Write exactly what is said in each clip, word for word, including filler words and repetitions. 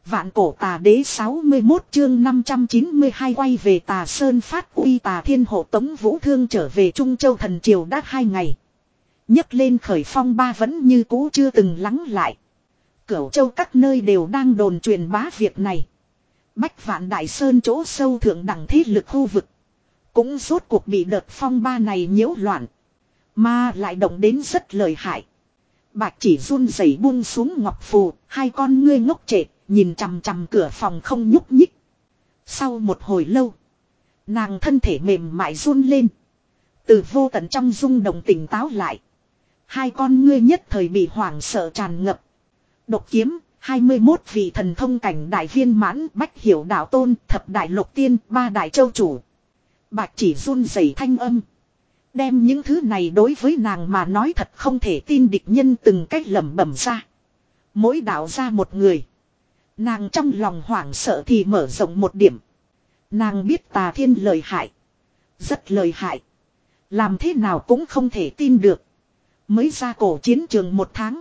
Vạn cổ tà đế sáu mươi mốt chương năm trăm chín mươi hai quay về Tà Sơn phát uy. Tà Thiên hộ tống Vũ Thương trở về Trung Châu thần triều đã hai ngày. Nhấc lên khởi phong ba vẫn như cũ chưa từng lắng lại. Cửu Châu các nơi đều đang đồn truyền bá việc này. Bách Vạn Đại Sơn chỗ sâu thượng đẳng thế lực khu vực cũng rốt cuộc bị đợt phong ba này nhiễu loạn. Mà lại động đến rất lợi hại. Bạch Chỉ run rẩy buông xuống ngọc phù, hai con ngươi ngốc trệ, nhìn chằm chằm cửa phòng không nhúc nhích. Sau một hồi lâu, nàng thân thể mềm mại run lên. Từ vô tận trong rung động tỉnh táo lại. Hai con ngươi nhất thời bị hoảng sợ tràn ngập. Độc kiếm, hai mươi mốt vị thần thông cảnh đại viên mãn, Bách Hiểu đạo tôn, thập đại lục tiên, ba đại châu chủ. Bạch Chỉ run rẩy thanh âm. Đem những thứ này đối với nàng mà nói thật không thể tin địch nhân từng cách lẩm bẩm ra. Mỗi đạo ra một người. Nàng trong lòng hoảng sợ thì mở rộng một điểm. Nàng biết Tà Thiên lợi hại. Rất lợi hại. Làm thế nào cũng không thể tin được. Mới ra cổ chiến trường một tháng.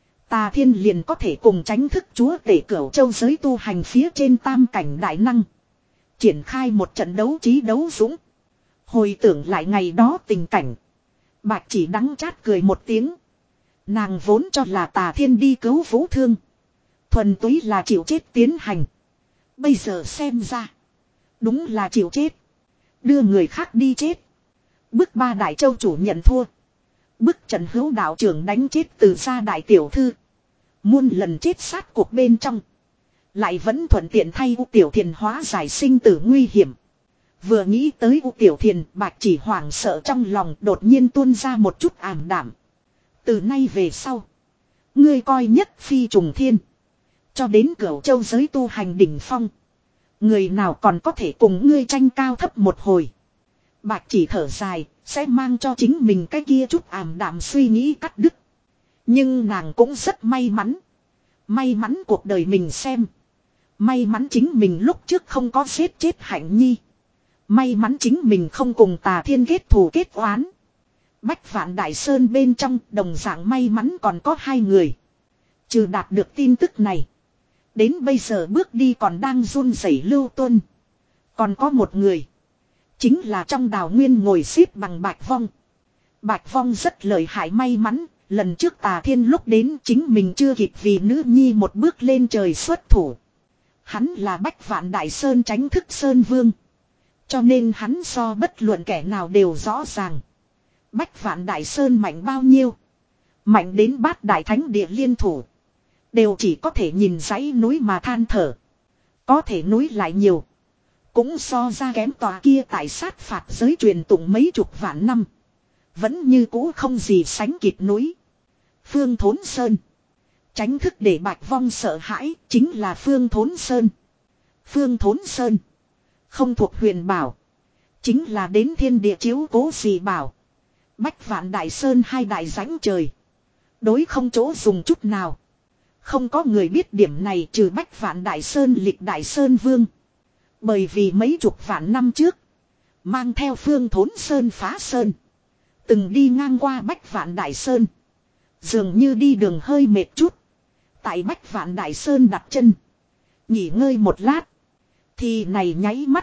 Tà Thiên liền có thể cùng tránh thức chúa tể Cửu Châu giới tu hành phía trên tam cảnh đại năng. Triển khai một trận đấu trí đấu dũng. Hồi tưởng lại ngày đó tình cảnh. Bạch Chỉ đắng chát cười một tiếng. Nàng vốn cho là Tà Thiên đi cứu Vũ Thương. Thuần túy là chịu chết tiến hành. Bây giờ xem ra. Đúng là chịu chết. Đưa người khác đi chết. Bức ba đại châu chủ nhận thua. Bức Trần Hữu đạo trưởng đánh chết từ xa đại tiểu thư. Muôn lần chết sát cuộc bên trong. Lại vẫn thuận tiện thay U Tiểu Thiền hóa giải sinh tử nguy hiểm. Vừa nghĩ tới U Tiểu Thiền, Bạch Chỉ hoảng sợ trong lòng đột nhiên tuôn ra một chút ảm đảm. Từ nay về sau. Ngươi coi nhất phi trùng thiên. Cho đến Cửu Châu giới tu hành đỉnh phong. Người nào còn có thể cùng ngươi tranh cao thấp một hồi. Bạch Chỉ thở dài, sẽ mang cho chính mình cái kia chút ảm đạm suy nghĩ cắt đứt. Nhưng nàng cũng rất may mắn. May mắn cuộc đời mình xem. May mắn chính mình lúc trước không có giết chết Hạnh Nhi. May mắn chính mình không cùng Tà Thiên kết thù kết oán. Bách Vạn Đại Sơn bên trong đồng dạng may mắn còn có hai người. Trừ đạt được tin tức này. Đến bây giờ bước đi còn đang run rẩy Lưu Tuân. Còn có một người. Chính là trong đào nguyên ngồi xếp bằng Bạch Vong. Bạch Vong rất lợi hại may mắn. Lần trước Tà Thiên lúc đến chính mình chưa kịp vì nữ nhi một bước lên trời xuất thủ. Hắn là Bách Vạn Đại Sơn tránh thức Sơn Vương. Cho nên hắn so bất luận kẻ nào đều rõ ràng. Bách Vạn Đại Sơn mạnh bao nhiêu. Mạnh đến bát đại thánh địa liên thủ. Đều chỉ có thể nhìn dãy núi mà than thở. Có thể núi lại nhiều. Cũng so ra kém tòa kia tại sát phạt giới truyền tụng mấy chục vạn năm. Vẫn như cũ không gì sánh kịp núi. Phương Thốn Sơn. Tránh thức để Bạch Vong sợ hãi chính là Phương Thốn Sơn. Phương Thốn Sơn. Không thuộc huyền bảo. Chính là đến thiên địa chiếu cố gì bảo. Bách Vạn Đại Sơn hai đại rãnh trời. Đối không chỗ dùng chút nào. Không có người biết điểm này trừ Bách Vạn Đại Sơn lịch Đại Sơn Vương. Bởi vì mấy chục vạn năm trước. Mang theo Phương Thốn Sơn phá sơn. Từng đi ngang qua Bách Vạn Đại Sơn. Dường như đi đường hơi mệt chút. Tại Bách Vạn Đại Sơn đặt chân. Nghỉ ngơi một lát. Thì này nháy mắt.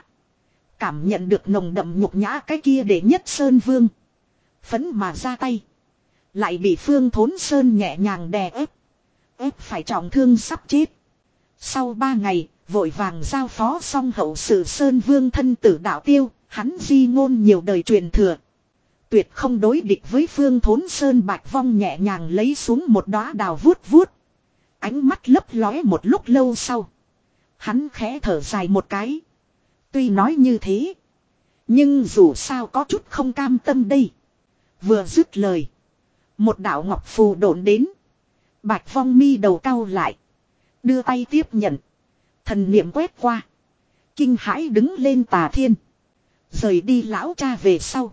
Cảm nhận được nồng đậm nhục nhã cái kia để nhất Sơn Vương. Phấn mà ra tay. Lại bị Phương Thốn Sơn nhẹ nhàng đè ép. Ép phải trọng thương sắp chết. Sau ba ngày, vội vàng giao phó xong hậu sự Sơn Vương thân tử đạo tiêu. Hắn di ngôn nhiều đời truyền thừa. Tuyệt không đối địch với Phương Thốn Sơn. Bạch Vong nhẹ nhàng lấy xuống một đóa đào vuốt vuốt. Ánh mắt lấp lóe một lúc lâu sau. Hắn khẽ thở dài một cái. Tuy nói như thế. Nhưng dù sao có chút không cam tâm đây. Vừa dứt lời. Một đạo ngọc phù độn đến. Bạch Vong mi đầu cau lại. Đưa tay tiếp nhận. Thần niệm quét qua. Kinh hãi đứng lên Tà Thiên. Rời đi lão cha về sau.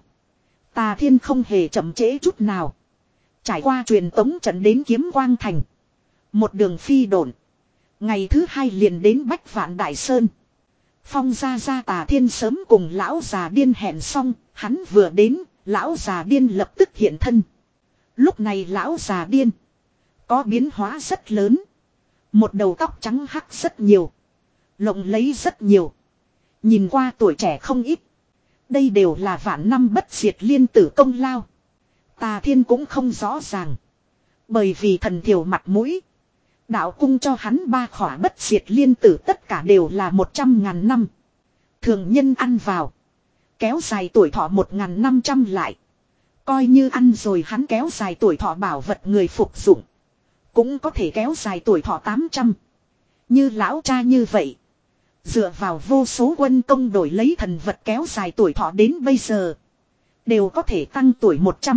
Tà Thiên không hề chậm trễ chút nào. Trải qua truyền tống trận đến Kiếm Quang Thành. Một đường phi độn. Ngày thứ hai liền đến Bách Vạn Đại Sơn. Phong gia gia Tà Thiên sớm cùng lão già điên hẹn xong. Hắn vừa đến, lão già điên lập tức hiện thân. Lúc này lão già điên. Có biến hóa rất lớn. Một đầu tóc trắng hắc rất nhiều. Lộng lấy rất nhiều. Nhìn qua tuổi trẻ không ít. Đây đều là vạn năm bất diệt liên tử công lao. Tà Thiên cũng không rõ ràng. Bởi vì thần thiểu mặt mũi. Đạo cung cho hắn ba khỏa bất diệt liên tử tất cả đều là một trăm ngàn năm. Thường nhân ăn vào. Kéo dài tuổi thọ một ngàn năm trăm lại. Coi như ăn rồi hắn kéo dài tuổi thọ bảo vật người phục dụng. Cũng có thể kéo dài tuổi thọ tám trăm. Như lão cha như vậy. Dựa vào vô số quân công đổi lấy thần vật kéo dài tuổi thọ đến bây giờ. Đều có thể tăng tuổi một trăm.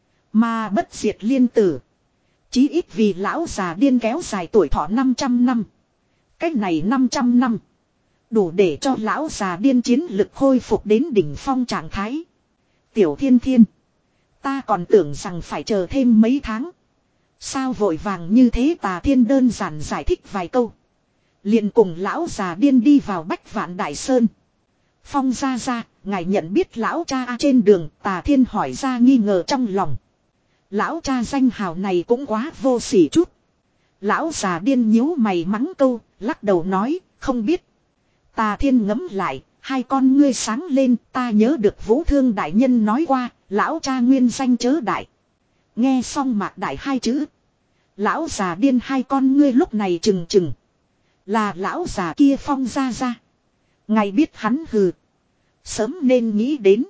Mà bất diệt liên tử. Chí ít vì lão già điên kéo dài tuổi thọ năm trăm năm. Cách này năm trăm năm. Đủ để cho lão già điên chiến lực khôi phục đến đỉnh phong trạng thái. Tiểu Thiên Thiên. Ta còn tưởng rằng phải chờ thêm mấy tháng. Sao vội vàng như thế? Tà Thiên đơn giản giải thích vài câu. Liền cùng lão già điên đi vào Bách Vạn Đại Sơn. Phong ra ra, ngài nhận biết lão cha trên đường. Tà Thiên hỏi ra nghi ngờ trong lòng. Lão cha danh hào này cũng quá vô sỉ chút. Lão già điên nhíu mày mắng câu, lắc đầu nói, không biết. Tà Thiên ngẫm lại, hai con ngươi sáng lên, ta nhớ được Vũ Thương đại nhân nói qua, lão cha nguyên danh chớ đại. Nghe xong Mạc Đại hai chữ. Lão già điên hai con ngươi lúc này trừng trừng. Là lão già kia Phong ra ra. Ngài biết hắn hừ. Sớm nên nghĩ đến.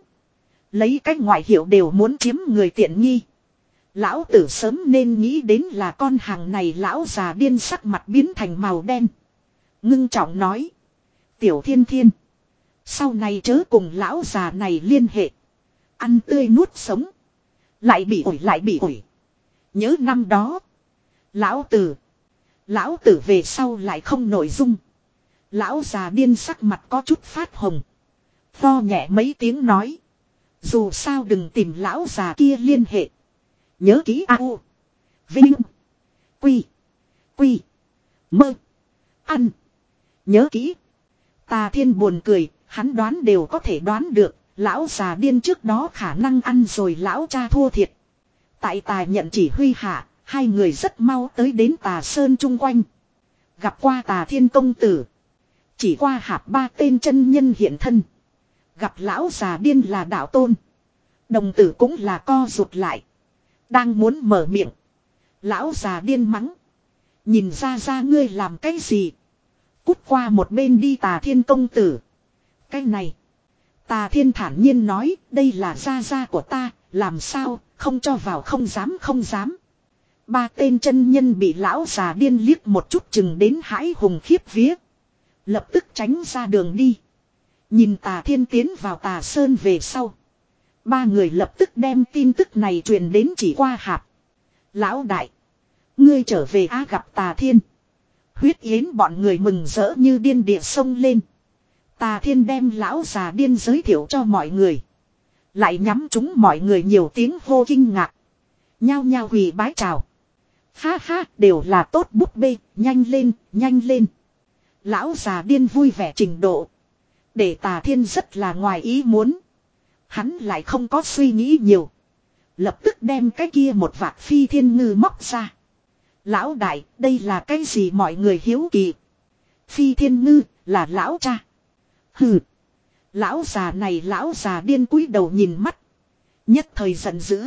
Lấy cách ngoại hiệu đều muốn chiếm người tiện nghi. Lão tử sớm nên nghĩ đến là con hàng này. Lão già điên sắc mặt biến thành màu đen. Ngưng trọng nói. Tiểu Thiên Thiên. Sau này chớ cùng lão già này liên hệ. Ăn tươi nuốt sống. Lại bị ủi lại bị ủi. Nhớ năm đó. Lão tử. Lão tử về sau lại không nội dung. Lão già điên sắc mặt có chút phát hồng. Tho nhẹ mấy tiếng nói. Dù sao đừng tìm lão già kia liên hệ. Nhớ ký a u. Vinh. Quy. Quy. Mơ. Ăn. Nhớ kỹ. Tà Thiên buồn cười. Hắn đoán đều có thể đoán được. Lão già điên trước đó khả năng ăn rồi lão cha thua thiệt. Tại Tà nhận chỉ huy hạ. Hai người rất mau tới đến Tà Sơn chung quanh. Gặp qua Tà Thiên công tử. Chỉ qua hạp ba tên chân nhân hiện thân. Gặp lão già điên là đạo tôn. Đồng tử cũng là co rụt lại. Đang muốn mở miệng. Lão già điên mắng. Nhìn ra ra ngươi làm cái gì. Cút qua một bên đi Tà Thiên công tử. Cái này. Tà Thiên thản nhiên nói. Đây là gia gia của ta. Làm sao không cho vào không dám không dám. Ba tên chân nhân bị lão già điên liếc một chút chừng đến hãi hùng khiếp vía. Lập tức tránh ra đường đi. Nhìn Tà Thiên tiến vào Tà Sơn về sau. Ba người lập tức đem tin tức này truyền đến chỉ qua hạp. Lão đại. Ngươi trở về á gặp Tà Thiên. Huyết yến bọn người mừng rỡ như điên địa sông lên. Tà Thiên đem lão già điên giới thiệu cho mọi người. Lại nhắm chúng mọi người nhiều tiếng hô kinh ngạc. Nhao nhao hủy bái chào. Ha ha, đều là tốt búp bê, nhanh lên, nhanh lên. Lão già điên vui vẻ trình độ. Để Tà Thiên rất là ngoài ý muốn. Hắn lại không có suy nghĩ nhiều. Lập tức đem cái kia một vạt phi thiên ngư móc ra. Lão đại, đây là cái gì mọi người hiếu kỳ. Phi thiên ngư, là lão cha. Hừ. Lão già này lão già điên cúi đầu nhìn mắt. Nhất thời giận dữ.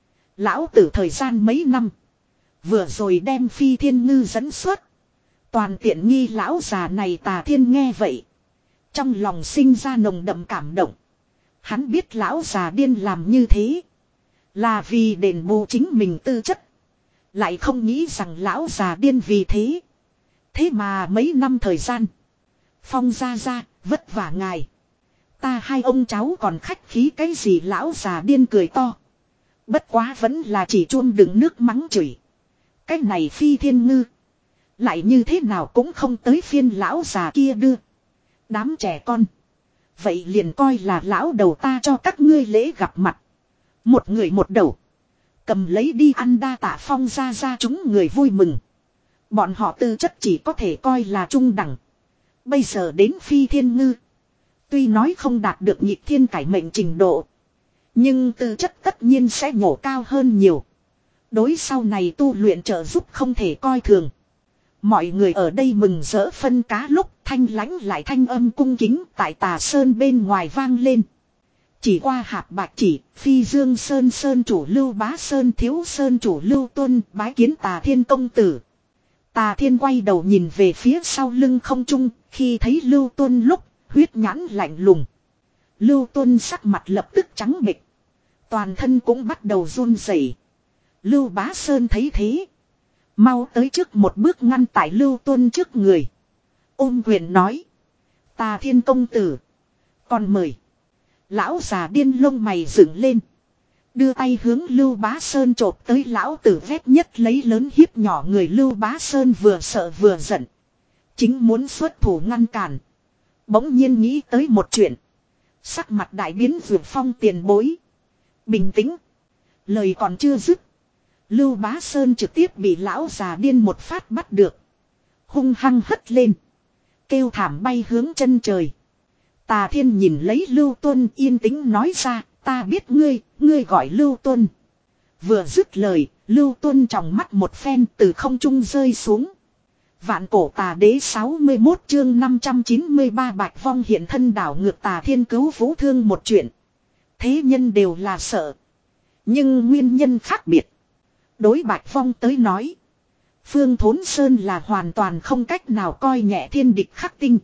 Lão tử thời gian mấy năm. Vừa rồi đem phi thiên ngư dẫn xuất. Toàn tiện nghi lão già này Tà Thiên nghe vậy. Trong lòng sinh ra nồng đậm cảm động. Hắn biết lão già điên làm như thế. Là vì đền bù chính mình tư chất. Lại không nghĩ rằng lão già điên vì thế. Thế mà mấy năm thời gian. Phong ra ra, vất vả ngài. Ta hai ông cháu còn khách khí cái gì lão già điên cười to. Bất quá vẫn là chỉ chuông đựng nước mắng chửi. Cái này phi thiên ngư. Lại như thế nào cũng không tới phiên lão già kia đưa. Đám trẻ con. Vậy liền coi là lão đầu ta cho các ngươi lễ gặp mặt. Một người một đầu. Cầm lấy đi ăn đa tạ Phong ra ra chúng người vui mừng. Bọn họ tư chất chỉ có thể coi là trung đẳng. Bây giờ đến phi thiên ngư. Tuy nói không đạt được nhịp thiên cải mệnh trình độ. Nhưng tư chất tất nhiên sẽ nhổ cao hơn nhiều. Đối sau này tu luyện trợ giúp không thể coi thường. Mọi người ở đây mừng rỡ phân cá lúc thanh lãnh lại thanh âm cung kính tại Tà Sơn bên ngoài vang lên. Chỉ qua hạp bạch chỉ, Phi Dương Sơn Sơn chủ Lưu Bá Sơn thiếu Sơn chủ Lưu Tuân bái kiến Tà Thiên công tử. Tà Thiên quay đầu nhìn về phía sau lưng không trung, khi thấy Lưu Tuân lúc, huyết nhãn lạnh lùng. Lưu Tuân sắc mặt lập tức trắng bệch. Toàn thân cũng bắt đầu run rẩy. Lưu Bá Sơn thấy thế. Mau tới trước một bước ngăn tại Lưu Tuân trước người. Ôm quyền nói. Tà Thiên công tử. Còn mời. Lão già điên lông mày dựng lên. Đưa tay hướng Lưu Bá Sơn chộp tới lão tử vét nhất lấy lớn hiếp nhỏ người. Lưu Bá Sơn vừa sợ vừa giận. Chính muốn xuất thủ ngăn cản. Bỗng nhiên nghĩ tới một chuyện. Sắc mặt đại biến vượt phong tiền bối. Bình tĩnh. Lời còn chưa dứt. Lưu Bá Sơn trực tiếp bị lão già điên một phát bắt được. Hung hăng hất lên. Kêu thảm bay hướng chân trời. Tà Thiên nhìn lấy Lưu Tuân yên tĩnh nói ra. Ta biết ngươi, ngươi gọi Lưu Tuân. Vừa dứt lời, Lưu Tuân tròng mắt một phen từ không trung rơi xuống. Vạn cổ tà đế sáu mươi mốt chương năm trăm chín mươi ba Bạch Vong hiện thân đảo ngược. Tà Thiên cứu vũ thương một chuyện. Thế nhân đều là sợ. Nhưng nguyên nhân khác biệt. Đối Bạch Vong tới nói. Phương Thốn Sơn là hoàn toàn không cách nào coi nhẹ thiên địch khắc tinh.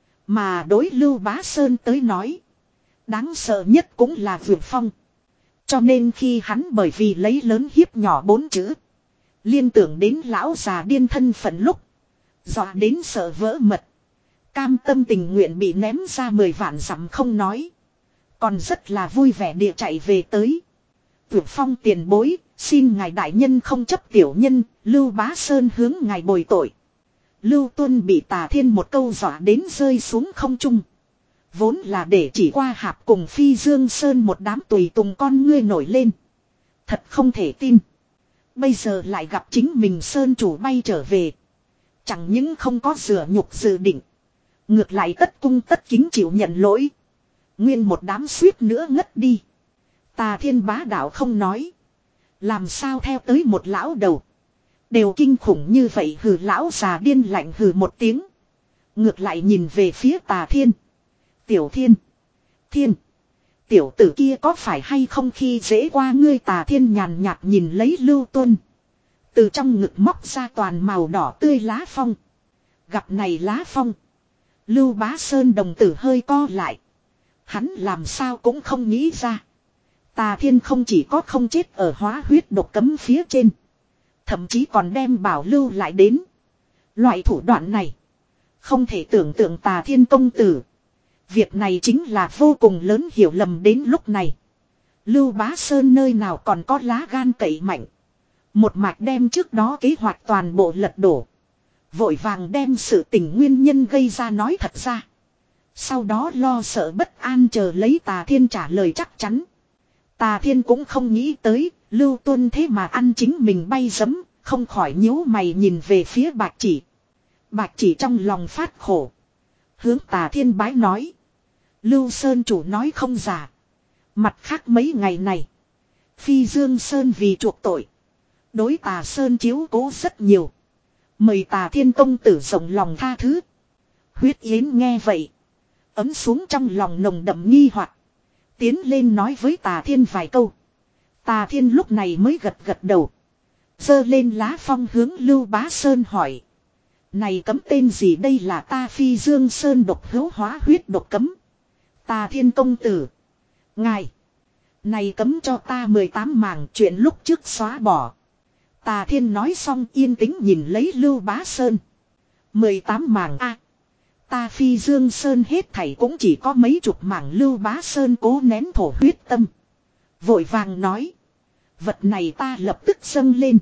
Mà đối Lưu Bá Sơn tới nói. Đáng sợ nhất cũng là Vượt Phong. Cho nên khi hắn bởi vì lấy lớn hiếp nhỏ bốn chữ. Liên tưởng đến lão già điên thân phận lúc. Dọa đến sợ vỡ mật. Cam tâm tình nguyện bị ném ra mười vạn dặm không nói. Còn rất là vui vẻ địa chạy về tới. Vượt Phong tiền bối. Xin ngài đại nhân không chấp tiểu nhân. Lưu Bá Sơn hướng ngài bồi tội. Lưu Tuân bị Tà Thiên một câu dọa đến rơi xuống không trung. Vốn là để chỉ qua hạp cùng Phi Dương Sơn một đám tùy tùng con ngươi nổi lên. Thật không thể tin. Bây giờ lại gặp chính mình Sơn chủ bay trở về. Chẳng những không có rửa nhục dự định. Ngược lại tất cung tất kính chịu nhận lỗi. Nguyên một đám suýt nữa ngất đi. Tà Thiên bá đạo không nói. Làm sao theo tới một lão đầu. Đều kinh khủng như vậy. Hừ, lão già điên lạnh hừ một tiếng. Ngược lại nhìn về phía Tà Thiên. Tiểu Thiên. Thiên. Tiểu tử kia có phải hay không khi dễ qua ngươi? Tà Thiên nhàn nhạt nhìn lấy Lưu Tuân. Từ trong ngực móc ra toàn màu đỏ tươi lá phong. Gặp này lá phong. Lưu Bá Sơn đồng tử hơi co lại. Hắn làm sao cũng không nghĩ ra. Tà Thiên không chỉ có không chết ở hóa huyết độc cấm phía trên. Thậm chí còn đem bảo lưu lại đến. Loại thủ đoạn này. Không thể tưởng tượng Tà Thiên công tử. Việc này chính là vô cùng lớn hiểu lầm đến lúc này. Lưu Bá Sơn nơi nào còn có lá gan cậy mạnh. Một mạch đem trước đó kế hoạch toàn bộ lật đổ. Vội vàng đem sự tình nguyên nhân gây ra nói thật ra. Sau đó lo sợ bất an chờ lấy Tà Thiên trả lời chắc chắn. Tà Thiên cũng không nghĩ tới, Lưu Tuân thế mà ăn chính mình bay giấm, không khỏi nhíu mày nhìn về phía Bạch Chỉ. Bạch Chỉ trong lòng phát khổ. Hướng Tà Thiên bái nói. Lưu Sơn chủ nói không giả. Mặt khác mấy ngày này. Phi Dương Sơn vì chuộc tội. Đối Tà Sơn chiếu cố rất nhiều. Mời Tà Thiên công tử rộng lòng tha thứ. Huyết Yến nghe vậy. Ấm xuống trong lòng nồng đậm nghi hoặc. Tiến lên nói với Tà Thiên vài câu. Tà Thiên lúc này mới gật gật đầu. Giơ lên lá phong hướng Lưu Bá Sơn hỏi. Này cấm tên gì? Đây là ta Phi Dương Sơn độc hữu hóa huyết độc cấm. Tà Thiên công tử. Ngài. Này cấm cho ta mười tám mảng chuyện lúc trước xóa bỏ. Tà Thiên nói xong yên tĩnh nhìn lấy Lưu Bá Sơn. mười tám mảng a. À, ta Phi Dương Sơn hết thảy cũng chỉ có mấy chục mảng. Lưu Bá Sơn cố nén thổ huyết tâm. Vội vàng nói. Vật này ta lập tức dâng lên.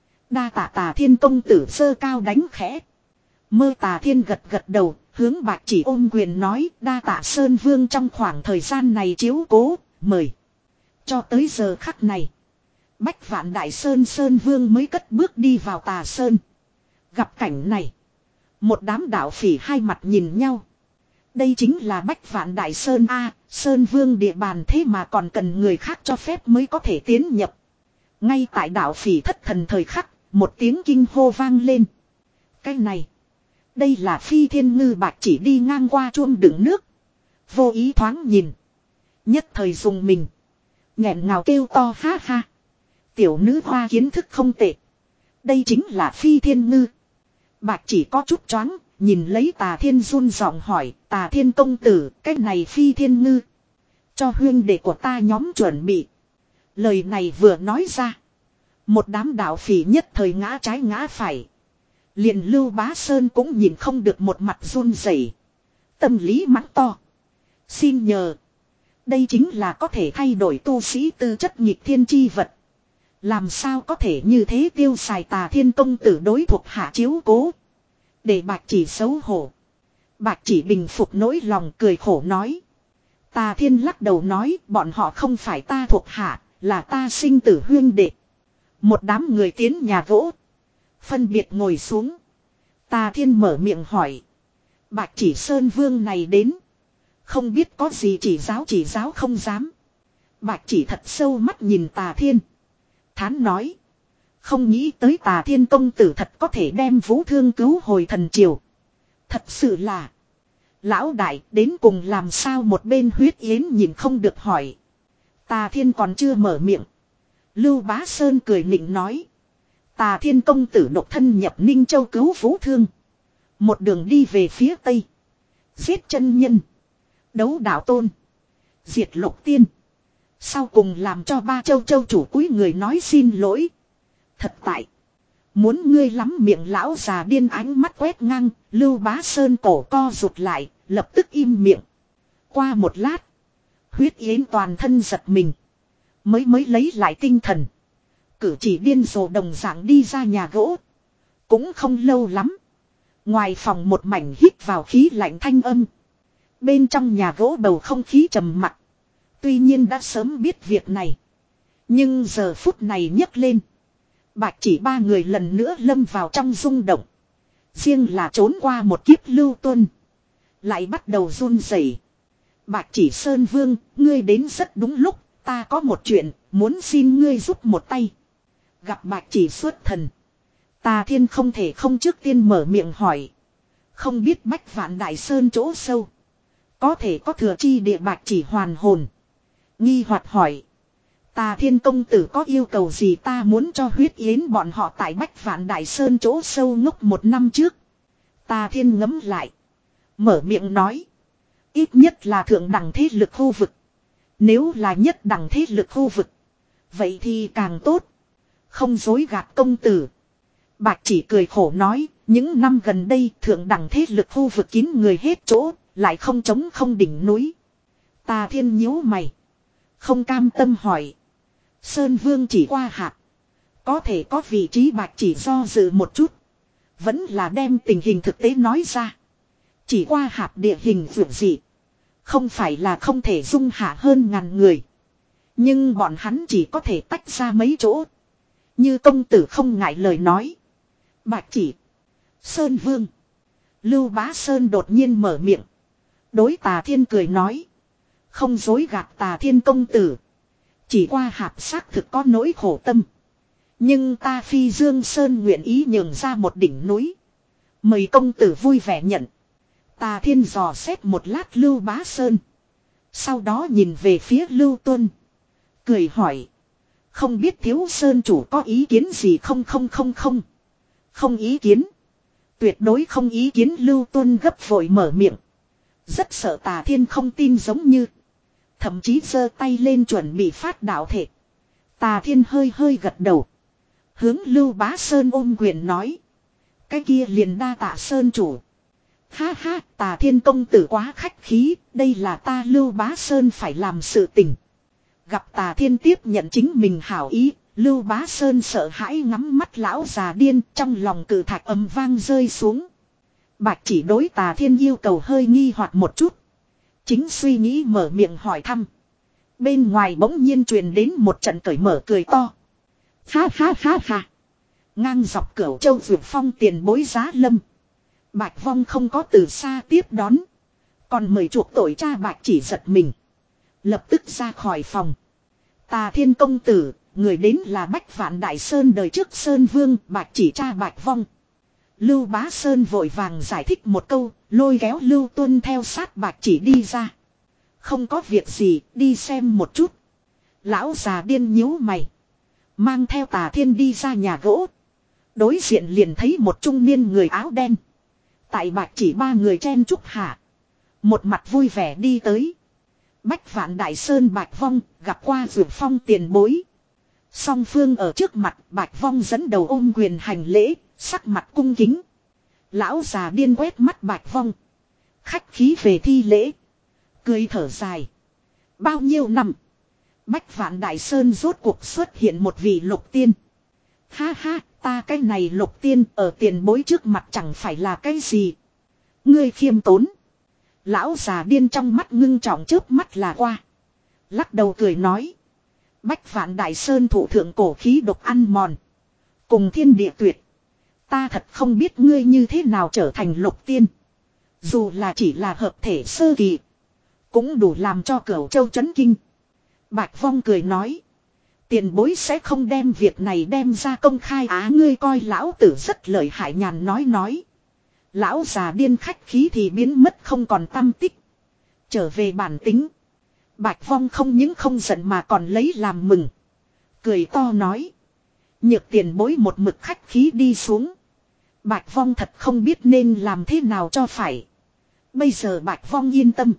Đa tạ Tà Thiên công tử sơ cao đánh khẽ. Mơ Tà Thiên gật gật đầu. Hướng Bạch Chỉ ôm quyền nói đa tạ Sơn Vương trong khoảng thời gian này chiếu cố, mời. Cho tới giờ khắc này. Bách Vạn Đại Sơn Sơn Vương mới cất bước đi vào Tà Sơn. Gặp cảnh này. Một đám đạo phỉ hai mặt nhìn nhau. Đây chính là Bách Vạn Đại Sơn A, Sơn Vương địa bàn thế mà còn cần người khác cho phép mới có thể tiến nhập. Ngay tại đạo phỉ thất thần thời khắc, một tiếng kinh hô vang lên. Cái này. Đây là Phi Thiên Ngư Bạch chỉ đi ngang qua chuông đựng nước. Vô ý thoáng nhìn. Nhất thời dùng mình. Nghẹn ngào kêu to ha ha. Tiểu nữ hoa kiến thức không tệ. Đây chính là Phi Thiên Ngư. Bạch chỉ có chút choáng. Nhìn lấy Tà Thiên run giọng hỏi. Tà Thiên công tử. Cái này Phi Thiên Ngư. Cho huyên đệ của ta nhóm chuẩn bị. Lời này vừa nói ra. Một đám đạo phỉ nhất thời ngã trái ngã phải. Liền Lưu Bá Sơn cũng nhìn không được một mặt run rẩy. Tâm lý mắng to. Xin nhờ. Đây chính là có thể thay đổi tu sĩ tư chất nghịch thiên chi vật. Làm sao có thể như thế tiêu xài Tà Thiên công tử đối thuộc hạ chiếu cố. Để Bạch chỉ xấu hổ. Bạch chỉ bình phục nỗi lòng cười khổ nói. Tà Thiên lắc đầu nói bọn họ không phải ta thuộc hạ, là ta sinh tử huyên đệ. Một đám người tiến nhà gỗ. Phân biệt ngồi xuống. Tà Thiên mở miệng hỏi. Bạch chỉ Sơn Vương này đến. Không biết có gì chỉ giáo chỉ giáo không dám. Bạch chỉ thật sâu mắt nhìn Tà Thiên. Thán nói. Không nghĩ tới Tà Thiên công tử thật có thể đem Vũ Thương cứu hồi thần triều. Thật sự là. Lão đại đến cùng làm sao một bên Huyết Yến nhìn không được hỏi. Tà Thiên còn chưa mở miệng. Lưu Bá Sơn cười nịnh nói. Tà Thiên công tử độc thân nhập Ninh Châu cứu Vũ Thương. Một đường đi về phía Tây. Giết chân nhân. Đấu đạo tôn. Diệt lục tiên. Sau cùng làm cho ba châu châu chủ cúi người nói xin lỗi. Thật tại. Muốn ngươi lắm miệng lão già điên ánh mắt quét ngang. Lưu Bá Sơn cổ co rụt lại. Lập tức im miệng. Qua một lát. Huyết Yến toàn thân giật mình. Mới mới lấy lại tinh thần. Cử chỉ điên rồ đồng dạng đi ra nhà gỗ. Cũng không lâu lắm. Ngoài phòng một mảnh hít vào khí lạnh thanh âm. Bên trong nhà gỗ bầu không khí trầm mặc. Tuy nhiên đã sớm biết việc này. Nhưng giờ phút này nhấc lên. Bạch chỉ ba người lần nữa lâm vào trong rung động. Riêng là trốn qua một kiếp Lưu Tuân. Lại bắt đầu run rẩy. Bạch chỉ Sơn Vương, ngươi đến rất đúng lúc. Ta có một chuyện, muốn xin ngươi giúp một tay. Gặp Bạch chỉ xuất thần. Tà Thiên không thể không trước tiên mở miệng hỏi. Không biết Bách Vạn Đại Sơn chỗ sâu. Có thể có thừa chi địa Bạch chỉ hoàn hồn. Nghi hoặc hỏi. Tà Thiên công tử có yêu cầu gì ta muốn cho Huyết Yến bọn họ tại Bách Vạn Đại Sơn chỗ sâu ngốc một năm trước. Tà Thiên ngấm lại. Mở miệng nói. Ít nhất là thượng đẳng thế lực khu vực. Nếu là nhất đẳng thế lực khu vực. Vậy thì càng tốt. Không dối gạt công tử. Bạch chỉ cười khổ nói. Những năm gần đây thượng đẳng thế lực khu vực kín người hết chỗ. Lại không trống không đỉnh núi. Tà Thiên nhíu mày. Không cam tâm hỏi. Sơn Vương chỉ qua hạt. Có thể có vị trí Bạch chỉ do dự một chút. Vẫn là đem tình hình thực tế nói ra. Chỉ qua hạt địa hình vượt dị. Không phải là không thể dung hạ hơn ngàn người. Nhưng bọn hắn chỉ có thể tách ra mấy chỗ. Như công tử không ngại lời nói. Bạch chỉ. Sơn Vương. Lưu Bá Sơn đột nhiên mở miệng. Đối Tà Thiên cười nói. Không dối gạt Tà Thiên công tử. Chỉ qua hạp xác thực có nỗi khổ tâm. Nhưng ta Phi Dương Sơn nguyện ý nhường ra một đỉnh núi. Mời công tử vui vẻ nhận. Tà Thiên dò xét một lát Lưu Bá Sơn. Sau đó nhìn về phía Lưu Tuân. Cười hỏi. Không biết thiếu Sơn chủ có ý kiến gì không không không không. Không ý kiến. Tuyệt đối không ý kiến Lưu Tuân gấp vội mở miệng. Rất sợ Tà Thiên không tin giống như. Thậm chí giơ tay lên chuẩn bị phát đạo thể. Tà Thiên hơi hơi gật đầu. Hướng Lưu Bá Sơn ôm quyền nói. Cái kia liền đa tạ Sơn chủ. Ha ha, Tà Thiên công tử quá khách khí, đây là ta Lưu Bá Sơn phải làm sự tình. Gặp Tà Thiên tiếp nhận chính mình hảo ý, Lưu Bá Sơn sợ hãi ngắm mắt lão già điên, trong lòng cự thạch ầm vang rơi xuống. Bạch chỉ đối Tà Thiên yêu cầu hơi nghi hoặc một chút. Chính suy nghĩ mở miệng hỏi thăm. Bên ngoài bỗng nhiên truyền đến một trận cởi mở cười to. Ha ha ha ha. Ngang dọc Cửu Châu Dược Phong tiền bối giá lâm. Bạch Vong không có từ xa tiếp đón. Còn mời chuộc tội cha Bạch chỉ giật mình. Lập tức ra khỏi phòng. Tà Thiên công tử, người đến là Bách Vạn Đại Sơn đời trước Sơn Vương Bạch chỉ cha Bạch Vong. Lưu Bá Sơn vội vàng giải thích một câu, lôi kéo Lưu Tuân theo sát Bạch Chỉ đi ra. Không có việc gì, đi xem một chút. Lão già điên nhíu mày. Mang theo Tà Thiên đi ra nhà gỗ. Đối diện liền thấy một trung niên người áo đen. Tại Bạch Chỉ ba người chen chúc hạ. Một mặt vui vẻ đi tới. Bách Vạn Đại Sơn Bạch Vong gặp qua Dược Phong tiền bối. Song phương ở trước mặt Bạch Vong dẫn đầu ôm quyền hành lễ, sắc mặt cung kính. Lão già điên quét mắt Bạch Vong. Khách khí về thi lễ. Cười thở dài. Bao nhiêu năm. Bách Vạn Đại Sơn rốt cuộc xuất hiện một vị lục tiên. Ha ha, ta cái này lục tiên ở tiền bối trước mặt chẳng phải là cái gì. Ngươi khiêm tốn. Lão già điên trong mắt ngưng trọng chớp mắt là qua. Lắc đầu cười nói. Bách Vạn Đại Sơn thủ thượng cổ khí độc ăn mòn. Cùng thiên địa tuyệt. Ta thật không biết ngươi như thế nào trở thành lục tiên. Dù là chỉ là hợp thể sơ kỳ. Cũng đủ làm cho Cửu Châu chấn kinh. Bạch Vong cười nói. Tiền bối sẽ không đem việc này đem ra công khai á, ngươi coi lão tử rất lợi hại, nhàn nói nói. Lão già điên khách khí thì biến mất không còn tăm tích. Trở về bản tính. Bạch Vong không những không giận mà còn lấy làm mừng. Cười to nói. Nhược tiền bối một mực khách khí đi xuống. Bạch Vong thật không biết nên làm thế nào cho phải. Bây giờ Bạch Vong yên tâm.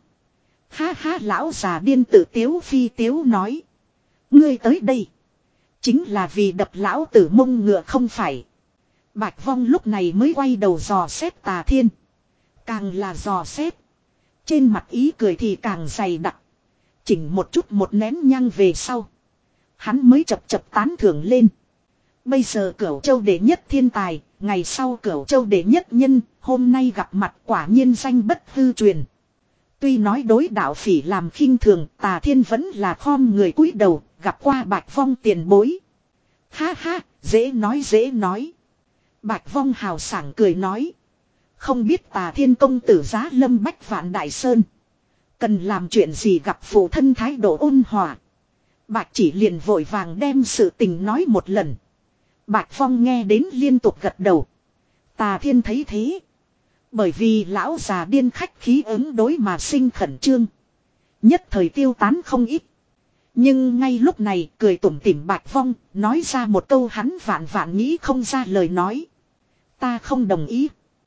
Ha ha, lão già điên tự tiếu phi tiếu nói. Ngươi tới đây. Chính là vì đập lão tử mông ngựa không phải. Bạch Vong lúc này mới quay đầu dò xét Tà Thiên. Càng là dò xét. Trên mặt ý cười thì càng dày đặc. Chỉnh một chút một nén nhang về sau. Hắn mới chập chập tán thưởng lên. Bây giờ Cửu Châu đệ nhất thiên tài. Ngày sau Cửu Châu đệ nhất nhân. Hôm nay gặp mặt quả nhiên danh bất hư truyền. Tuy nói đối đạo phỉ làm khinh thường, Tà Thiên vẫn là khom người cúi đầu, gặp qua Bạch Vong tiền bối. Ha ha, dễ nói dễ nói. Bạch Vong hào sảng cười nói. Không biết Tà Thiên công tử giá lâm Bách Vạn Đại Sơn. Cần làm chuyện gì gặp phụ thân thái độ ôn hòa. Bạch Chỉ liền vội vàng đem sự tình nói một lần. Bạch Vong nghe đến liên tục gật đầu. Tà Thiên thấy thế. Bởi vì lão già điên khách khí ứng đối mà sinh khẩn trương. Nhất thời tiêu tán không ít. Nhưng ngay lúc này cười tủm tỉm Bạch Vong nói ra một câu hắn vạn vạn nghĩ không ra lời nói. Ta không đồng ý.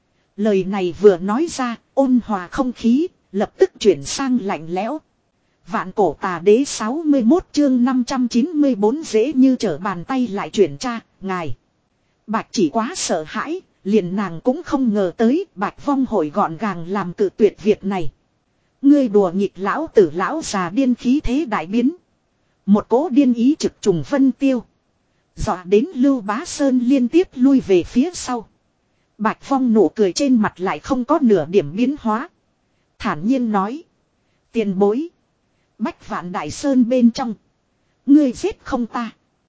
Lời này vừa nói ra ôn hòa không khí lập tức chuyển sang lạnh lẽo. Vạn cổ tà đế sáu mươi mốt chương năm trăm chín mươi bốn dễ như trở bàn tay lại chuyển tra, ngài. Bạch Chỉ quá sợ hãi. Liền nàng cũng không ngờ tới Bạch Vong hội gọn gàng làm cự tuyệt việc này. Ngươi đùa nghịch lão tử, lão già điên khí thế đại biến. Một cỗ điên ý trực trùng vân tiêu. Dọa đến Lưu Bá Sơn liên tiếp lui về phía sau. Bạch Vong nụ cười trên mặt lại không có nửa điểm biến hóa. Thản nhiên nói. Tiền bối. Bách Vạn Đại Sơn bên trong. Ngươi giết không ta.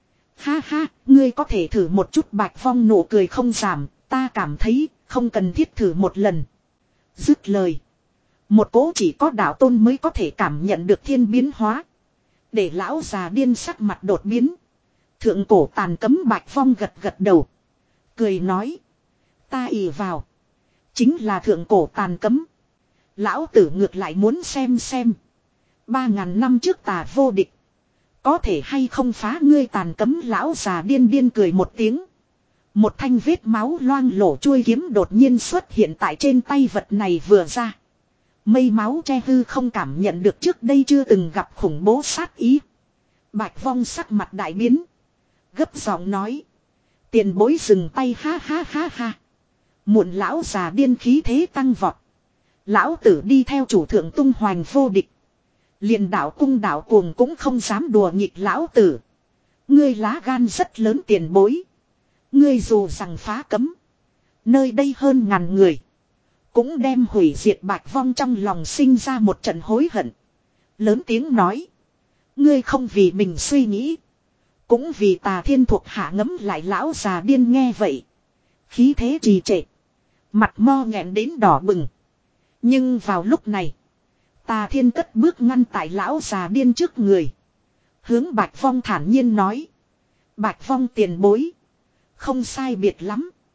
Ha ha, ngươi có thể thử một chút. Bạch Vong nụ cười không giảm. Ta cảm thấy không cần thiết thử một lần. Dứt lời. Một cỗ chỉ có đạo tôn mới có thể cảm nhận được thiên biến hóa. Để lão già điên sắc mặt đột biến. Thượng cổ tàn cấm Bạch Vong gật gật đầu. Cười nói. Ta ỷ vào. Chính là thượng cổ tàn cấm. Lão tử ngược lại muốn xem xem. Ba ngàn năm trước tà vô địch. Có thể hay không phá ngươi tàn cấm. Lão già điên điên cười một tiếng. Một thanh vết máu loang lổ chuôi kiếm đột nhiên xuất hiện tại trên tay vật này vừa ra. Mây máu che hư không cảm nhận được trước đây chưa từng gặp khủng bố sát ý. Bạch Vong sắc mặt đại biến. Gấp giọng nói. Tiền bối dừng tay, ha ha ha ha. Muộn lão già điên khí thế tăng vọt. Lão tử đi theo chủ thượng tung hoành vô địch. Liền đảo cung đảo cuồng cũng không dám đùa nghịch lão tử. Ngươi lá gan rất lớn tiền bối. Ngươi dù rằng phá cấm. Nơi đây hơn ngàn người. Cũng đem hủy diệt. Bạch Vong trong lòng sinh ra một trận hối hận. Lớn tiếng nói. Ngươi không vì mình suy nghĩ. Cũng vì Tà Thiên thuộc hạ ngấm lại. Lão già điên nghe vậy. Khí thế trì trệ. Mặt mo nghẹn đến đỏ bừng. Nhưng vào lúc này. Tà Thiên cất bước ngăn tại lão già điên trước người. Hướng Bạch Vong thản nhiên nói. Bạch Vong tiền bối. Không sai biệt lắm.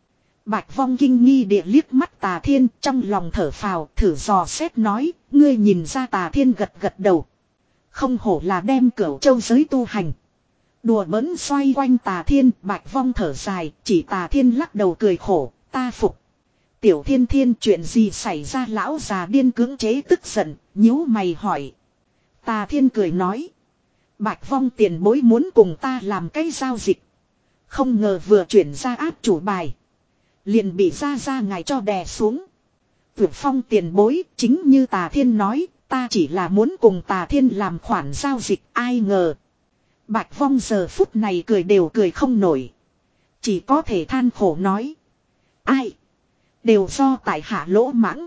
Bạch Vong kinh nghi địa liếc mắt Tà Thiên, trong lòng thở phào, thử dò xét nói, ngươi nhìn ra Tà Thiên gật gật đầu. Không hổ là đem cửu châu giới tu hành. Đùa bỡn xoay quanh Tà Thiên, Bạch Vong thở dài, chỉ Tà Thiên lắc đầu cười khổ, ta phục. Tiểu Thiên Thiên, chuyện gì xảy ra? Lão già điên cưỡng chế tức giận, nhíu mày hỏi. Tà Thiên cười nói. Bạch Vong tiền bối muốn cùng ta làm cái giao dịch. Không ngờ vừa chuyển ra áp chủ bài. Liền bị ra ra ngài cho đè xuống. Vượt Phong tiền bối, chính như Tà Thiên nói, ta chỉ là muốn cùng Tà Thiên làm khoản giao dịch, ai ngờ. Bạch Vong giờ phút này cười đều cười không nổi. Chỉ có thể than khổ nói. Ai? Đều do tại hạ lỗ mãng.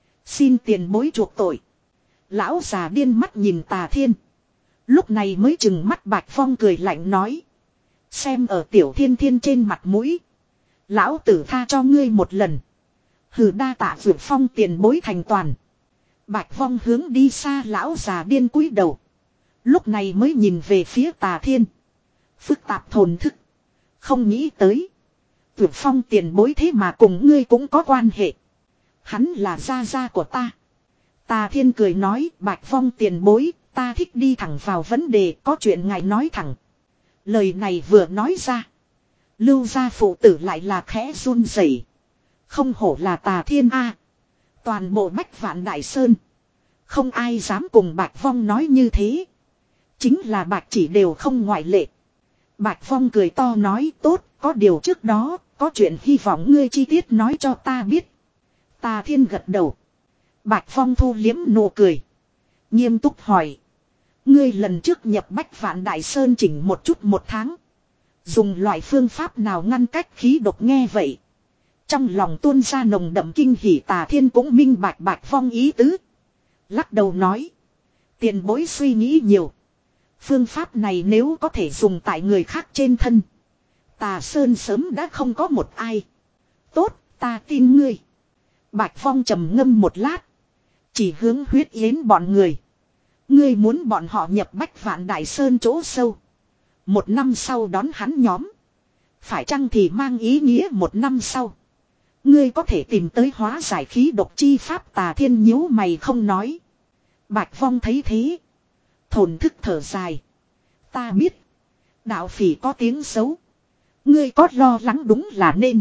Xin tiền bối chuộc tội. Lão già điên mắt nhìn Tà Thiên. Lúc này mới chừng mắt Bạch Vong cười lạnh nói. Xem ở Tiểu Thiên Thiên trên mặt mũi. Lão tử tha cho ngươi một lần. Hừ, đa tạ Vượt Phong tiền bối thành toàn. Bạch Vong hướng đi xa, lão già điên cúi đầu. Lúc này mới nhìn về phía Tà Thiên. Phức tạp thồn thức. Không nghĩ tới. Vượt Phong tiền bối thế mà cùng ngươi cũng có quan hệ. Hắn là gia gia của ta. Tà Thiên cười nói, Bạch Vong tiền bối, ta thích đi thẳng vào vấn đề, có chuyện ngài nói thẳng. Lời này vừa nói ra. Lưu gia phụ tử lại là khẽ run rẩy. Không hổ là Tà Thiên a. Toàn bộ Bách Vạn Đại Sơn. Không ai dám cùng Bạch Vong nói như thế. Chính là Bạch Chỉ đều không ngoại lệ. Bạch Vong cười to nói, tốt, có điều trước đó, có chuyện hy vọng ngươi chi tiết nói cho ta biết. Tà Thiên gật đầu. Bạch Vong thu liếm nụ cười. Nghiêm túc hỏi. Ngươi lần trước nhập Bách Vạn Đại Sơn chỉnh một chút một tháng. Dùng loại phương pháp nào ngăn cách khí độc? Nghe vậy. Trong lòng tuôn ra nồng đậm kinh hỉ. Tà Thiên cũng minh bạch Bạch Vong ý tứ. Lắc đầu nói. Tiền bối suy nghĩ nhiều. Phương pháp này nếu có thể dùng tại người khác trên thân. Tà Sơn sớm đã không có một ai. Tốt, ta tin ngươi. Bạch Vong trầm ngâm một lát. Chỉ hướng Huyết Yến bọn người. Ngươi muốn bọn họ nhập Bách Vạn Đại Sơn chỗ sâu. Một năm sau đón hắn nhóm. Phải chăng thì mang ý nghĩa một năm sau. Ngươi có thể tìm tới hóa giải khí độc chi pháp? Tà Thiên nhíu mày không nói. Bạch Vong thấy thế. Thổn thức thở dài. Ta biết. Đạo phỉ có tiếng xấu. Ngươi có lo lắng đúng là nên.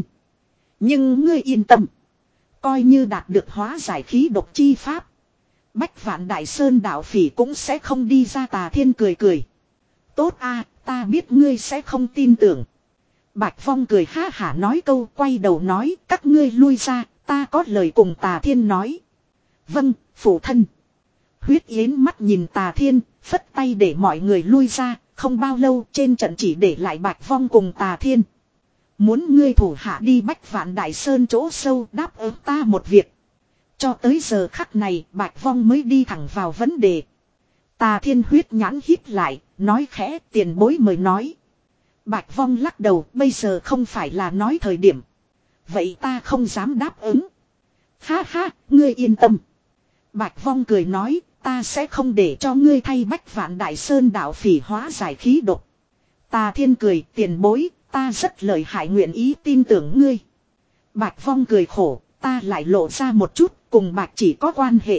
Nhưng ngươi yên tâm. Coi như đạt được hóa giải khí độc chi pháp. Bách Vạn Đại Sơn đạo phỉ cũng sẽ không đi ra. Tà Thiên cười cười. Tốt a, ta biết ngươi sẽ không tin tưởng. Bạch Vong cười ha hả nói câu, quay đầu nói, các ngươi lui ra, ta có lời cùng Tà Thiên nói. Vâng, phụ thân. Huyết Yến mắt nhìn Tà Thiên, phất tay để mọi người lui ra, không bao lâu trên trận chỉ để lại Bạch Vong cùng Tà Thiên. Muốn ngươi thủ hạ đi Bách Vạn Đại Sơn chỗ sâu, đáp ứng ta một việc. Cho tới giờ khắc này, Bạch Vong mới đi thẳng vào vấn đề. Tà Thiên huyết nhãn híp lại, nói khẽ, tiền bối mời nói. Bạch Vong lắc đầu, bây giờ không phải là nói thời điểm. Vậy ta không dám đáp ứng. Ha ha, ngươi yên tâm. Bạch Vong cười nói, ta sẽ không để cho ngươi thay Bách Vạn Đại Sơn đạo phỉ hóa giải khí độc. Tà Thiên cười, tiền bối, ta rất lợi hại, nguyện ý tin tưởng ngươi. Bạch Vong cười khổ, ta lại lộ ra một chút, cùng Bạch Chỉ có quan hệ.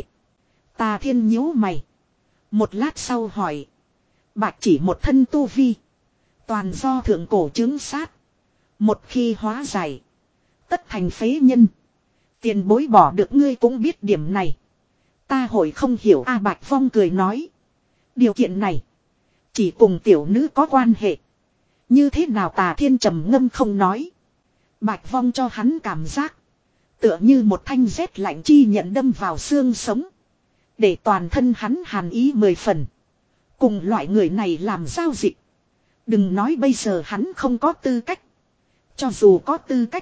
Tà Thiên nhíu mày. Một lát sau hỏi. Bạch Chỉ một thân tu vi. Toàn do thượng cổ chứng sát. Một khi hóa giải. Tất thành phế nhân. Tiền bối bỏ được ngươi cũng biết điểm này. Ta hội không hiểu. A Bạch Vong cười nói. Điều kiện này. Chỉ cùng tiểu nữ có quan hệ. Như thế nào? Tà Thiên trầm ngâm không nói. Bạch Vong cho hắn cảm giác. Tựa như một thanh rét lạnh chi nhận đâm vào xương sống. Để toàn thân hắn hàn ý mười phần. Cùng loại người này làm giao dịch. Đừng nói bây giờ hắn không có tư cách. Cho dù có tư cách.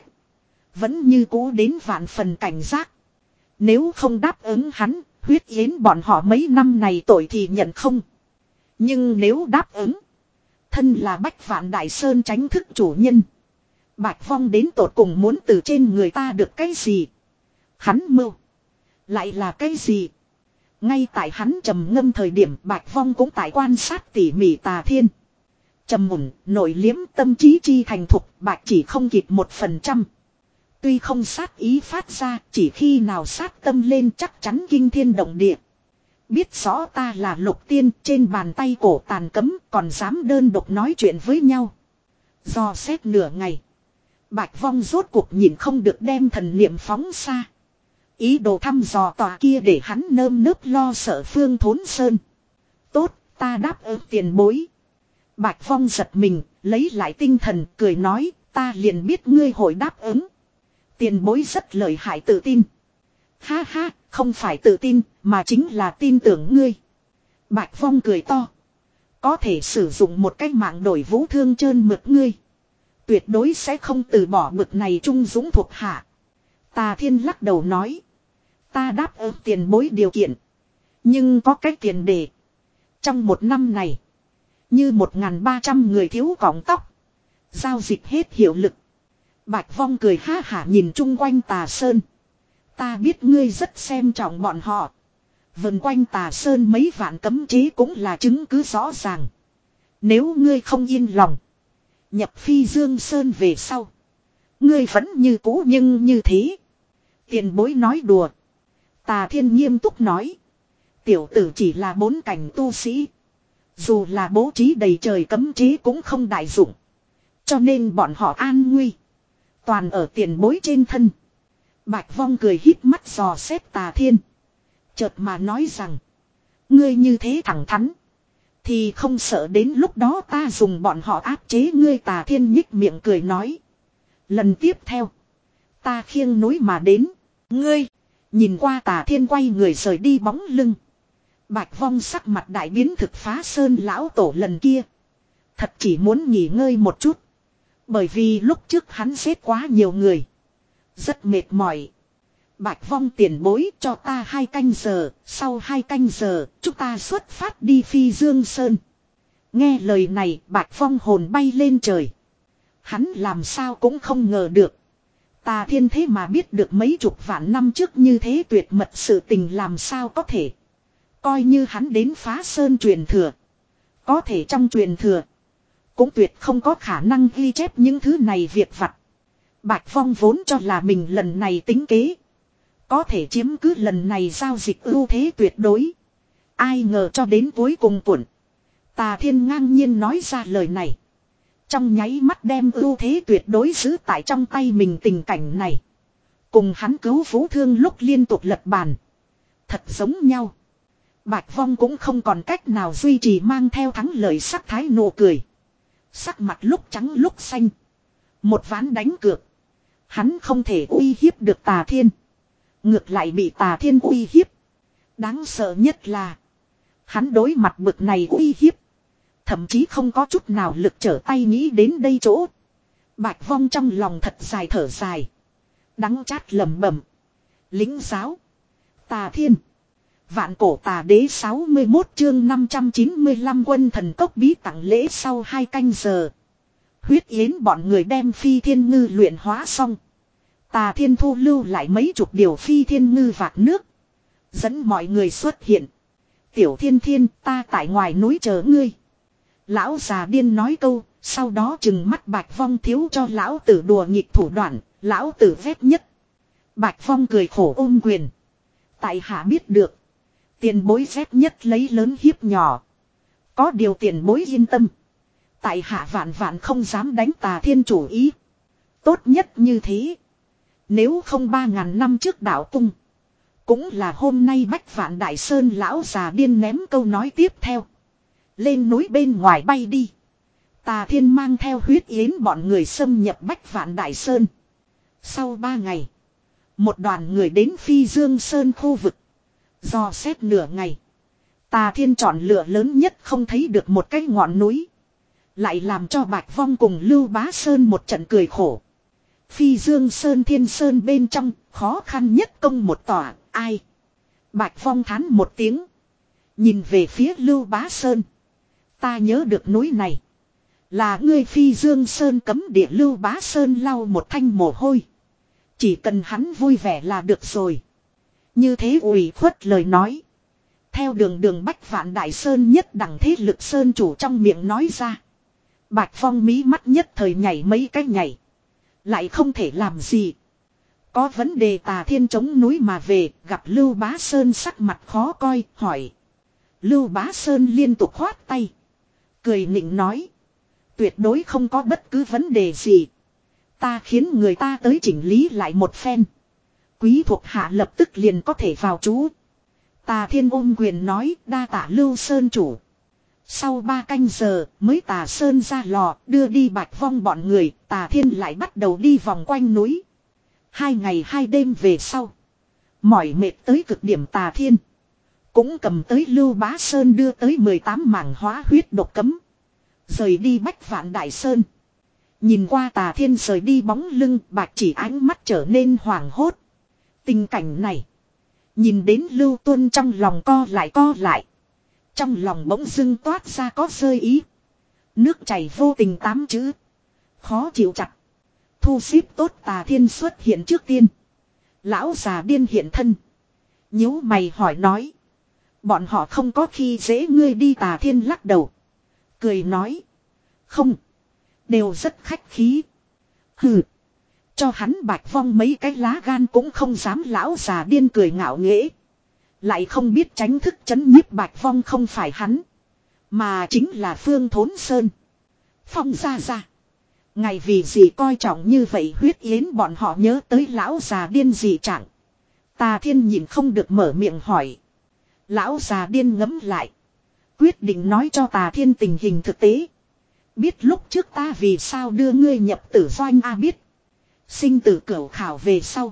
Vẫn như cũ đến vạn phần cảnh giác. Nếu không đáp ứng hắn, Huyết Yến bọn họ mấy năm này tội thì nhận không. Nhưng nếu đáp ứng. Thân là Bách Vạn Đại Sơn tránh thức chủ nhân. Bạch Vong đến tột cùng muốn từ trên người ta được cái gì? Hắn mưu. Lại là cái gì? Ngay tại hắn trầm ngâm thời điểm, Bạch Vong cũng tại quan sát tỉ mỉ Tà Thiên. Trầm mùn, nội liếm, tâm trí chi thành thục, Bạch Chỉ không kịp một phần trăm. Tuy không sát ý phát ra, chỉ khi nào sát tâm lên chắc chắn kinh thiên động địa. Biết rõ ta là Lục Tiên, trên bàn tay cổ tàn cấm, còn dám đơn độc nói chuyện với nhau. Dò xét nửa ngày, Bạch Vong rốt cuộc nhìn không được đem thần niệm phóng xa. Ý đồ thăm dò tòa kia để hắn nơm nớp lo sợ Phương Thốn Sơn. Tốt, ta đáp ứng tiền bối. Bạch Vong giật mình, lấy lại tinh thần, cười nói, ta liền biết ngươi hội đáp ứng. Tiền bối rất lợi hại tự tin. Ha ha, không phải tự tin, mà chính là tin tưởng ngươi. Bạch Vong cười to. Có thể sử dụng một cách mạng đổi vũ thương trơn mượt ngươi. Tuyệt đối sẽ không từ bỏ bực này trung dũng thuộc hạ. Tà Thiên lắc đầu nói. Ta đáp ứng tiền bối điều kiện. Nhưng có cái tiền đề. Trong một năm này. Như một ngàn ba trăm người thiếu cọng tóc. Giao dịch hết hiệu lực. Bạch Vong cười ha hả nhìn chung quanh Tà Sơn. Ta biết ngươi rất xem trọng bọn họ. Vần quanh Tà Sơn mấy vạn cấm chế cũng là chứng cứ rõ ràng. Nếu ngươi không yên lòng. Nhập Phi Dương Sơn về sau. Ngươi vẫn như cũ nhưng như thế. Tiền bối nói đùa. Tà Thiên nghiêm túc nói. Tiểu tử chỉ là bốn cảnh tu sĩ. Dù là bố trí đầy trời cấm chế cũng không đại dụng. Cho nên bọn họ an nguy. Toàn ở tiền bối trên thân. Bạch Vong cười híp mắt dò xét Tà Thiên. Chợt mà nói rằng. Ngươi như thế thẳng thắn. Thì không sợ đến lúc đó ta dùng bọn họ áp chế ngươi. Tà Thiên nhích miệng cười nói. Lần tiếp theo. Ta khiêng núi mà đến. Ngươi. Nhìn qua Tà Thiên quay người rời đi bóng lưng. Bạch Vong sắc mặt đại biến thực phá sơn lão tổ lần kia. Thật chỉ muốn nghỉ ngơi một chút. Bởi vì lúc trước hắn giết quá nhiều người. Rất mệt mỏi. Bạch Vong tiền bối cho ta hai canh giờ. Sau hai canh giờ chúng ta xuất phát đi Phi Dương Sơn. Nghe lời này Bạch Vong hồn bay lên trời. Hắn làm sao cũng không ngờ được. Tà Thiên thế mà biết được mấy chục vạn năm trước như thế tuyệt mật sự tình làm sao có thể. Coi như hắn đến phá sơn truyền thừa. Có thể trong truyền thừa. Cũng tuyệt không có khả năng ghi chép những thứ này việc vặt. Bạch Vong vốn cho là mình lần này tính kế. Có thể chiếm cứ lần này giao dịch ưu thế tuyệt đối. Ai ngờ cho đến cuối cùng cuộn. Tà Thiên ngang nhiên nói ra lời này. Trong nháy mắt đem ưu thế tuyệt đối giữ tại trong tay mình tình cảnh này. Cùng hắn cứu Vũ Thương lúc liên tục lật bàn. Thật giống nhau. Bạch Vong cũng không còn cách nào duy trì mang theo thắng lợi sắc thái nụ cười. Sắc mặt lúc trắng lúc xanh. Một ván đánh cược. Hắn không thể uy hiếp được Tà Thiên. Ngược lại bị Tà Thiên uy hiếp. Đáng sợ nhất là. Hắn đối mặt bực này uy hiếp. Thậm chí không có chút nào lực trở tay nghĩ đến đây chỗ. Bạch Vong trong lòng thật dài thở dài. Đắng chát lẩm bẩm. Lính giáo. Tà Thiên. Vạn cổ tà đế sáu mươi mốt chương năm trăm chín mươi lăm quân thần cốc bí tặng lễ sau hai canh giờ. Huyết yến bọn người đem phi thiên ngư luyện hóa xong. Tà Thiên thu lưu lại mấy chục điều phi thiên ngư vạc nước. Dẫn mọi người xuất hiện. Tiểu Thiên Thiên ta tại ngoài núi chờ ngươi. Lão già điên nói câu. Sau đó chừng mắt Bạch Vong thiếu cho lão tử đùa nghịch thủ đoạn. Lão tử vét nhất. Bạch Vong cười khổ ôm quyền. Tại hạ biết được. Tiền bối phép nhất lấy lớn hiếp nhỏ. Có điều tiền bối yên tâm. Tại hạ vạn vạn không dám đánh Tà Thiên chủ ý. Tốt nhất như thế. Nếu không ba ngàn năm trước đạo cung. Cũng là hôm nay Bách Vạn Đại Sơn lão già điên ném câu nói tiếp theo. Lên núi bên ngoài bay đi. Tà Thiên mang theo huyết yến bọn người xâm nhập Bách Vạn Đại Sơn. Sau ba ngày. Một đoàn người đến Phi Dương Sơn khu vực. Do xét nửa ngày. Tà Thiên chọn lựa lớn nhất không thấy được một cái ngọn núi. Lại làm cho Bạch Vong cùng Lưu Bá Sơn một trận cười khổ. Phi Dương Sơn Thiên Sơn bên trong khó khăn nhất công một tòa. Ai? Bạch Vong thán một tiếng. Nhìn về phía Lưu Bá Sơn. Ta nhớ được núi này. Là ngươi Phi Dương Sơn cấm địa. Lưu Bá Sơn lau một thanh mồ hôi. Chỉ cần hắn vui vẻ là được rồi. Như thế ủy khuất lời nói. Theo đường đường Bách Vạn Đại Sơn nhất đẳng thế lực Sơn chủ trong miệng nói ra. Bạch Phong mí mắt nhất thời nhảy mấy cái nhảy. Lại không thể làm gì. Có vấn đề Tà Thiên chống núi mà về, gặp Lưu Bá Sơn sắc mặt khó coi, hỏi. Lưu Bá Sơn liên tục khoát tay. Cười nịnh nói. Tuyệt đối không có bất cứ vấn đề gì. Ta khiến người ta tới chỉnh lý lại một phen. Quý thuộc hạ lập tức liền có thể vào trú. Tà Thiên ôm quyền nói đa tạ Lưu Sơn chủ. Sau ba canh giờ mới Tà Sơn ra lò đưa đi Bạch Vong bọn người. Tà Thiên lại bắt đầu đi vòng quanh núi. Hai ngày hai đêm về sau. Mỏi mệt tới cực điểm Tà Thiên. Cũng cầm tới Lưu Bá Sơn đưa tới mười tám mảng hóa huyết độc cấm. Rời đi Bách Vạn Đại Sơn. Nhìn qua Tà Thiên rời đi bóng lưng, Bạch Chỉ ánh mắt trở nên hoảng hốt. Tình cảnh này. Nhìn đến Lưu Tuân trong lòng co lại co lại. Trong lòng bỗng dưng toát ra có rơi ý. Nước chảy vô tình tám chữ. Khó chịu chặt. Thu xếp tốt Tà Thiên xuất hiện trước tiên. Lão già điên hiện thân. Nhíu mày hỏi nói. Bọn họ không có khi dễ ngươi đi. Tà Thiên lắc đầu. Cười nói. Không. Đều rất khách khí. Hừ. Cho hắn Bạch Vong mấy cái lá gan cũng không dám. Lão già điên cười ngạo nghễ. Lại không biết tránh thức chấn nhiếp Bạch Vong không phải hắn. Mà chính là Phương Thốn Sơn. Phong ra ra. Ngày vì gì coi trọng như vậy huyết yến bọn họ nhớ tới lão già điên gì chẳng. Tà Thiên nhìn không được mở miệng hỏi. Lão già điên ngẫm lại. Quyết định nói cho Tà Thiên tình hình thực tế. Biết lúc trước ta vì sao đưa ngươi nhập tử doanh a biết. Sinh tử cửu khảo về sau.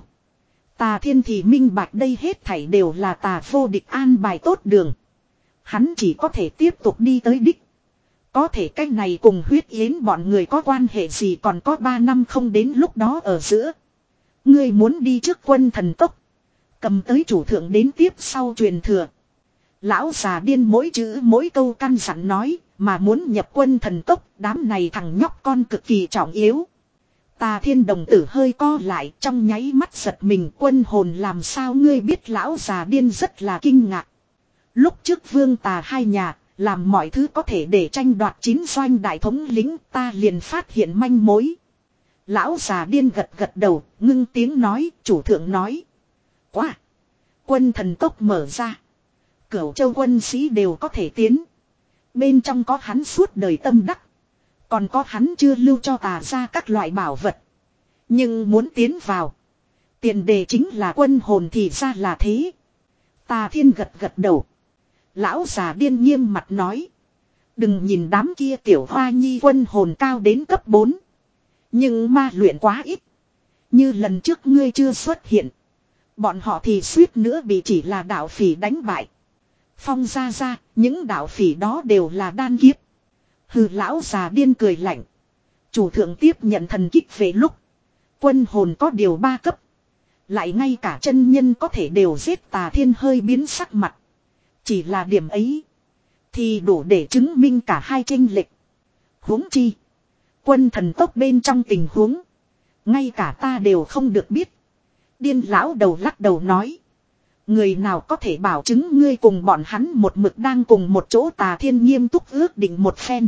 Tà Thiên thì minh bạch đây hết thảy đều là Tà vô địch an bài tốt đường. Hắn chỉ có thể tiếp tục đi tới đích. Có thể cách này cùng huyết yến bọn người có quan hệ gì còn có ba năm không đến lúc đó ở giữa. Ngươi muốn đi trước quân thần tốc. Cầm tới chủ thượng đến tiếp sau truyền thừa. Lão già điên mỗi chữ mỗi câu căn dặn nói. Mà muốn nhập quân thần tốc đám này thằng nhóc con cực kỳ trọng yếu. Tà Thiên đồng tử hơi co lại trong nháy mắt giật mình quân hồn làm sao ngươi biết lão già điên rất là kinh ngạc. Lúc trước Vương Tà hai nhà làm mọi thứ có thể để tranh đoạt chín doanh đại thống lính ta liền phát hiện manh mối. Lão già điên gật gật đầu ngưng tiếng nói chủ thượng nói. Quá! Quân thần tốc mở ra. Cửu châu quân sĩ đều có thể tiến. Bên trong có hắn suốt đời tâm đắc. Còn có hắn chưa lưu cho Tà ra các loại bảo vật. Nhưng muốn tiến vào. Tiền đề chính là quân hồn thì ra là thế. Tà Thiên gật gật đầu. Lão già điên nghiêm mặt nói. Đừng nhìn đám kia tiểu hoa nhi quân hồn cao đến cấp bốn. Nhưng ma luyện quá ít. Như lần trước ngươi chưa xuất hiện. Bọn họ thì suýt nữa bị chỉ là đạo phỉ đánh bại. Phong ra ra, những đạo phỉ đó đều là đan kiếp. Hừ lão già điên cười lạnh. Chủ thượng tiếp nhận thần kích về lúc. Quân hồn có điều ba cấp. Lại ngay cả chân nhân có thể đều giết. Tà Thiên hơi biến sắc mặt. Chỉ là điểm ấy. Thì đủ để chứng minh cả hai chênh lệch. Huống chi. Quân thần tốc bên trong tình huống. Ngay cả ta đều không được biết. Điên lão đầu lắc đầu nói. Người nào có thể bảo chứng ngươi cùng bọn hắn một mực đang cùng một chỗ. Tà Thiên nghiêm túc ước định một phen.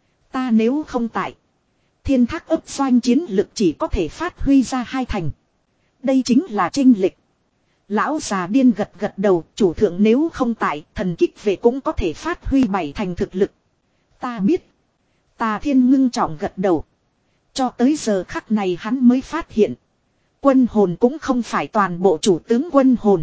Ta nếu không tại. Thiên thác ấp doanh chiến lực chỉ có thể phát huy ra hai thành. Đây chính là chênh lệch. Lão già điên gật gật đầu. Chủ thượng nếu không tại thần kích về cũng có thể phát huy bảy thành thực lực. Ta biết. Tà Thiên ngưng trọng gật đầu. Cho tới giờ khắc này hắn mới phát hiện. Quân hồn cũng không phải toàn bộ chủ tướng quân hồn.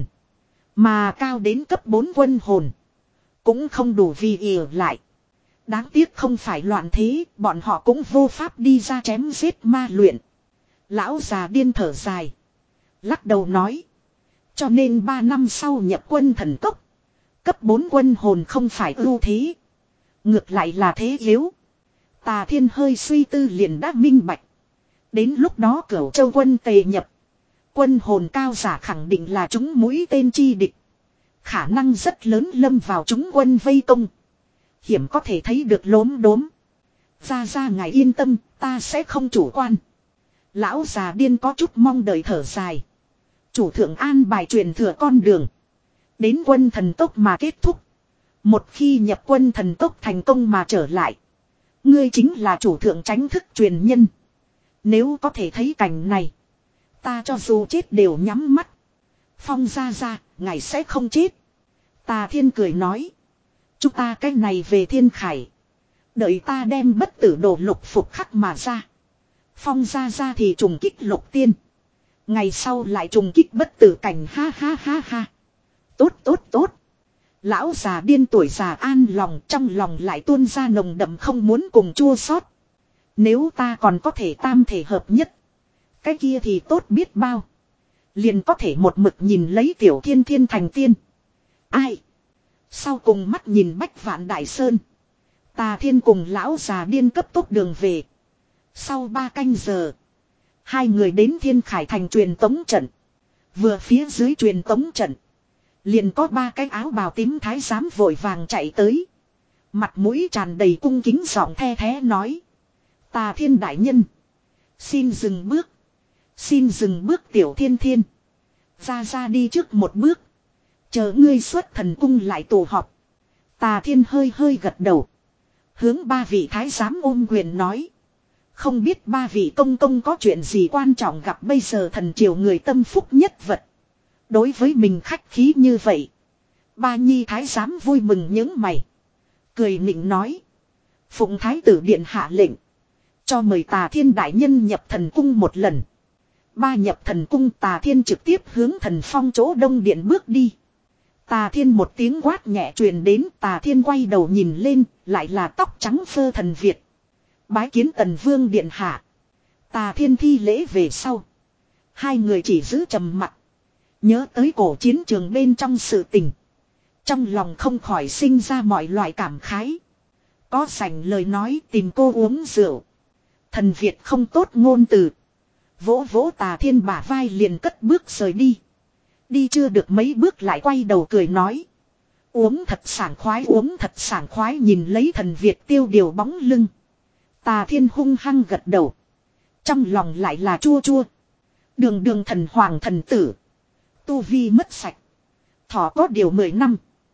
Mà cao đến cấp bốn quân hồn. Cũng không đủ vì ỉa lại. Đáng tiếc không phải loạn thế. Bọn họ cũng vô pháp đi ra chém giết ma luyện. Lão già điên thở dài. Lắc đầu nói. Cho nên ba năm sau nhập quân thần tốc. Cấp bốn quân hồn không phải ưu thế. Ngược lại là thế yếu. Tà Thiên hơi suy tư liền đã minh bạch. Đến lúc đó Cửu Châu quân tề nhập. Quân hồn cao giả khẳng định là chúng mũi tên chi địch. Khả năng rất lớn lâm vào chúng quân vây công. Hiểm có thể thấy được lốm đốm. Ra ra ngài yên tâm, ta sẽ không chủ quan. Lão già điên có chút mong đợi thở dài. Chủ thượng an bài truyền thừa con đường. Đến quân thần tốc mà kết thúc. Một khi nhập quân thần tốc thành công mà trở lại. Ngươi chính là chủ thượng tránh thức truyền nhân. Nếu có thể thấy cảnh này. Ta cho dù chết đều nhắm mắt. Phong ra ra, ngài sẽ không chết. Tà Thiên cười nói. Chúng ta cái này về Thiên Khải. Đợi ta đem bất tử đồ lục phục khắc mà ra. Phong ra ra thì trùng kích lục tiên. Ngày sau lại trùng kích bất tử cảnh, ha ha ha ha. Tốt tốt tốt. Lão già điên tuổi già an lòng, trong lòng lại tuôn ra nồng đậm không muốn cùng chua xót. Nếu ta còn có thể tam thể hợp nhất. Cái kia thì tốt biết bao. Liền có thể một mực nhìn lấy Tiểu Thiên Thiên thành tiên. Ai? Sau cùng mắt nhìn Bách Vạn Đại Sơn. Tà Thiên cùng lão già điên cấp tốc đường về. Sau ba canh giờ. Hai người đến Thiên Khải thành truyền tống trận. Vừa phía dưới truyền tống trận. Liền có ba cái áo bào tím thái giám vội vàng chạy tới. Mặt mũi tràn đầy cung kính giọng the thé nói. Tà Thiên đại nhân. Xin dừng bước. Xin dừng bước Tiểu Thiên Thiên. Ra ra đi trước một bước. Chờ ngươi xuất thần cung lại tụ họp. Tà Thiên hơi hơi gật đầu. Hướng ba vị thái giám ôm quyền nói. Không biết ba vị công công có chuyện gì quan trọng gặp bây giờ thần triều người tâm phúc nhất vật. Đối với mình khách khí như vậy. Ba nhi thái giám vui mừng những mày. Cười nịnh nói. Phụng thái tử điện hạ lệnh. Cho mời Tà Thiên đại nhân nhập thần cung một lần. Ba nhập thần cung, Tà Thiên trực tiếp hướng Thần Phong chỗ đông điện bước đi. Tà Thiên một tiếng quát nhẹ truyền đến, Tà Thiên quay đầu nhìn lên, lại là tóc trắng phơ Thần Việt. Bái kiến Tần Vương điện hạ. Tà Thiên thi lễ về sau. Hai người chỉ giữ trầm mặc. Nhớ tới cổ chiến trường bên trong sự tình. Trong lòng không khỏi sinh ra mọi loại cảm khái. Có sảnh lời nói tìm cô uống rượu. Thần Việt không tốt ngôn từ. Vỗ vỗ Tà Thiên bả vai liền cất bước rời đi. Đi chưa được mấy bước lại quay đầu cười nói. Uống thật sảng khoái, uống thật sảng khoái, nhìn lấy Thần Việt tiêu điều bóng lưng. Tà Thiên hung hăng gật đầu. Trong lòng lại là chua chua. Đường đường thần hoàng thần tử. Tu vi mất sạch. Thọ có điều mười năm.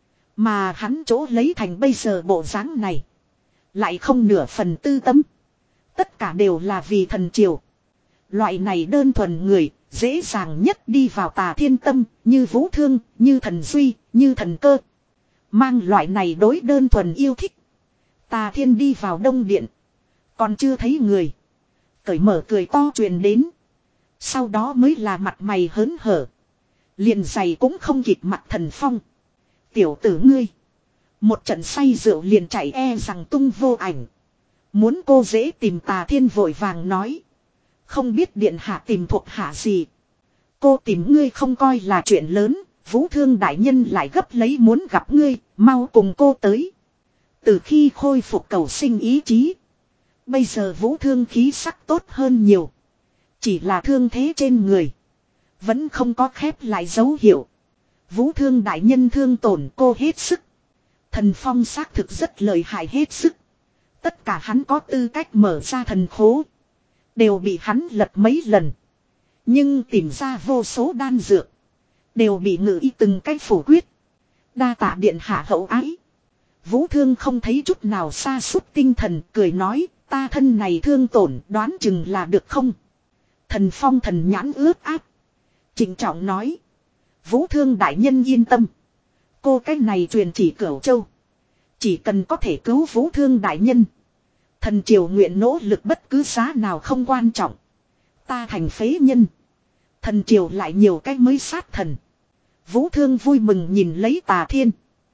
Mà hắn chỗ lấy thành bây giờ bộ dáng này. Lại không nửa phần tư tâm. Tất cả đều là vì thần triều. Loại này đơn thuần người, dễ dàng nhất đi vào Tà Thiên tâm, như Vũ Thương, như Thần Duy, như Thần Cơ. Mang loại này đối đơn thuần yêu thích. Tà Thiên đi vào đông điện. Còn chưa thấy người. Cởi mở cười to truyền đến. Sau đó mới là mặt mày hớn hở. Liền giày cũng không kịp mặt Thần Phong. Tiểu tử ngươi. Một trận say rượu liền chạy e rằng tung vô ảnh. Muốn cô dễ tìm Tà Thiên vội vàng nói. Không biết điện hạ tìm thuộc hạ gì. Cô tìm ngươi không coi là chuyện lớn. Vũ Thương đại nhân lại gấp lấy muốn gặp ngươi. Mau cùng cô tới. Từ khi khôi phục cầu sinh ý chí. Bây giờ Vũ Thương khí sắc tốt hơn nhiều. Chỉ là thương thế trên người. Vẫn không có khép lại dấu hiệu. Vũ Thương đại nhân thương tổn cô hết sức. Thần Phong xác thực rất lợi hại hết sức. Tất cả hắn có tư cách mở ra thần khố. Đều bị hắn lật mấy lần. Nhưng tìm ra vô số đan dược. Đều bị ngự y từng cách phủ quyết. Đa tạ điện hạ hậu ái. Vũ Thương không thấy chút nào sa sút tinh thần, cười nói, ta thân này thương tổn đoán chừng là được không? Thần Phong thần nhãn ướt át. Trịnh trọng nói. Vũ Thương đại nhân yên tâm. Cô cách này truyền chỉ Cửu Châu. Chỉ cần có thể cứu Vũ Thương đại nhân. Thần triều nguyện nỗ lực bất cứ giá nào không quan trọng. Ta thành phế nhân. Thần triều lại nhiều cách mới sát thần. Vũ Thương vui mừng nhìn lấy Tà Thiên.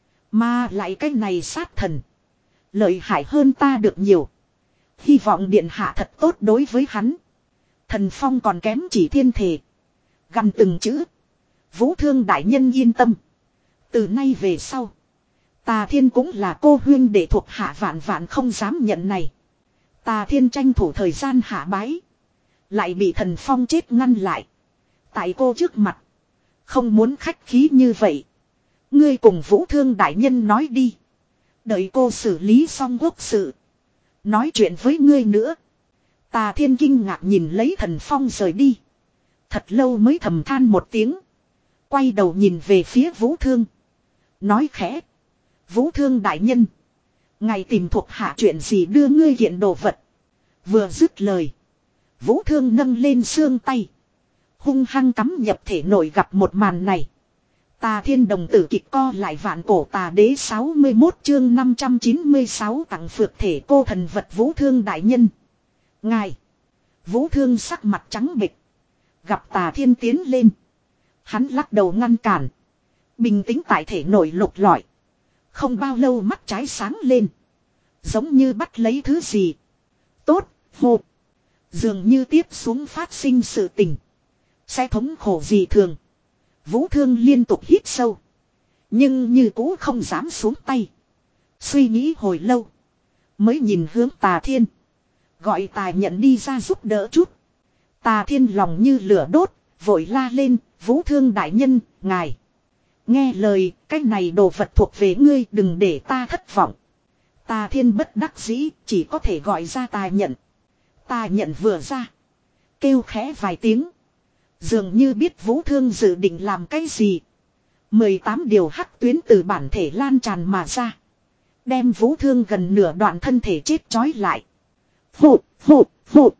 Mà lại cái này sát thần. Lợi hại hơn ta được nhiều. Hy vọng điện hạ thật tốt đối với hắn. Thần Phong còn kém chỉ thiên thể. Gằn từng chữ. Vũ Thương đại nhân yên tâm. Từ nay về sau. Tà Thiên cũng là cô huyên để thuộc hạ vạn vạn không dám nhận này. Tà Thiên tranh thủ thời gian hạ bái. Lại bị Thần Phong chết ngăn lại. Tại cô trước mặt. Không muốn khách khí như vậy. Ngươi cùng Vũ Thương đại nhân nói đi. Đợi cô xử lý xong quốc sự. Nói chuyện với ngươi nữa. Tà Thiên kinh ngạc nhìn lấy Thần Phong rời đi. Thật lâu mới thầm than một tiếng. Quay đầu nhìn về phía Vũ Thương. Nói khẽ. Vũ Thương đại nhân. Ngài tìm thuộc hạ chuyện gì đưa ngươi hiện đồ vật. Vừa dứt lời. Vũ Thương nâng lên xương tay. Hung hăng cắm nhập thể nội gặp một màn này. Tà Thiên đồng tử kịch co lại vạn cổ tà đế sáu mươi mốt chương năm trăm chín mươi sáu tặng phược thể cô thần vật Vũ Thương đại nhân. Ngài. Vũ Thương sắc mặt trắng bệch. Gặp Tà Thiên tiến lên. Hắn lắc đầu ngăn cản. Bình tĩnh tại thể nội lục lọi. Không bao lâu mắt trái sáng lên. Giống như bắt lấy thứ gì. Tốt, hộp. Dường như tiếp xuống phát sinh sự tình. Sẽ thống khổ gì thường. Vũ Thương liên tục hít sâu. Nhưng như cũ không dám xuống tay. Suy nghĩ hồi lâu. Mới nhìn hướng Tà Thiên. Gọi Tà nhận đi ra giúp đỡ chút. Tà Thiên lòng như lửa đốt. Vội la lên. Vũ Thương đại nhân, ngài. Nghe lời, cái này đồ vật thuộc về ngươi, đừng để ta thất vọng. Tà Thiên bất đắc dĩ, chỉ có thể gọi ra Tà nhận. Tà nhận vừa ra. Kêu khẽ vài tiếng. Dường như biết Vũ Thương dự định làm cái gì. mười tám điều hắc tuyến từ bản thể lan tràn mà ra. Đem Vũ Thương gần nửa đoạn thân thể chết trói lại. Phụt, phụt, phụt.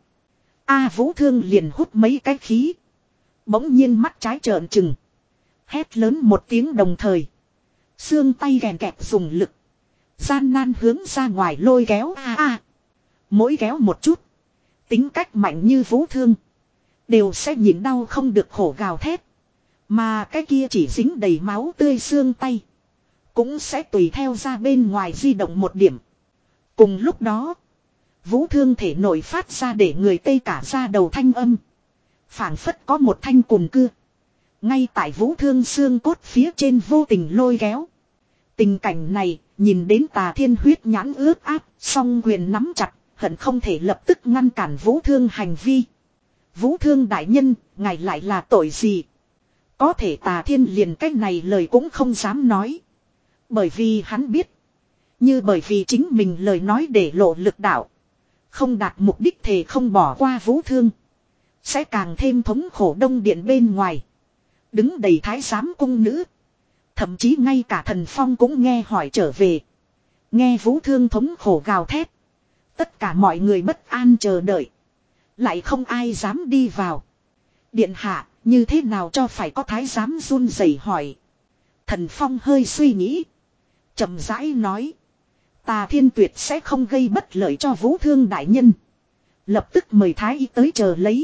A Vũ Thương liền hút mấy cái khí. Bỗng nhiên mắt trái trợn trừng. Hét lớn một tiếng đồng thời. Xương tay ghèn kẹp dùng lực. Gian nan hướng ra ngoài lôi kéo a a. Mỗi kéo một chút. Tính cách mạnh như Vũ Thương. Đều sẽ nhịn đau không được khổ gào thét. Mà cái kia chỉ dính đầy máu tươi xương tay. Cũng sẽ tùy theo ra bên ngoài di động một điểm. Cùng lúc đó. Vũ Thương thể nội phát ra để người tê cả ra đầu thanh âm. Phảng phất có một thanh cùn cưa. Ngay tại Vũ Thương xương cốt phía trên vô tình lôi kéo. Tình cảnh này nhìn đến Tà Thiên huyết nhãn ướt áp. Song quyền nắm chặt. Hận không thể lập tức ngăn cản Vũ Thương hành vi. Vũ Thương đại nhân, ngài lại là tội gì? Có thể Tà Thiên liền cách này lời cũng không dám nói. Bởi vì hắn biết. Như bởi vì chính mình lời nói để lộ lực đạo. Không đạt mục đích thì không bỏ qua Vũ Thương. Sẽ càng thêm thống khổ đông điện bên ngoài. Đứng đầy thái giám cung nữ. Thậm chí ngay cả Thần Phong cũng nghe hỏi trở về. Nghe Vũ Thương thống khổ gào thét. Tất cả mọi người bất an chờ đợi. Lại không ai dám đi vào. Điện hạ, như thế nào cho phải có thái giám run rẩy hỏi. Thần Phong hơi suy nghĩ. Chậm rãi nói. Tà Thiên tuyệt sẽ không gây bất lợi cho Vũ Thương đại nhân. Lập tức mời thái y tới chờ lấy.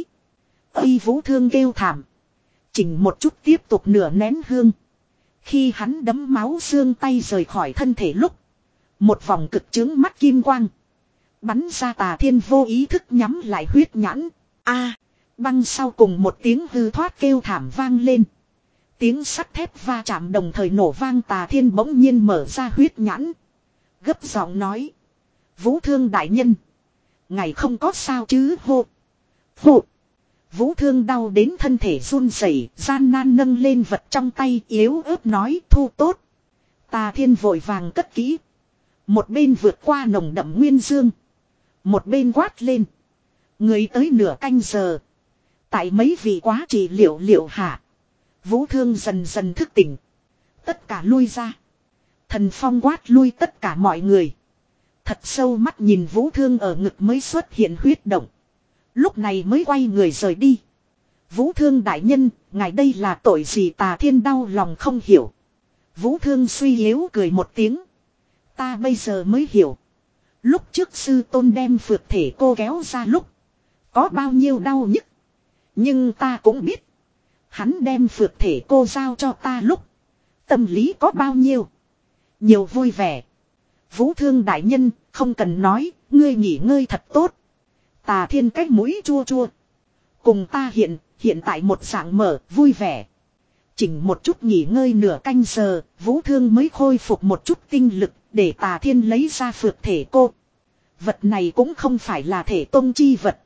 Ây Vũ Thương kêu thảm. Chỉnh một chút tiếp tục nửa nén hương. Khi hắn đấm máu xương tay rời khỏi thân thể lúc. Một vòng cực chứng mắt kim quang. Bắn ra Tà Thiên vô ý thức nhắm lại huyết nhãn. A, băng sau cùng một tiếng hư thoát kêu thảm vang lên. Tiếng sắt thép va chạm đồng thời nổ vang. Tà Thiên bỗng nhiên mở ra huyết nhãn. Gấp giọng nói. Vũ Thương đại nhân. Ngài không có sao chứ hô. Hô. Vũ Thương đau đến thân thể run rẩy, gian nan nâng lên vật trong tay yếu ớt nói thu tốt. Tà Thiên vội vàng cất kỹ. Một bên vượt qua nồng đậm nguyên dương. Một bên quát lên. Người tới nửa canh giờ. Tại mấy vị quá trị liệu liệu hạ. Vũ Thương dần dần thức tỉnh. Tất cả lui ra. Thần Phong quát lui tất cả mọi người. Thật sâu mắt nhìn Vũ Thương ở ngực mới xuất hiện huyết động. Lúc này mới quay người rời đi. Vũ Thương đại nhân, ngài đây là tội gì? Tà Thiên đau lòng không hiểu. Vũ Thương suy yếu cười một tiếng. Ta bây giờ mới hiểu. Lúc trước sư tôn đem phược thể cô kéo ra lúc. Có bao nhiêu đau nhức. Nhưng ta cũng biết. Hắn đem phược thể cô giao cho ta lúc. Tâm lý có bao nhiêu. Nhiều vui vẻ. Vũ Thương đại nhân, không cần nói, ngươi nghỉ ngơi thật tốt. Tà Thiên cách mũi chua chua. Cùng ta hiện, hiện tại một dạng mở, vui vẻ. Chỉnh một chút nghỉ ngơi nửa canh giờ, Vũ Thương mới khôi phục một chút tinh lực, để Tà Thiên lấy ra phược thể cô. Vật này cũng không phải là thể tôn chi vật.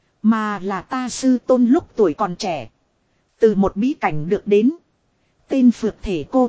Mà là ta sư tôn lúc tuổi còn trẻ. Từ một bí cảnh được đến. Tên phược thể cô.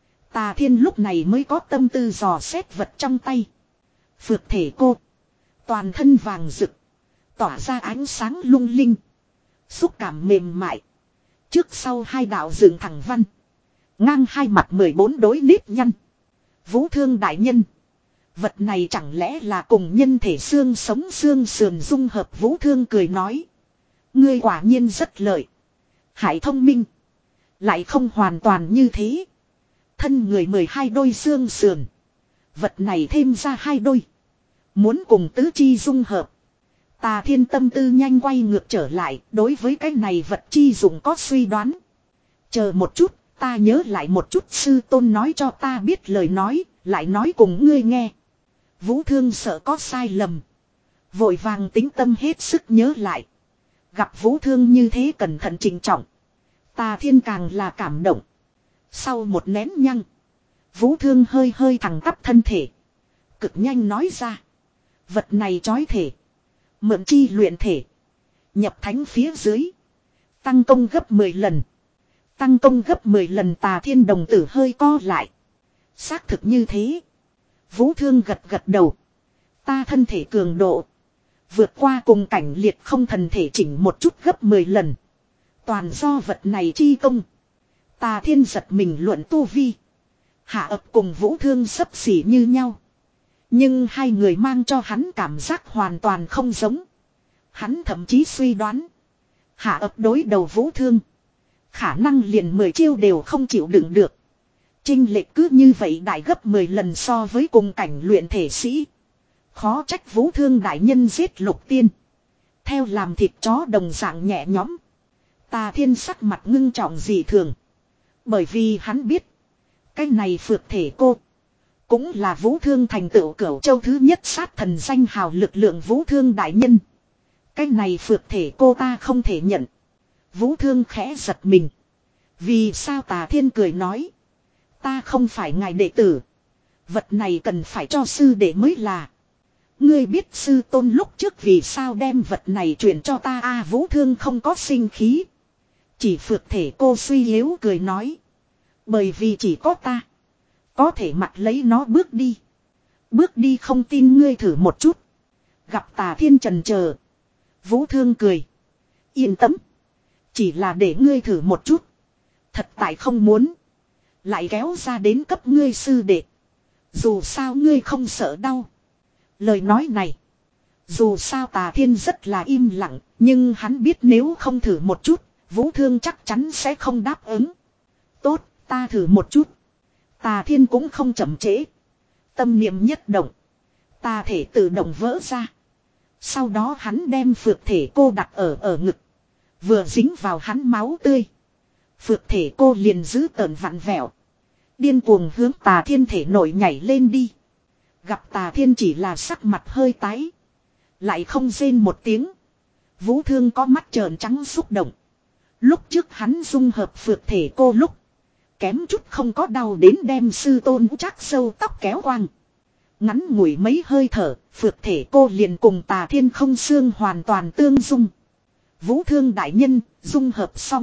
Tà Thiên lúc này mới có tâm tư dò xét vật trong tay. Phược thể cô. Toàn thân vàng rực. Tỏa ra ánh sáng lung linh. Xúc cảm mềm mại. Trước sau hai đạo dựng thẳng văn. Ngang hai mặt mười bốn đối nếp nhăn. Vũ Thương đại nhân. Vật này chẳng lẽ là cùng nhân thể xương sống xương sườn dung hợp? Vũ Thương cười nói. Ngươi quả nhiên rất lợi. Hải thông minh. Lại không hoàn toàn như thế. Thân người mười hai đôi xương sườn. Vật này thêm ra hai đôi. Muốn cùng tứ chi dung hợp. Tà Thiên tâm tư nhanh quay ngược trở lại. Đối với cái này vật chi dùng có suy đoán. Chờ một chút. Ta nhớ lại một chút sư tôn nói cho ta biết lời nói. Lại nói cùng ngươi nghe. Vũ Thương sợ có sai lầm. Vội vàng tính tâm hết sức nhớ lại. Gặp Vũ Thương như thế cẩn thận trịnh trọng. Tà Thiên càng là cảm động. Sau một nén nhăng. Vũ Thương hơi hơi thẳng tắp thân thể. Cực nhanh nói ra. Vật này trói thể. Mượn chi luyện thể. Nhập thánh phía dưới. Tăng công gấp mười lần. Tăng công gấp mười lần. Tà Thiên đồng tử hơi co lại. Xác thực như thế. Vũ Thương gật gật đầu. Ta thân thể cường độ. Vượt qua cùng cảnh liệt không thần thể chỉnh một chút gấp mười lần. Toàn do vật này chi công. Tà Thiên giật mình luận tu vi. Hạ ập cùng Vũ Thương xấp xỉ như nhau. Nhưng hai người mang cho hắn cảm giác hoàn toàn không giống. Hắn thậm chí suy đoán. Hạ ập đối đầu Vũ Thương. Khả năng liền mười chiêu đều không chịu đựng được. Chênh lệch cứ như vậy đại gấp mười lần so với cùng cảnh luyện thể sĩ. Khó trách Vũ Thương đại nhân giết Lục Tiên. Theo làm thịt chó đồng dạng nhẹ nhõm. Tà Thiên sắc mặt ngưng trọng dị thường. Bởi vì hắn biết. Cái này phược thể cô. Cũng là Vũ Thương thành tựu Cửu Châu thứ nhất sát thần danh hào lực lượng Vũ Thương đại nhân. Cái này phược thể cô ta không thể nhận. Vũ Thương khẽ giật mình. Vì sao Tà Thiên cười nói. Ta không phải ngài đệ tử. Vật này cần phải cho sư đệ mới là. Ngươi biết sư tôn lúc trước vì sao đem vật này truyền cho ta a à, Vũ Thương không có sinh khí. Chỉ phược thể cô suy yếu cười nói. Bởi vì chỉ có ta. Có thể mặc lấy nó bước đi. Bước đi không tin ngươi thử một chút. Gặp Tà Thiên trần chờ. Vũ Thương cười. Yên tâm. Chỉ là để ngươi thử một chút. Thật tại không muốn. Lại kéo ra đến cấp ngươi sư đệ. Dù sao ngươi không sợ đau. Lời nói này. Dù sao Tà Thiên rất là im lặng. Nhưng hắn biết nếu không thử một chút. Vũ Thương chắc chắn sẽ không đáp ứng. Tốt, ta thử một chút. Tà Thiên cũng không chậm trễ. Tâm niệm nhất động. Tà thể tự động vỡ ra. Sau đó hắn đem phược thể cô đặt ở ở ngực. Vừa dính vào hắn máu tươi. Phược thể cô liền giữ tợn vặn vẹo. Điên cuồng hướng Tà Thiên thể nổi nhảy lên đi. Gặp Tà Thiên chỉ là sắc mặt hơi tái. Lại không rên một tiếng. Vũ Thương có mắt trợn trắng xúc động. Lúc trước hắn dung hợp phược thể cô lúc. Kém chút không có đau đến đem sư tôn chắc sâu tóc kéo quang. Ngắn ngủi mấy hơi thở. Phược thể cô liền cùng Tà Thiên không xương hoàn toàn tương dung. Vũ Thương đại nhân dung hợp xong.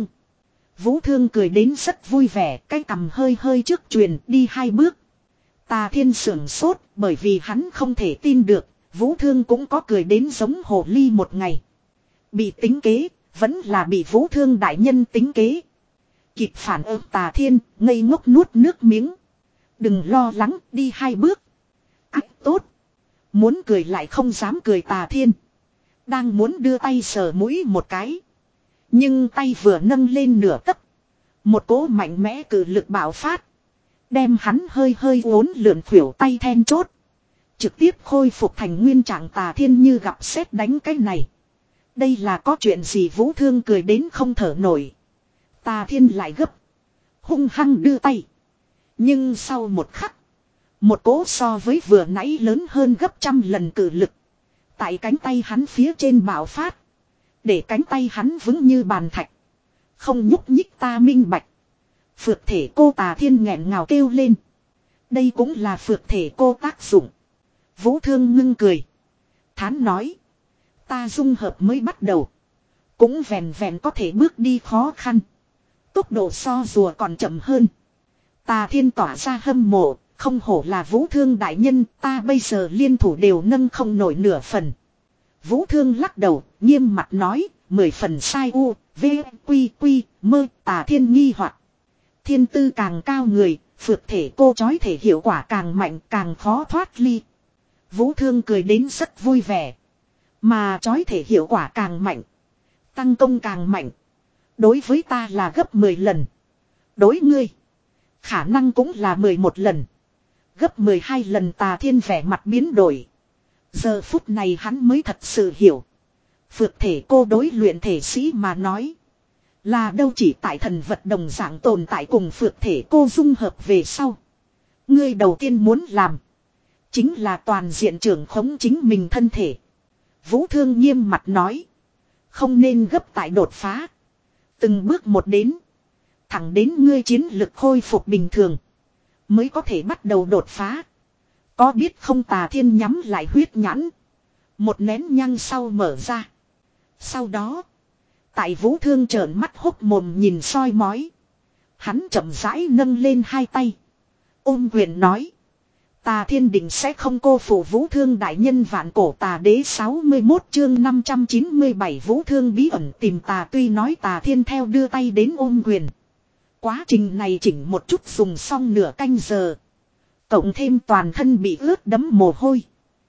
Vũ Thương cười đến rất vui vẻ. Cái cằm hơi hơi trước truyền đi hai bước. Tà Thiên sưởng sốt bởi vì hắn không thể tin được. Vũ Thương cũng có cười đến giống hồ ly một ngày. Bị tính kế. Vẫn là bị Vũ Thương đại nhân tính kế. Kịp phản ứng Tà Thiên ngây ngốc nuốt nước miếng. Đừng lo lắng đi hai bước. Ác tốt. Muốn cười lại không dám cười Tà Thiên. Đang muốn đưa tay sờ mũi một cái. Nhưng tay vừa nâng lên nửa tấc. Một cỗ mạnh mẽ cử lực bạo phát. Đem hắn hơi hơi uốn lượn khuỷu tay then chốt. Trực tiếp khôi phục thành nguyên trạng Tà Thiên như gặp sét đánh cái này. Đây là có chuyện gì Vũ Thương cười đến không thở nổi. Tà Thiên lại gấp. Hung hăng đưa tay. Nhưng sau một khắc. Một cỗ so với vừa nãy lớn hơn gấp trăm lần cử lực. Tại cánh tay hắn phía trên bạo phát. Để cánh tay hắn vững như bàn thạch. Không nhúc nhích ta minh bạch. Phược thể cô Tà Thiên nghẹn ngào kêu lên. Đây cũng là phược thể cô tác dụng. Vũ Thương ngưng cười. Thán nói. Ta dung hợp mới bắt đầu. Cũng vẹn vẹn có thể bước đi khó khăn. Tốc độ so rùa còn chậm hơn. Tà Thiên tỏa ra hâm mộ. Không hổ là Vũ Thương đại nhân. Ta bây giờ liên thủ đều nâng không nổi nửa phần. Vũ Thương lắc đầu. Nghiêm mặt nói. Mười phần sai u. V. Quy. Quy. Mơ. Tà Thiên nghi hoặc. Thiên tư càng cao người. Phược thể cô chói thể hiệu quả càng mạnh càng khó thoát ly. Vũ Thương cười đến rất vui vẻ. Mà chói thể hiệu quả càng mạnh. Tăng công càng mạnh. Đối với ta là gấp mười lần. Đối ngươi. Khả năng cũng là mười một lần. Gấp mười hai lần Tà Thiên vẻ mặt biến đổi. Giờ phút này hắn mới thật sự hiểu. Phược thể cô đối luyện thể sĩ mà nói. Là đâu chỉ tại thần vật đồng dạng tồn tại cùng phược thể cô dung hợp về sau. Ngươi đầu tiên muốn làm. Chính là toàn diện trưởng khống chính mình thân thể. Vũ Thương nghiêm mặt nói. Không nên gấp tại đột phá. Từng bước một đến. Thẳng đến ngươi chiến lực khôi phục bình thường. Mới có thể bắt đầu đột phá. Có biết không? Tà Thiên nhắm lại huyết nhãn. Một nén nhang sau mở ra. Sau đó. Tại Vũ Thương trợn mắt hốc mồm nhìn soi mói. Hắn chậm rãi nâng lên hai tay. Ôm quyền nói. Tà Thiên định sẽ không cô phụ Vũ Thương đại nhân vạn cổ tà đế sáu mươi mốt chương năm trăm chín mươi bảy Vũ Thương bí ẩn tìm tà tuy nói Tà Thiên theo đưa tay đến ôm quyền. Quá trình này chỉnh một chút dùng xong nửa canh giờ. Cộng thêm toàn thân bị ướt đẫm mồ hôi.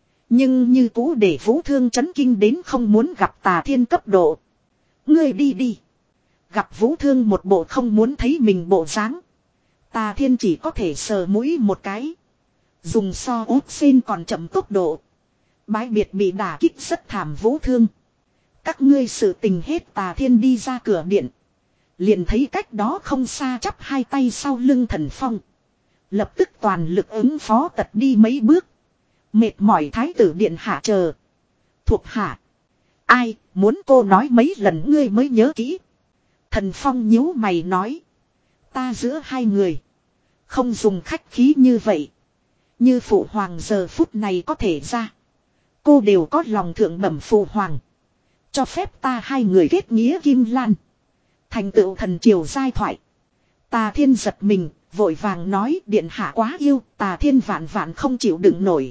Nhưng như cũ để Vũ Thương chấn kinh đến không muốn gặp Tà Thiên cấp độ. Ngươi đi đi. Gặp Vũ Thương một bộ không muốn thấy mình bộ dáng. Tà Thiên chỉ có thể sờ mũi một cái. Dùng so út xin còn chậm tốc độ. Bái biệt bị đả kích rất thảm Vũ Thương. Các ngươi sự tình hết. Tà Thiên đi ra cửa điện. Liền thấy cách đó không xa chắp hai tay sau lưng Thần Phong. Lập tức toàn lực ứng phó tật đi mấy bước. Mệt mỏi thái tử điện hạ chờ. Thuộc hạ. Ai muốn cô nói mấy lần ngươi mới nhớ kỹ. Thần Phong nhíu mày nói. Ta giữa hai người. Không dùng khách khí như vậy. Như phụ hoàng giờ phút này có thể ra. Cô đều có lòng thượng bẩm phụ hoàng. Cho phép ta hai người kết nghĩa kim lan. Thành tựu thần triều giai thoại. Tà Thiên giật mình. Vội vàng nói điện hạ quá yêu. Tà Thiên vạn vạn không chịu đựng nổi.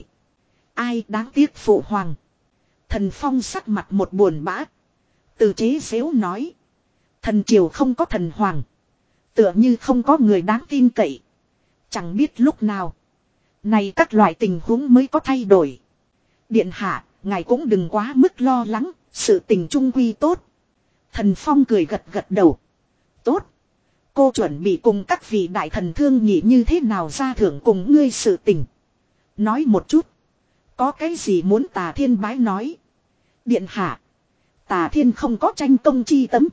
Ai đáng tiếc phụ hoàng. Thần Phong sắc mặt một buồn bã. Từ chế xếu nói. Thần triều không có thần hoàng. Tựa như không có người đáng tin cậy. Chẳng biết lúc nào. Này các loại tình huống mới có thay đổi. Điện hạ, ngài cũng đừng quá mức lo lắng. Sự tình trung quy tốt. Thần Phong cười gật gật đầu. Tốt. Cô chuẩn bị cùng các vị đại thần thương nghị như thế nào ra thưởng cùng ngươi sự tình. Nói một chút. Có cái gì muốn Tà Thiên bái nói. Điện hạ. Tà Thiên không có tranh công chi tấm.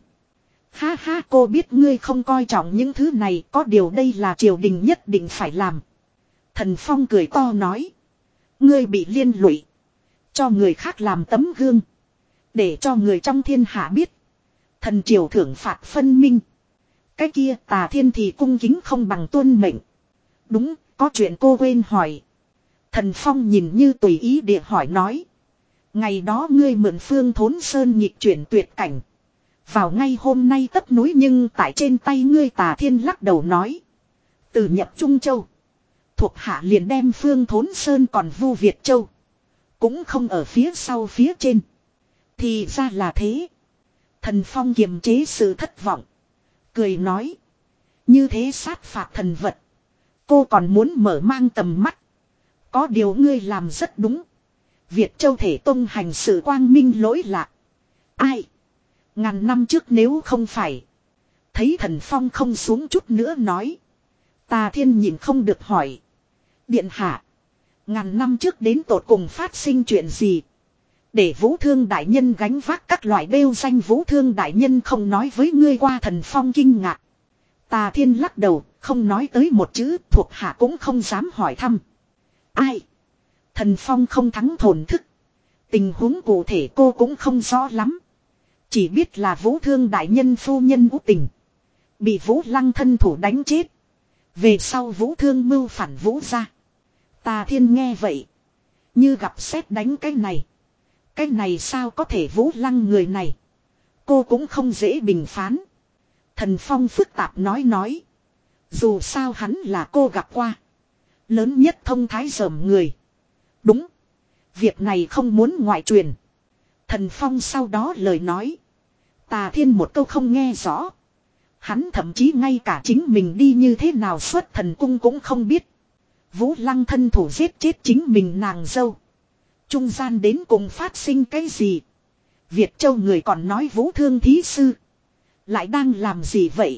Ha ha cô biết ngươi không coi trọng những thứ này. Có điều đây là triều đình nhất định phải làm. Thần Phong cười to nói. Ngươi bị liên lụy. Cho người khác làm tấm gương. Để cho người trong thiên hạ biết. Thần triều thưởng phạt phân minh. Cái kia Tà Thiên thì cung kính không bằng tuân mệnh. Đúng, có chuyện cô quên hỏi. Thần Phong nhìn như tùy ý địa hỏi nói. Ngày đó ngươi mượn Phương Thốn Sơn nhịp chuyển tuyệt cảnh. Vào ngay hôm nay tất núi nhưng tại trên tay ngươi. Tà Thiên lắc đầu nói. Từ nhập Trung Châu. Thuộc hạ liền đem Phương Thốn Sơn còn Vu Việt Châu. Cũng không ở phía sau phía trên. Thì ra là thế. Thần Phong kiềm chế sự thất vọng. Cười nói. Như thế sát phạt thần vật. Cô còn muốn mở mang tầm mắt. Có điều ngươi làm rất đúng. Việt Châu thể tông hành sự quang minh lỗi lạc. Ai? Ngàn năm trước nếu không phải. Thấy Thần Phong không xuống chút nữa nói. Tà Thiên nhìn không được hỏi. Điện hạ. Ngàn năm trước đến tột cùng phát sinh chuyện gì? Để Vũ Thương đại nhân gánh vác các loại bêu danh. Vũ Thương đại nhân không nói với ngươi qua. Thần Phong kinh ngạc. Tà Thiên lắc đầu. Không nói tới một chữ. Thuộc hạ cũng không dám hỏi thăm. Ai? Thần Phong không thắng thổn thức. Tình huống cụ thể cô cũng không rõ lắm. Chỉ biết là Vũ Thương đại nhân phu nhân Vũ Tình. Bị Vũ Lăng thân thủ đánh chết. Về sau Vũ Thương mưu phản Vũ ra. Tà Thiên nghe vậy. Như gặp sét đánh cái này. Cái này sao có thể Vũ Lăng người này. Cô cũng không dễ bình phán. Thần Phong phức tạp nói nói. Dù sao hắn là cô gặp qua. Lớn nhất thông thái dởm người. Đúng. Việc này không muốn ngoại truyền. Thần Phong sau đó lời nói. Tà Thiên một câu không nghe rõ. Hắn thậm chí ngay cả chính mình đi như thế nào xuất thần cung cũng không biết. Vũ Lăng thân thủ giết chết chính mình nàng dâu. Trung gian đến cùng phát sinh cái gì? Việt Châu người còn nói Vũ Thương thí sư. Lại đang làm gì vậy?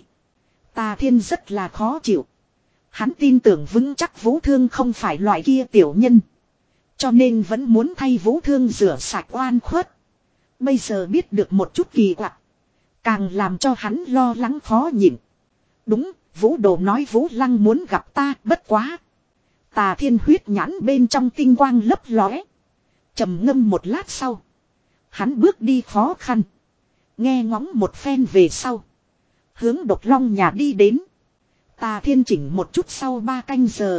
Tà Thiên rất là khó chịu. Hắn tin tưởng vững chắc Vũ Thương không phải loại kia tiểu nhân. Cho nên vẫn muốn thay Vũ Thương rửa sạch oan khuất. Bây giờ biết được một chút kỳ quặc. Càng làm cho hắn lo lắng khó nhịn. Đúng, Vũ Đồ nói Vũ Lăng muốn gặp ta, bất quá. Tà Thiên huyết nhãn bên trong tinh quang lấp lóe. Trầm ngâm một lát sau. Hắn bước đi khó khăn. Nghe ngóng một phen về sau. Hướng Độc Long nhà đi đến. Tà Thiên chỉnh một chút sau ba canh giờ.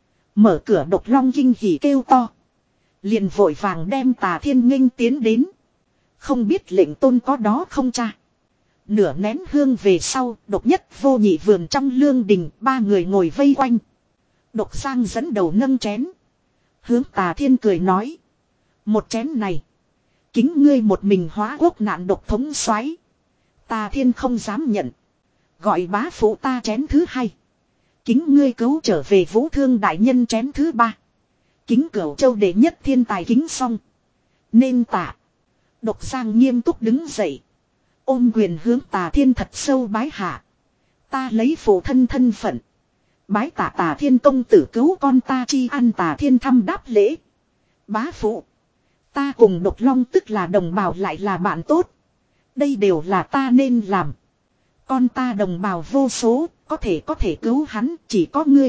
Mở cửa Độc Long kinh hỉ kêu to. Liền vội vàng đem Tà Thiên nghênh tiến đến. Không biết lệnh tôn có đó không cha? Nửa nén hương về sau, độc nhất vô nhị vườn trong lương đình, ba người ngồi vây quanh. Độc Giang dẫn đầu nâng chén. Hướng Tà Thiên cười nói. Một chén này. Kính ngươi một mình hóa quốc nạn độc thống soái. Tà Thiên không dám nhận. Gọi bá phụ ta chén thứ hai. Kính ngươi cứu trở về Vũ Thương đại nhân chén thứ ba. Kính Cửu Châu đệ nhất thiên tài kính xong. Nên tạ. Độc Giang nghiêm túc đứng dậy. Ôm quyền hướng Tà Thiên thật sâu bái hạ. Ta lấy phụ thân thân phận. Bái tạ Tà Thiên công tử cứu con ta chi ăn. Tà Thiên thăm đáp lễ. Bá phụ. Ta cùng Độc Long tức là đồng bào lại là bạn tốt. Đây đều là ta nên làm. Con ta đồng bào vô số, có thể có thể cứu hắn, chỉ có ngươi.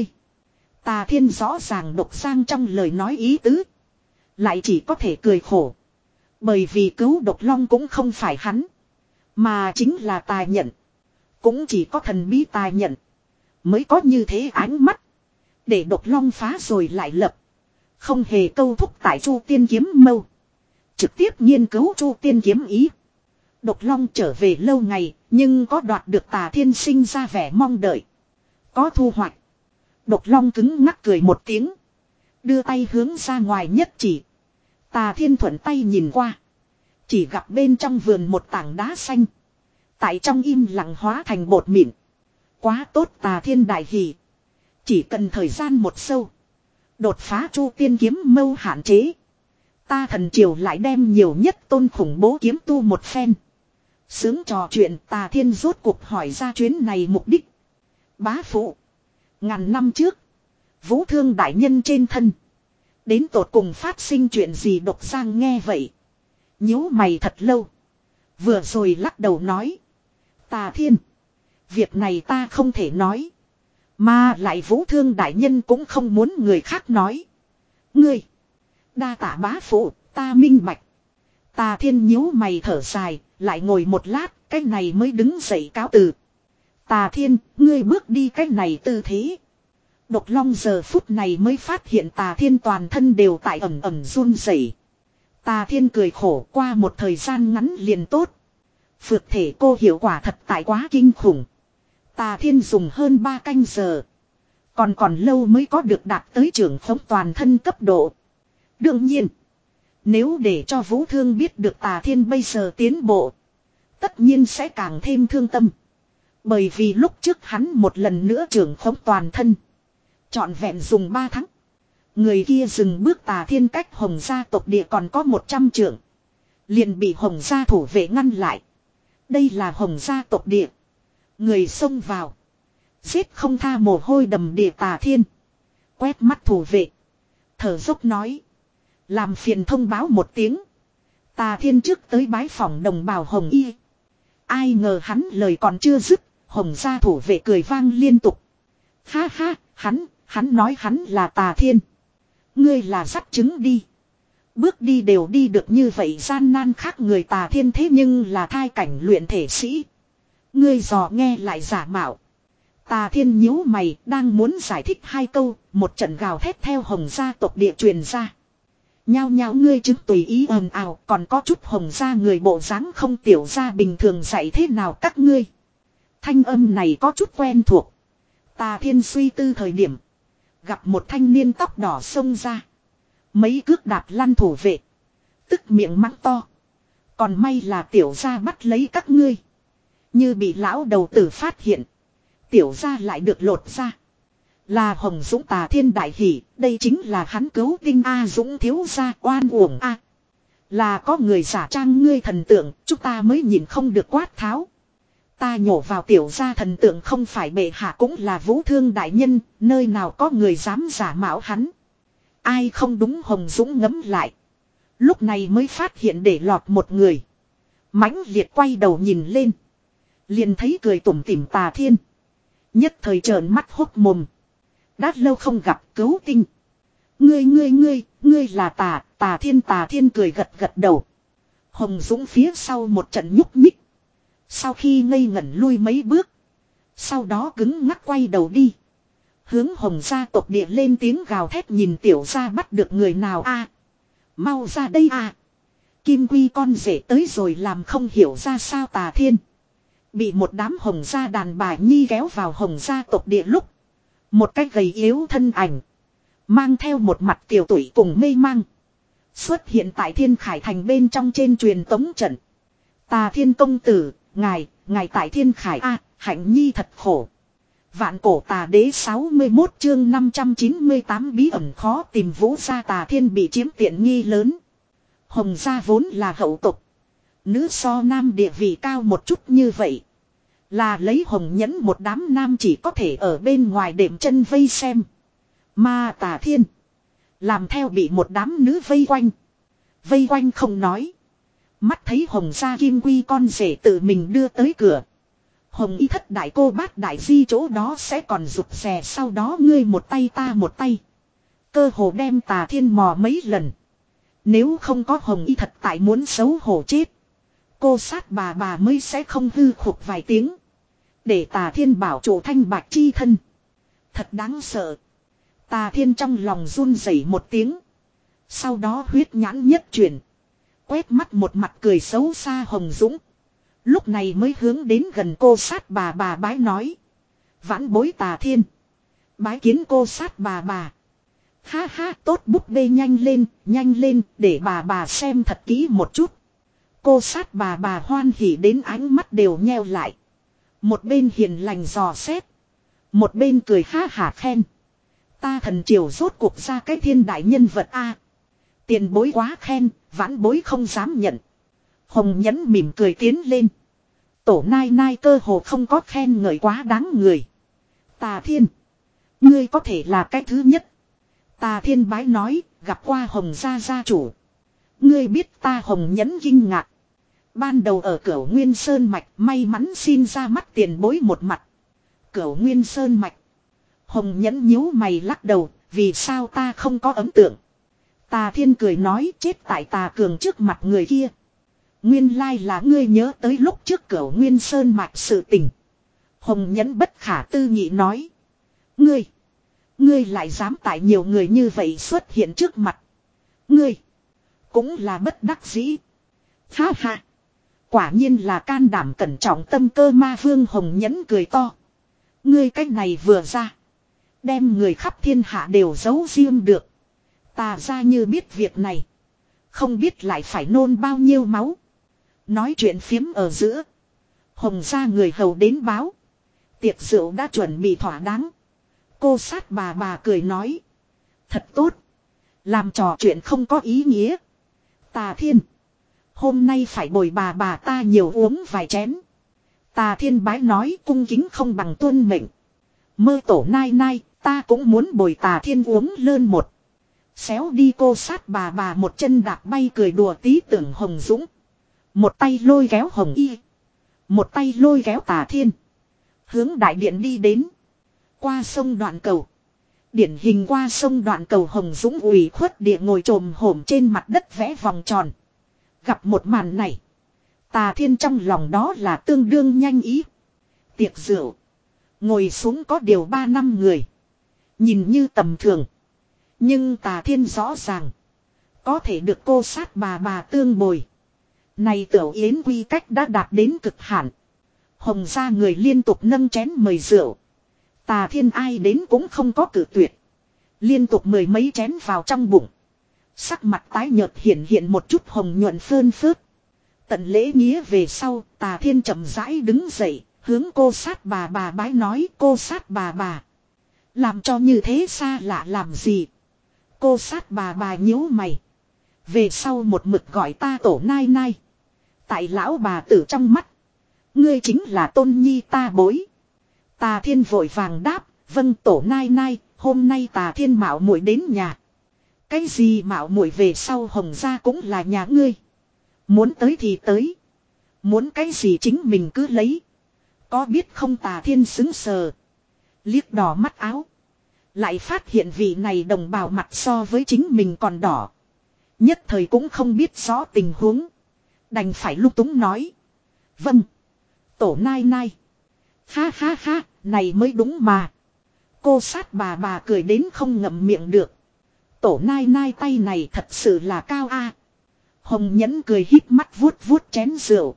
Tà Thiên rõ ràng Độc Giang trong lời nói ý tứ. Lại chỉ có thể cười khổ. Bởi vì cứu Độc Long cũng không phải hắn. Mà chính là tài nhận. Cũng chỉ có thần bí tài nhận. Mới có như thế ánh mắt. Để Độc Long phá rồi lại lập. Không hề câu thúc tại Chu Tiên kiếm mâu. Trực tiếp nghiên cứu Chu Tiên kiếm ý. Độc Long trở về lâu ngày. Nhưng có đoạt được Tà Thiên sinh ra vẻ mong đợi. Có thu hoạch. Độc Long cứng ngắc cười một tiếng. Đưa tay hướng ra ngoài nhất chỉ. Tà Thiên thuận tay nhìn qua. Chỉ gặp bên trong vườn một tảng đá xanh. Tại trong im lặng hóa thành bột mịn. Quá tốt. Tà Thiên đại hỉ. Chỉ cần thời gian một sâu. Đột phá Chu Tiên kiếm mâu hạn chế. Ta thần triều lại đem nhiều nhất tôn khủng bố kiếm tu một phen. Sướng trò chuyện. Tà Thiên rốt cuộc hỏi ra chuyến này mục đích. Bá phụ. Ngàn năm trước. Vũ Thương đại nhân trên thân. Đến tột cùng phát sinh chuyện gì? Độc Giang nghe vậy. Nhíu mày thật lâu. Vừa rồi lắc đầu nói. Tà Thiên. Việc này ta không thể nói. Mà lại Vũ Thương đại nhân cũng không muốn người khác nói. Ngươi. Đa tạ bá phụ. Ta minh bạch. Tà Thiên nhíu mày thở dài. Lại ngồi một lát. Cái này mới đứng dậy cáo từ. Tà Thiên. Ngươi bước đi cái này tư thế. Độc Long giờ phút này mới phát hiện Tà Thiên toàn thân đều tại ẩm ẩm run rẩy. Tà Thiên cười khổ, qua một thời gian ngắn liền tốt. Phược thể cô hiệu quả thật tại quá kinh khủng. Tà Thiên dùng hơn ba canh giờ. Còn còn lâu mới có được đạt tới trưởng khống toàn thân cấp độ. Đương nhiên. Nếu để cho Vũ Thương biết được Tà Thiên bây giờ tiến bộ. Tất nhiên sẽ càng thêm thương tâm. Bởi vì lúc trước hắn một lần nữa trưởng khống toàn thân. Trọn vẹn dùng ba tháng. Người kia dừng bước. Tà Thiên cách Hồng gia tộc địa còn có một trăm trượng. Liền bị Hồng gia thủ vệ ngăn lại. Đây là Hồng gia tộc địa. Người xông vào. Giết không tha. Mồ hôi đầm địa. Tà Thiên quét mắt thủ vệ. Thở dốc nói. Làm phiền thông báo một tiếng. Tà Thiên trước tới bái phỏng đồng bào Hồng y. Ai ngờ hắn lời còn chưa dứt. Hồng gia thủ vệ cười vang liên tục. Ha ha. Hắn. Hắn nói hắn là Tà Thiên. Ngươi là dắt chứng đi. Bước đi đều đi được như vậy gian nan khác người. Tà Thiên thế nhưng là thai cảnh luyện thể sĩ. Ngươi dò nghe lại giả mạo. Tà Thiên nhíu mày đang muốn giải thích hai câu. Một trận gào thét theo Hồng gia tộc địa truyền ra. Nhao nhao ngươi chứng tùy ý ồn ào. Còn có chút Hồng gia người bộ dáng không tiểu gia bình thường dạy thế nào các ngươi. Thanh âm này có chút quen thuộc. Tà Thiên suy tư thời điểm. Gặp một thanh niên tóc đỏ xông ra. Mấy cước đạp lăn thủ vệ. Tức miệng mắng to. Còn may là tiểu gia bắt lấy các ngươi. Như bị lão đầu tử phát hiện. Tiểu gia lại được lột ra. Là Hồng Dũng. Tà Thiên đại hỉ. Đây chính là hắn cứu tinh A Dũng thiếu gia oan uổng A. Là có người giả trang ngươi thần tượng. Chúng ta mới nhìn không được quát tháo. Ta nhổ vào tiểu gia thần tượng không phải bệ hạ cũng là vũ thương đại nhân, nơi nào có người dám giả mạo hắn. Ai không đúng Hồng Dũng ngấm lại. Lúc này mới phát hiện để lọt một người. Mãnh liệt quay đầu nhìn lên. Liền thấy cười tủm tỉm Tà Thiên. Nhất thời trợn mắt hốt mồm. Đã lâu không gặp Cấu Tinh. Ngươi ngươi ngươi, ngươi là Tà, Tà Thiên Tà Thiên cười gật gật đầu. Hồng Dũng phía sau một trận nhúc nhích. Sau khi ngây ngẩn lui mấy bước. Sau đó cứng ngắc quay đầu đi. Hướng Hồng gia tộc địa lên tiếng gào thét nhìn tiểu gia bắt được người nào a mau ra đây a Kim Quy con rể tới rồi làm không hiểu ra sao Tà Thiên. Bị một đám Hồng gia đàn bà nhi kéo vào Hồng gia tộc địa lúc. Một cái gầy yếu thân ảnh. Mang theo một mặt tiểu tụy cùng mê mang. Xuất hiện tại Thiên Khải Thành bên trong trên truyền tống trận. Tà Thiên công tử, ngài, ngài tại Thiên Khải a Hạnh nhi thật khổ. Vạn cổ tà đế sáu mươi mốt chương năm trăm chín mươi tám bí ẩn khó tìm Vũ gia Tà Thiên bị chiếm tiện nghi lớn. Hồng gia vốn là hậu tục. Nữ so nam địa vị cao một chút như vậy. Là lấy Hồng nhẫn một đám nam chỉ có thể ở bên ngoài đệm chân vây xem. Mà Tà Thiên. Làm theo bị một đám nữ vây quanh. Vây quanh không nói. Mắt thấy Hồng gia Kim Quy con rể tự mình đưa tới cửa. Hồng y thất đại cô bát đại di chỗ đó sẽ còn rụt rè sau đó ngươi một tay ta một tay. Cơ hồ đem Tà Thiên mò mấy lần. Nếu không có Hồng y thật tại muốn xấu hổ chết. Cô sát bà bà mới sẽ không hư khục vài tiếng. Để Tà Thiên bảo chủ thanh bạch chi thân. Thật đáng sợ. Tà Thiên trong lòng run rẩy một tiếng. Sau đó huyết nhãn nhất chuyển. Quét mắt một mặt cười xấu xa Hồng Dũng. Lúc này mới hướng đến gần cô sát bà bà bái nói. Vãn bối Tà Thiên. Bái kiến cô sát bà bà. Ha ha tốt búp bê nhanh lên, nhanh lên để bà bà xem thật kỹ một chút. Cô sát bà bà hoan hỉ đến ánh mắt đều nheo lại. Một bên hiền lành dò xét. Một bên cười ha hả khen. Ta thần triều rốt cuộc ra cái thiên đại nhân vật a. Tiền bối quá khen, vãn bối không dám nhận. Hồng nhẫn mỉm cười tiến lên. Tổ nai nai cơ hồ không có khen ngợi quá đáng người. Tà Thiên. Ngươi có thể là cái thứ nhất. Tà Thiên bái nói, gặp qua Hồng gia gia chủ. Ngươi biết ta Hồng nhẫn kinh ngạc. Ban đầu ở Cửu Nguyên Sơn Mạch may mắn xin ra mắt tiền bối một mặt. Cửu Nguyên Sơn Mạch. Hồng nhẫn nhíu mày lắc đầu, vì sao ta không có ấn tượng. Tà Thiên cười nói chết tại Tà Cường trước mặt người kia. Nguyên lai là ngươi nhớ tới lúc trước Cửu Nguyên Sơn Mạch sự tình. Hồng nhẫn bất khả tư nghị nói. Ngươi. Ngươi lại dám tại nhiều người như vậy xuất hiện trước mặt. Ngươi. Cũng là bất đắc dĩ. Ha ha. Quả nhiên là can đảm cẩn trọng tâm cơ ma vương Hồng nhẫn cười to. Ngươi cách này vừa ra. Đem người khắp thiên hạ đều giấu riêng được. Tà ra như biết việc này. Không biết lại phải nôn bao nhiêu máu. Nói chuyện phiếm ở giữa. Hồng ra người hầu đến báo. Tiệc rượu đã chuẩn bị thỏa đáng. Cô sát bà bà cười nói. Thật tốt. Làm trò chuyện không có ý nghĩa. Tà Thiên. Hôm nay phải bồi bà bà ta nhiều uống vài chén. Tà Thiên bái nói cung kính không bằng tuân mệnh. Mơ tổ nai nai, ta cũng muốn bồi Tà Thiên uống lơn một. Xéo đi cô sát bà bà một chân đạp bay cười đùa tí tưởng Hồng Dũng. Một tay lôi kéo Hồng Y. Một tay lôi kéo Tà Thiên. Hướng đại điện đi đến. Qua sông Đoạn Cầu. Điển hình qua sông Đoạn Cầu Hồng Dũng ủy khuất địa ngồi trồm hổm trên mặt đất vẽ vòng tròn. Gặp một màn này. Tà Thiên trong lòng đó là tương đương nhanh ý. Tiệc rượu. Ngồi xuống có điều ba năm người. Nhìn như tầm thường. Nhưng Tà Thiên rõ ràng. Có thể được cô sát bà bà tương bồi. Này tiểu yến quy cách đã đạt đến cực hạn. Hồng ra người liên tục nâng chén mời rượu. Tà Thiên ai đến cũng không có cử tuyệt. Liên tục mười mấy chén vào trong bụng. Sắc mặt tái nhợt hiện hiện một chút hồng nhuận phơn phớt. Tận lễ nghĩa về sau, Tà Thiên chậm rãi đứng dậy, hướng cô sát bà bà bái nói cô sát bà bà. Làm cho như thế xa lạ làm gì? Cô sát bà bà nhíu mày. Về sau một mực gọi ta tổ nai nai. Tại lão bà tử trong mắt. Ngươi chính là tôn nhi ta bối. Tà Thiên vội vàng đáp, vâng tổ nai nai, hôm nay Tà Thiên mạo muội đến nhà. Cái gì mạo muội về sau Hồng gia cũng là nhà ngươi. Muốn tới thì tới. Muốn cái gì chính mình cứ lấy. Có biết không? Tà Thiên sững sờ. Liếc đỏ mắt áo. Lại phát hiện vị này đồng bào mặt so với chính mình còn đỏ. Nhất thời cũng không biết rõ tình huống. Đành phải lúc túng nói. Vâng. Tổ nai nai. Ha ha ha, này mới đúng mà. Cô sát bà bà cười đến không ngậm miệng được. Tổ nai nai tay này thật sự là cao a. Hồng Nhẫn cười híp mắt vuốt vuốt chén rượu.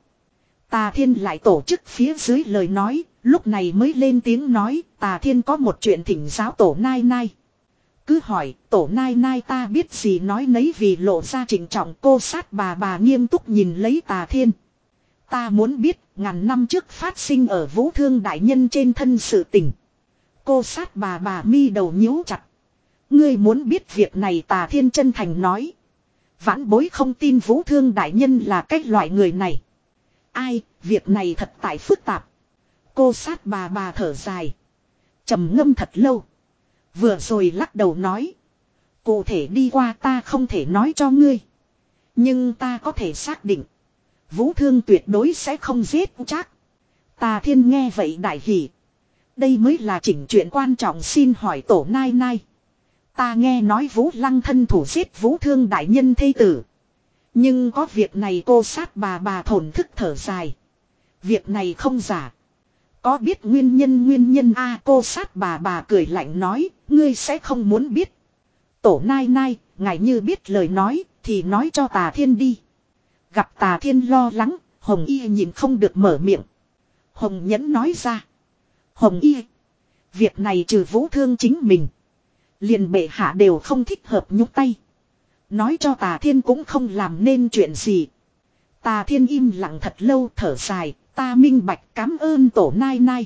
Tà Thiên lại tổ chức phía dưới lời nói, lúc này mới lên tiếng nói, Tà Thiên có một chuyện thỉnh giáo tổ nai nai. Cứ hỏi, tổ nai nai ta biết gì nói nấy vì lộ ra trịnh trọng. Cô sát bà bà nghiêm túc nhìn lấy Tà Thiên. Ta muốn biết, ngàn năm trước phát sinh ở Vũ Thương đại nhân trên thân sự tình. Cô sát bà bà mi đầu nhíu chặt. Ngươi muốn biết việc này? Tà Thiên chân thành nói. Vãn bối không tin Vũ Thương đại nhân là cái loại người này. Ai, việc này thật tại phức tạp. Cô sát bà bà thở dài. Trầm ngâm thật lâu. Vừa rồi lắc đầu nói. Cụ thể đi qua ta không thể nói cho ngươi. Nhưng ta có thể xác định. Vũ Thương tuyệt đối sẽ không giết chắc. Tà Thiên nghe vậy đại hỉ. Đây mới là chỉnh chuyện quan trọng. Xin hỏi tổ nai nai. Ta nghe nói Vũ Lăng thân thủ giết Vũ Thương đại nhân thê tử. Nhưng có việc này cô sát bà bà thổn thức thở dài. Việc này không giả. Có biết nguyên nhân nguyên nhân a? Cô sát bà bà cười lạnh nói. Ngươi sẽ không muốn biết. Tổ nai nai, ngài như biết lời nói thì nói cho Tà Thiên đi. Gặp Tà Thiên lo lắng, Hồng Y nhìn không được mở miệng. Hồng Nhẫn nói ra. Hồng Y, việc này trừ Vũ Thương chính mình, liền bệ hạ đều không thích hợp nhúc tay. Nói cho Tà Thiên cũng không làm nên chuyện gì. Tà Thiên im lặng thật lâu thở dài. Ta minh bạch, cảm ơn tổ nai nai.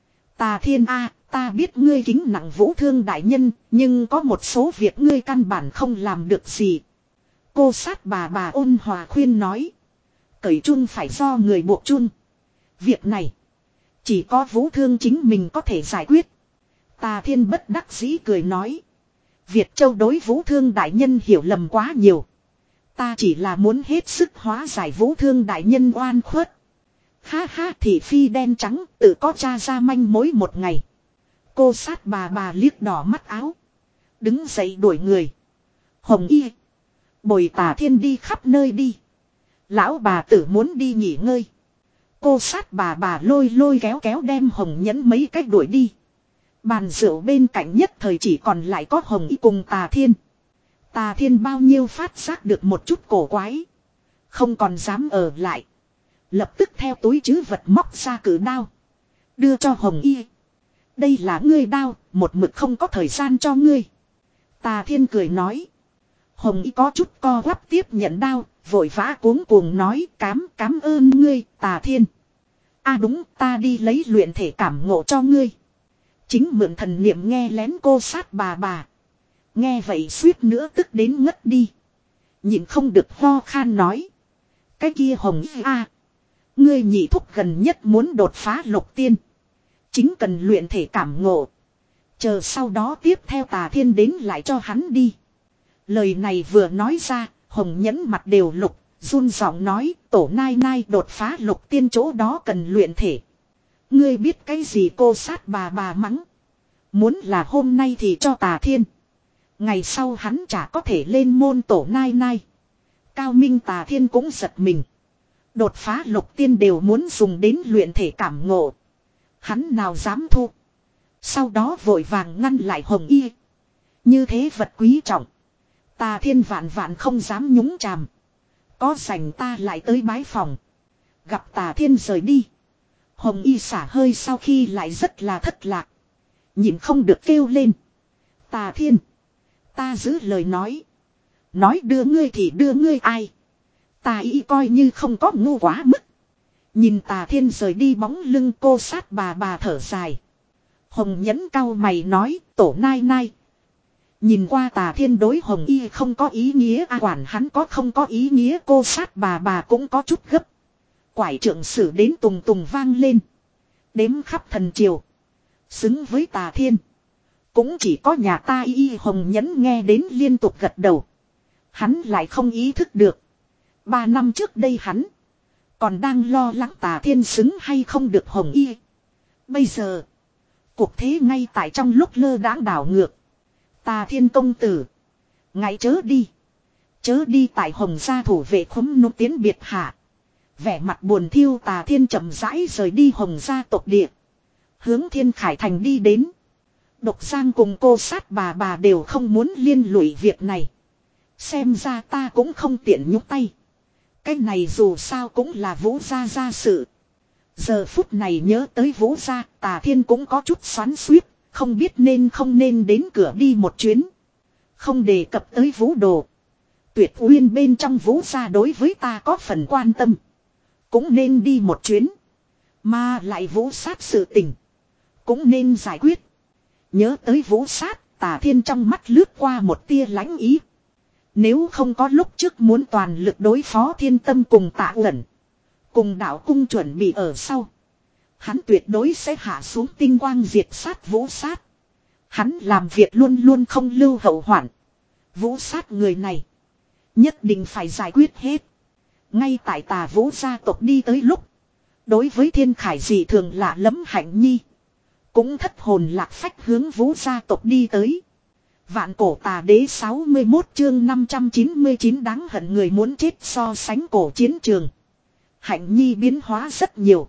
Tà Thiên a, ta biết ngươi kính nặng Vũ Thương đại nhân, nhưng có một số việc ngươi căn bản không làm được gì. Cô sát bà bà ôn hòa khuyên nói. Cởi chun phải do người buộc chun. Việc này chỉ có Vũ Thương chính mình có thể giải quyết. Tà Thiên bất đắc dĩ cười nói. Việt Châu đối Vũ Thương đại nhân hiểu lầm quá nhiều. Ta chỉ là muốn hết sức hóa giải Vũ Thương đại nhân oan khuất. Ha ha, thị phi đen trắng tự có tra ra manh mối một ngày. Cô sát bà bà liếc đỏ mắt áo. Đứng dậy đuổi người. Hồng Y, bồi Tà Thiên đi khắp nơi đi. Lão bà tử muốn đi nghỉ ngơi. Cô sát bà bà lôi lôi kéo kéo đem Hồng Nhẫn mấy cách đuổi đi. Bàn rượu bên cạnh nhất thời chỉ còn lại có Hồng Y cùng Tà Thiên. Tà Thiên bao nhiêu phát giác được một chút cổ quái. Không còn dám ở lại. Lập tức theo túi trữ vật móc ra cử đao. Đưa cho Hồng Y. Đây là ngươi đao, một mực không có thời gian cho ngươi. Tà Thiên cười nói. Hồng Y có chút co quắp tiếp nhận đao, vội vã cuống cuồng nói cám cám ơn ngươi, Tà Thiên. A à đúng, ta đi lấy luyện thể cảm ngộ cho ngươi. Chính mượn thần niệm nghe lén cô sát bà bà. Nghe vậy suýt nữa tức đến ngất đi. Nhịn không được ho khan nói. Cái kia Hồng Y a, à, ngươi nhị thúc gần nhất muốn đột phá lục tiên. Chính cần luyện thể cảm ngộ. Chờ sau đó tiếp theo Tà Thiên đến lại cho hắn đi. Lời này vừa nói ra, Hồng Nhẫn mặt đều lục, run giọng nói, tổ nai nai đột phá lục tiên chỗ đó cần luyện thể. Ngươi biết cái gì? Cô sát bà bà mắng. Muốn là hôm nay thì cho Tà Thiên. Ngày sau hắn chả có thể lên môn tổ nai nai. Cao Minh Tà Thiên cũng giật mình. Đột phá lục tiên đều muốn dùng đến luyện thể cảm ngộ. Hắn nào dám thu. Sau đó vội vàng ngăn lại Hồng Y. Như thế vật quý trọng. Tà Thiên vạn vạn không dám nhúng chàm. Có rảnh ta lại tới bái phòng. Gặp Tà Thiên rời đi. Hồng Y xả hơi sau khi lại rất là thất lạc. Nhìn không được kêu lên. Tà Thiên, ta giữ lời nói. Nói đưa ngươi thì đưa ngươi ai. Ta ý coi như không có ngu quá mức. Nhìn Tà Thiên rời đi bóng lưng, cô sát bà bà thở dài. Hồng Nhẫn cau mày nói, tổ nai nai. Nhìn qua Tà Thiên đối Hồng Y không có ý nghĩa, à quản hắn có không có ý nghĩa. Cô sát bà bà cũng có chút gấp. Quải trượng sử đến tùng tùng vang lên. Đếm khắp thần triều. Xứng với Tà Thiên. Cũng chỉ có nhà ta Y Hồng Nhẫn nghe đến liên tục gật đầu. Hắn lại không ý thức được. Ba năm trước đây hắn. Còn đang lo lắng Tà Thiên xứng hay không được Hồng Y. Bây giờ. Cuộc thế ngay tại trong lúc lơ đãng đảo ngược. Tà Thiên công tử. Ngài chớ đi. Chớ đi tại Hồng gia thủ vệ khúm nụ tiến biệt hạ. Vẻ mặt buồn thiêu Tà Thiên chậm rãi rời đi Hồng gia tộc địa. Hướng Thiên Khải Thành đi đến. Độc Giang cùng cô sát bà bà đều không muốn liên lụy việc này. Xem ra ta cũng không tiện nhúc tay. Cái này dù sao cũng là Vũ gia gia sự. Giờ phút này nhớ tới Vũ gia, Tà Thiên cũng có chút xoắn xuýt, không biết nên không nên đến cửa đi một chuyến. Không đề cập tới Vũ đồ. Tuyệt Uyên bên trong Vũ gia đối với ta có phần quan tâm. Cũng nên đi một chuyến. Mà lại Vũ sát sự tình. Cũng nên giải quyết. Nhớ tới Vũ sát, Tà Thiên trong mắt lướt qua một tia lãnh ý. Nếu không có lúc trước muốn toàn lực đối phó Thiên Tâm cùng Tạ Uẩn. Cùng đạo cung chuẩn bị ở sau. Hắn tuyệt đối sẽ hạ xuống tinh quang diệt sát Vũ sát. Hắn làm việc luôn luôn không lưu hậu hoạn. Vũ sát người này. Nhất định phải giải quyết hết. Ngay tại Tà Vũ gia tộc đi tới lúc. Đối với Thiên Khải dị thường lạ lẫm Hạnh Nhi. Cũng thất hồn lạc phách hướng Vũ gia tộc đi tới. Vạn cổ Tà Đế sáu mươi mốt chương năm trăm chín mươi chín đáng hận người muốn chết so sánh cổ chiến trường. Hạnh Nhi biến hóa rất nhiều.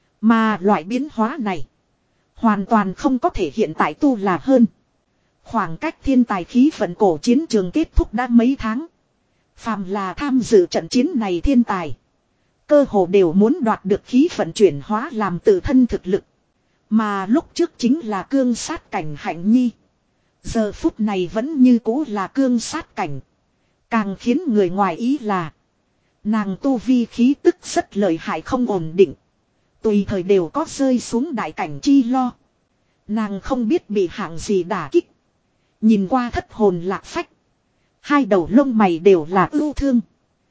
Mà loại biến hóa này. Hoàn toàn không có thể hiện tại tu là hơn. Khoảng cách thiên tài khí vận cổ chiến trường kết thúc đã mấy tháng. Phàm là tham dự trận chiến này thiên tài. Cơ hồ đều muốn đoạt được khí vận chuyển hóa làm tự thân thực lực. Mà lúc trước chính là cương sát cảnh Hạnh Nhi. Giờ phút này vẫn như cũ là cương sát cảnh. Càng khiến người ngoài ý là. Nàng tu vi khí tức rất lợi hại không ổn định. Tùy thời đều có rơi xuống đại cảnh chi lo. Nàng không biết bị hạng gì đả kích. Nhìn qua thất hồn lạc phách. Hai đầu lông mày đều là ưu thương.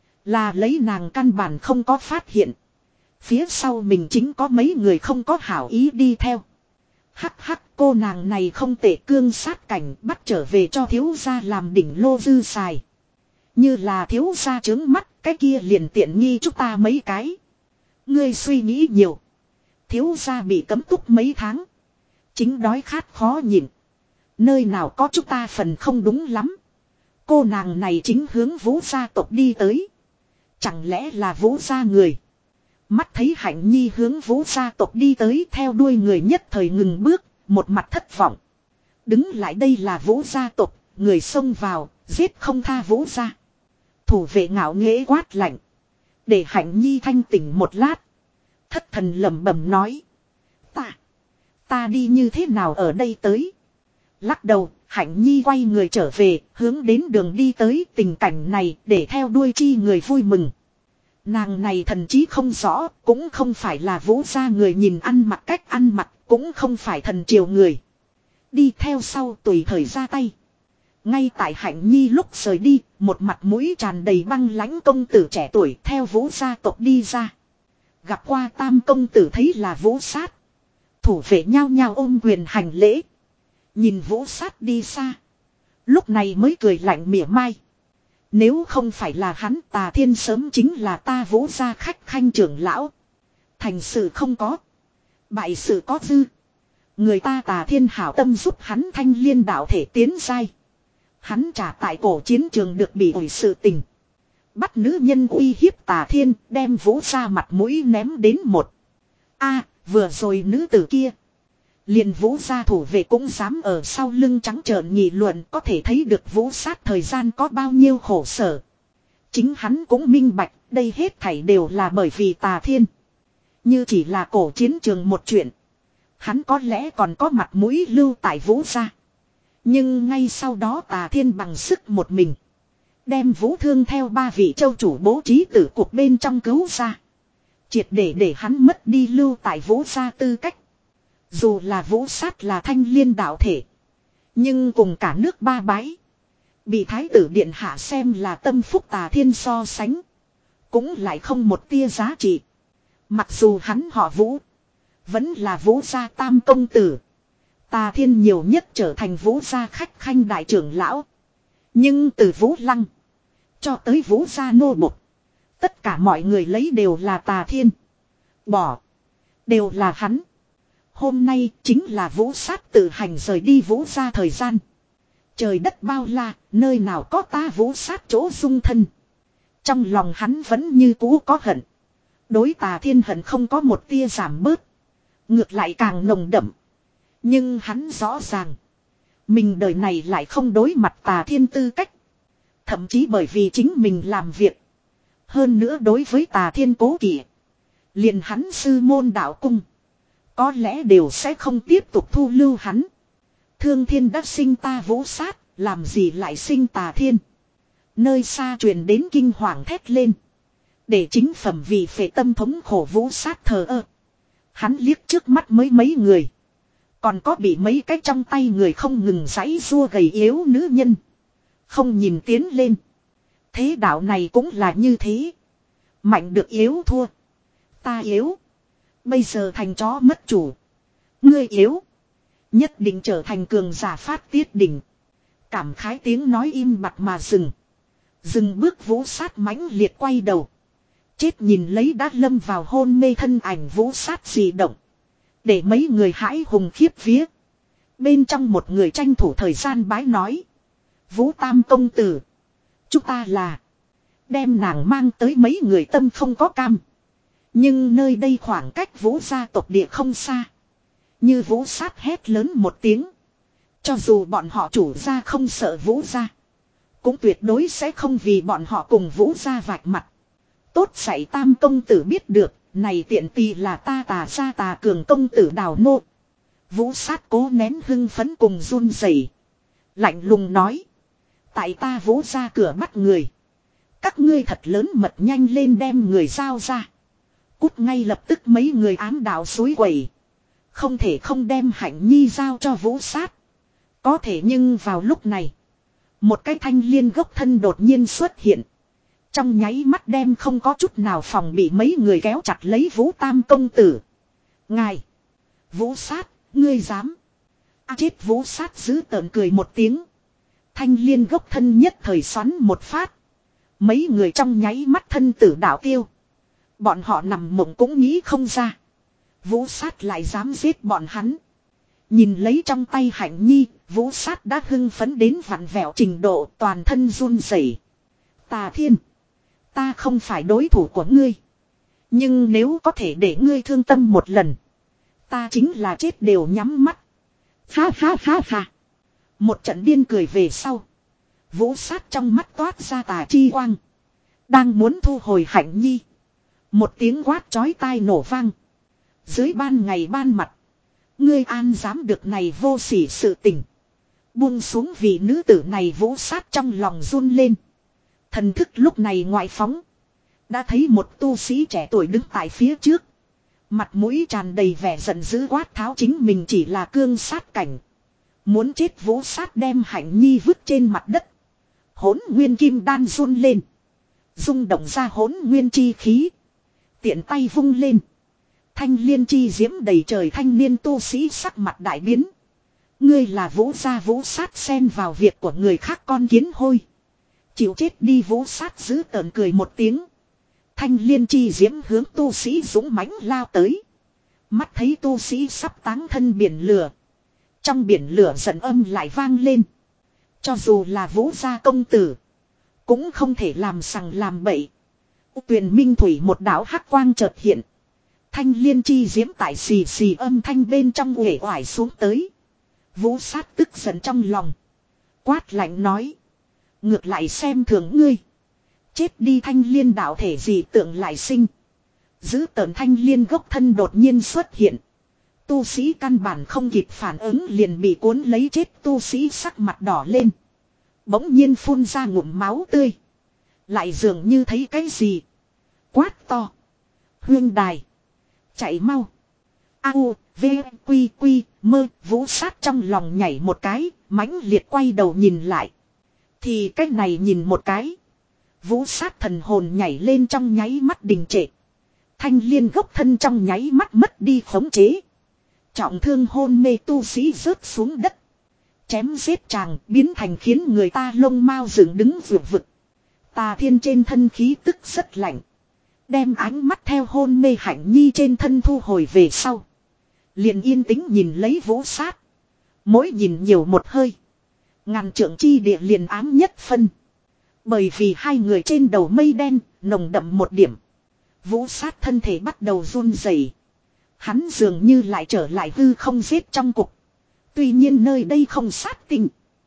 Là lấy nàng căn bản không có phát hiện. Phía sau mình chính có mấy người không có hảo ý đi theo. Hắc hắc cô nàng này không tệ cương sát cảnh bắt trở về cho thiếu gia làm đỉnh lô dư xài. Như là thiếu gia trướng mắt cái kia liền tiện nghi chúng ta mấy cái. Ngươi suy nghĩ nhiều. Thiếu gia bị cấm túc mấy tháng. Chính đói khát khó nhịn. Nơi nào có chúng ta phần không đúng lắm. Cô nàng này chính hướng Vũ gia tộc đi tới. Chẳng lẽ là Vũ gia người. Mắt thấy Hạnh Nhi hướng Vũ gia tộc đi tới theo đuôi người nhất thời ngừng bước, một mặt thất vọng. Đứng lại đây là Vũ gia tộc, người xông vào, giết không tha Vũ gia. Thủ vệ ngạo nghễ quát lạnh. Để Hạnh Nhi thanh tỉnh một lát. Thất thần lẩm bẩm nói. Ta, ta đi như thế nào ở đây tới. Lắc đầu, Hạnh Nhi quay người trở về, hướng đến đường đi tới tình cảnh này để theo đuôi chi người vui mừng. Nàng này thần trí không rõ, cũng không phải là Vũ gia người nhìn ăn mặc cách ăn mặc, cũng không phải thần triều người. Đi theo sau tùy thời ra tay. Ngay tại Hạnh Nhi lúc rời đi, một mặt mũi tràn đầy băng lãnh công tử trẻ tuổi theo Vũ gia tộc đi ra. Gặp qua tam công tử thấy là Vũ sát. Thủ vệ nhao nhao ôm quyền hành lễ. Nhìn Vũ sát đi xa. Lúc này mới cười lạnh mỉa mai. Nếu không phải là hắn Tà Thiên sớm chính là ta Vũ gia khách khanh trưởng lão. Thành sự không có. Bại sự có dư. Người ta Tà Thiên hảo tâm giúp hắn thanh liên đạo thể tiến giai. Hắn trả tại cổ chiến trường được bị ủi sự tình. Bắt nữ nhân uy hiếp Tà Thiên đem Vũ gia mặt mũi ném đến một. A vừa rồi nữ tử kia. Liền Vũ gia thủ vệ cũng dám ở sau lưng trắng trợn nghị luận có thể thấy được Vũ sát thời gian có bao nhiêu khổ sở. Chính hắn cũng minh bạch đây hết thảy đều là bởi vì Tà Thiên. Như chỉ là cổ chiến trường một chuyện. Hắn có lẽ còn có mặt mũi lưu tại Vũ gia. Nhưng ngay sau đó Tà Thiên bằng sức một mình. Đem Vũ Thương theo ba vị châu chủ bố trí tử cuộc bên trong cứu ra. Triệt để để hắn mất đi lưu tại Vũ gia tư cách. Dù là Vũ sát là thanh liên đạo thể. Nhưng cùng cả nước ba bái. Bị thái tử điện hạ xem là tâm phúc Tà Thiên so sánh. Cũng lại không một tia giá trị. Mặc dù hắn họ Vũ. Vẫn là Vũ gia tam công tử. Tà Thiên nhiều nhất trở thành Vũ gia khách khanh đại trưởng lão. Nhưng từ Vũ Lăng. Cho tới Vũ gia nô bộc. Tất cả mọi người lấy đều là Tà Thiên. Bỏ. Đều là hắn. Hôm nay chính là Vũ sát tự hành rời đi Vũ gia thời gian. Trời đất bao la, nơi nào có ta Vũ sát chỗ dung thân. Trong lòng hắn vẫn như cũ có hận. Đối Tà Thiên hận không có một tia giảm bớt. Ngược lại càng nồng đậm. Nhưng hắn rõ ràng. Mình đời này lại không đối mặt Tà Thiên tư cách. Thậm chí bởi vì chính mình làm việc. Hơn nữa đối với Tà Thiên cố kỵ. Liền hắn sư môn đạo cung. Có lẽ đều sẽ không tiếp tục thu lưu hắn. Thương Thiên đã sinh ta Vũ sát. Làm gì lại sinh Tà Thiên. Nơi xa truyền đến kinh hoàng thét lên. Để chính phẩm vì phệ tâm thống khổ Vũ sát thờ ơ. Hắn liếc trước mắt mới mấy người. Còn có bị mấy cái trong tay người không ngừng giãy giụa gầy yếu nữ nhân. Không nhìn tiến lên. Thế đạo này cũng là như thế. Mạnh được yếu thua. Ta yếu. Bây giờ thành chó mất chủ. Ngươi yếu. Nhất định trở thành cường giả phát tiết đỉnh. Cảm khái tiếng nói im bặt mà dừng. Dừng bước Vũ sát mãnh liệt quay đầu. Chết nhìn lấy đã lâm vào hôn mê thân ảnh Vũ sát dị động. Để mấy người hãi hùng khiếp vía. Bên trong một người tranh thủ thời gian bái nói. Vũ tam công tử. Chúng ta là. Đem nàng mang tới mấy người tâm không có cam. Nhưng nơi đây khoảng cách Vũ gia tộc địa không xa. Như Vũ sát hét lớn một tiếng. Cho dù bọn họ chủ gia không sợ Vũ gia. Cũng tuyệt đối sẽ không vì bọn họ cùng Vũ gia vạch mặt. Tốt dạy tam công tử biết được. Này tiện tì là ta Tà gia Tà cường công tử Đào Nô. Vũ sát cố nén hưng phấn cùng run rẩy, lạnh lùng nói. Tại ta Vũ gia cửa bắt người. Các ngươi thật lớn mật nhanh lên đem người giao ra. Cút ngay lập tức mấy người ám đạo suối quẩy. Không thể không đem Hạnh Nhi giao cho Vũ sát. Có thể nhưng vào lúc này. Một cái thanh liên gốc thân đột nhiên xuất hiện. Trong nháy mắt đem không có chút nào phòng bị mấy người kéo chặt lấy Vũ tam công tử. Ngài. Vũ sát, ngươi dám. À, chết Vũ sát giữ tợn cười một tiếng. Thanh liên gốc thân nhất thời xoắn một phát. Mấy người trong nháy mắt thân tử đạo tiêu. Bọn họ nằm mộng cũng nghĩ không ra. Vũ sát lại dám giết bọn hắn. Nhìn lấy trong tay Hạnh Nhi, Vũ sát đã hưng phấn đến vặn vẹo trình độ toàn thân run rẩy. Tà Thiên. Ta không phải đối thủ của ngươi. Nhưng nếu có thể để ngươi thương tâm một lần. Ta chính là chết đều nhắm mắt. Ha ha ha ha. Một trận điên cười về sau. Vũ sát trong mắt toát ra tà chi quang. Đang muốn thu hồi Hạnh Nhi. Một tiếng quát chói tai nổ vang. Dưới ban ngày ban mặt. Ngươi an dám được này vô sỉ sự tình. Buông xuống vì nữ tử này Vũ sát trong lòng run lên. Thần thức lúc này ngoại phóng. Đã thấy một tu sĩ trẻ tuổi đứng tại phía trước. Mặt mũi tràn đầy vẻ giận dữ quát tháo chính mình chỉ là cương sát cảnh. Muốn chết Vũ sát đem Hạnh Nhi vứt trên mặt đất. Hỗn nguyên kim đan run lên. Rung động ra hỗn nguyên chi khí. Tiện tay vung lên. Thanh liên chi diễm đầy trời thanh niên tu sĩ sắc mặt đại biến. Ngươi là Vũ gia Vũ sát xen vào việc của người khác con kiến hôi. Chịu chết đi Vũ sát giữ tợn cười một tiếng. Thanh liên chi diễm hướng tu sĩ dũng mãnh lao tới. Mắt thấy tu sĩ sắp táng thân biển lửa. Trong biển lửa giận âm lại vang lên. Cho dù là Vũ gia công tử. Cũng không thể làm sằng làm bậy. Tuyền minh thủy một đạo hắc quang chợt hiện. Thanh liên chi diễm tại xì xì âm thanh bên trong uể oải xuống tới. Vũ sát tức giận trong lòng. Quát lạnh nói. Ngược lại xem thường ngươi. Chết đi thanh liên đạo thể gì tượng lại sinh. Giữ tợn thanh liên gốc thân đột nhiên xuất hiện. Tu sĩ căn bản không kịp phản ứng liền bị cuốn lấy chết, tu sĩ sắc mặt đỏ lên. Bỗng nhiên phun ra ngụm máu tươi. Lại dường như thấy cái gì. Quát to. Huyên đài. Chạy mau. A u, v, quy quy, mơ. Vũ sát trong lòng nhảy một cái. Mãnh liệt quay đầu nhìn lại. Thì cái này nhìn một cái. Vũ sát thần hồn nhảy lên trong nháy mắt đình trệ. Thanh liên gốc thân trong nháy mắt mất đi khống chế. Trọng thương hôn mê tu sĩ rớt xuống đất. Chém giết chàng biến thành khiến người ta lông mao dựng đứng vượt vực. Tà Thiên trên thân khí tức rất lạnh. Đem ánh mắt theo hôn mê Hạnh Nhi trên thân thu hồi về sau. Liền yên tĩnh nhìn lấy Vũ Sát. Mỗi nhìn nhiều một hơi. Ngàn trượng chi địa liền ám nhất phân. Bởi vì hai người trên đầu mây đen, nồng đậm một điểm. Vũ Sát thân thể bắt đầu run rẩy. Hắn dường như lại trở lại hư không giết trong cục. Tuy nhiên nơi đây không sát tình.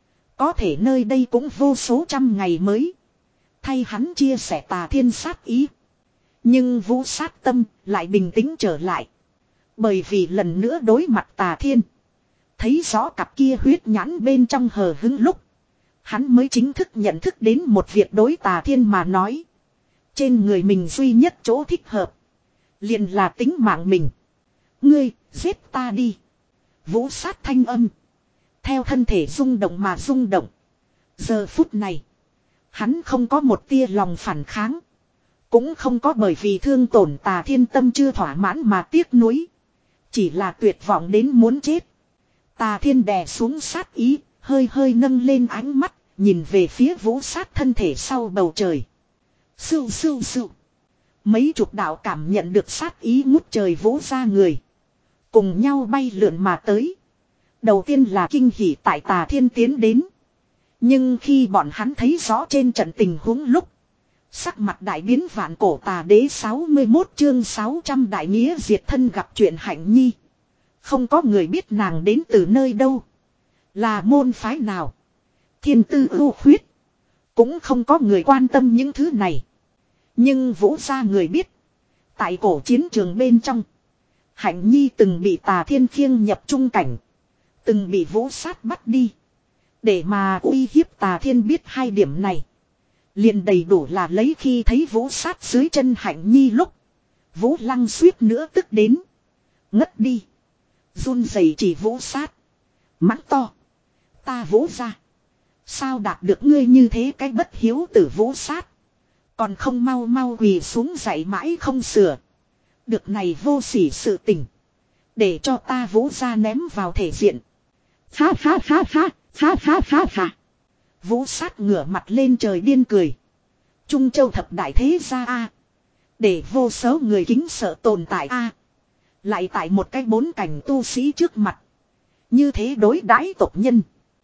Có thể nơi đây cũng vô số trăm ngày mới. Thay hắn chia sẻ Tà Thiên sát ý. Nhưng Vũ Sát tâm lại bình tĩnh trở lại. Bởi vì lần nữa đối mặt Tà Thiên. Thấy rõ cặp kia huyết nhãn bên trong hờ hững lúc. Hắn mới chính thức nhận thức đến một việc đối Tà Thiên mà nói. Trên người mình duy nhất chỗ thích hợp. Liền là tính mạng mình. Ngươi, giết ta đi. Vũ Sát thanh âm. Theo thân thể rung động mà rung động. Giờ phút này. Hắn không có một tia lòng phản kháng. Cũng không có bởi vì thương tổn Tà Thiên tâm chưa thỏa mãn mà tiếc nuối. Chỉ là tuyệt vọng đến muốn chết. Tà Thiên đè xuống sát ý. Hơi hơi nâng lên ánh mắt. Nhìn về phía Vũ Sát thân thể sau bầu trời. Sưu sưu sưu. Mấy chục đạo cảm nhận được sát ý ngút trời vỗ ra người. Cùng nhau bay lượn mà tới. Đầu tiên là kinh hỉ tại Tà Thiên tiến đến. Nhưng khi bọn hắn thấy rõ trên trận tình huống lúc. Sắc mặt đại biến vạn cổ tà đế sáu mươi mốt chương sáu trăm đại nghĩa diệt thân gặp chuyện Hạnh Nhi. Không có người biết nàng đến từ nơi đâu. Là môn phái nào. Thiên tư ưu khuyết. Cũng không có người quan tâm những thứ này. Nhưng Vũ gia người biết. Tại cổ chiến trường bên trong. Hạnh Nhi từng bị Tà Thiên khiêng nhập trung cảnh. Từng bị Vũ Sát bắt đi. Để mà uy hiếp Tà Thiên biết hai điểm này. Liền đầy đủ là lấy khi thấy Vũ Sát dưới chân Hạnh Nhi lúc. Vũ Lăng suýt nữa tức đến. Ngất đi. Run rẩy chỉ Vũ Sát. Mắng to. Ta Vũ gia. Sao đạt được ngươi như thế cái bất hiếu tử Vũ Sát. Còn không mau mau quỳ xuống dậy mãi không sửa. Được này vô sỉ sự tình. Để cho ta Vũ gia ném vào thể diện. Ha ha ha ha. Ha ha ha ha. Vũ Sát ngửa mặt lên trời điên cười. Trung Châu thập đại thế gia a. Để vô số người kính sợ tồn tại a. Lại tại một cái bốn cảnh tu sĩ trước mặt. Như thế đối đãi tộc nhân.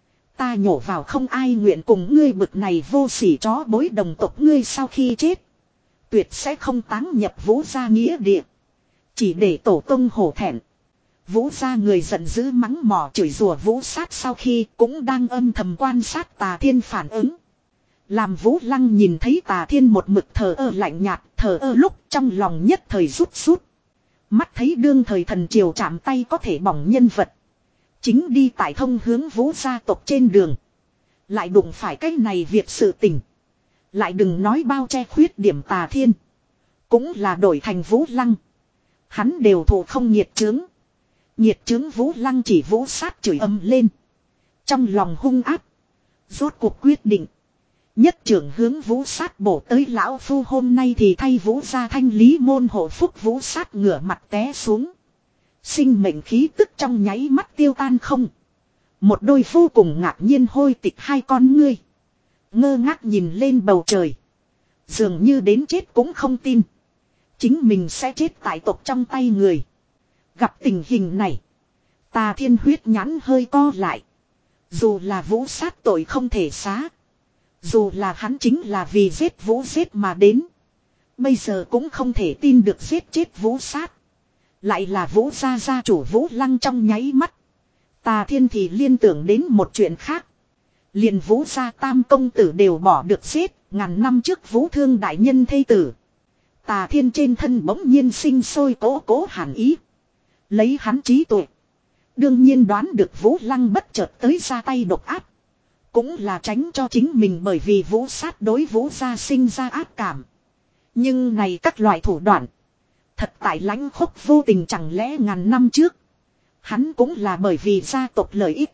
Ta nhổ vào không ai nguyện cùng ngươi bực này vô sỉ chó bối đồng tộc ngươi sau khi chết. Tuyệt sẽ không táng nhập Vũ gia nghĩa địa. Chỉ để tổ tông hổ thẹn. Vũ gia người giận dữ mắng mỏ chửi rủa Vũ Sát sau khi cũng đang âm thầm quan sát Tà Thiên phản ứng. Làm Vũ Lăng nhìn thấy Tà Thiên một mực thờ ơ lạnh nhạt, thờ ơ lúc trong lòng nhất thời rút rút. Mắt thấy đương thời thần triều chạm tay có thể bỏng nhân vật. Chính đi tại thông hướng Vũ gia tộc trên đường. Lại đụng phải cái này việc sự tình. Lại đừng nói bao che khuyết điểm Tà Thiên. Cũng là đổi thành Vũ Lăng. Hắn đều thù không nhiệt chướng. Nhiệt chướng Vũ Lăng chỉ Vũ Sát chửi ầm lên. Trong lòng hung áp. Rốt cuộc quyết định. Nhất trưởng hướng Vũ Sát bổ tới lão phu hôm nay thì thay Vũ gia thanh lý môn hộ phúc. Vũ Sát ngửa mặt té xuống. Sinh mệnh khí tức trong nháy mắt tiêu tan không. Một đôi vô cùng ngạc nhiên hôi tịch hai con ngươi. Ngơ ngác nhìn lên bầu trời. Dường như đến chết cũng không tin. Chính mình sẽ chết tại tộc trong tay người. Gặp tình hình này. Tà Thiên huyết nhãn hơi co lại. Dù là Vũ Sát tội không thể xá. Dù là hắn chính là vì giết Vũ giết mà đến. Bây giờ cũng không thể tin được giết chết Vũ Sát. Lại là Vũ gia gia chủ Vũ Lăng trong nháy mắt. Tà Thiên thì liên tưởng đến một chuyện khác. Liền Vũ gia tam công tử đều bỏ được giết. Ngàn năm trước Vũ Thương đại nhân thê tử. Tà Thiên trên thân bỗng nhiên sinh sôi cố cố hàn ý. Lấy hắn trí tuệ. Đương nhiên đoán được Vũ Lăng bất chợt tới ra tay độc áp. Cũng là tránh cho chính mình bởi vì Vũ Sát đối Vũ gia sinh ra ác cảm. Nhưng này các loại thủ đoạn. Thật tại lãnh khốc vô tình chẳng lẽ ngàn năm trước. Hắn cũng là bởi vì gia tộc lợi ích.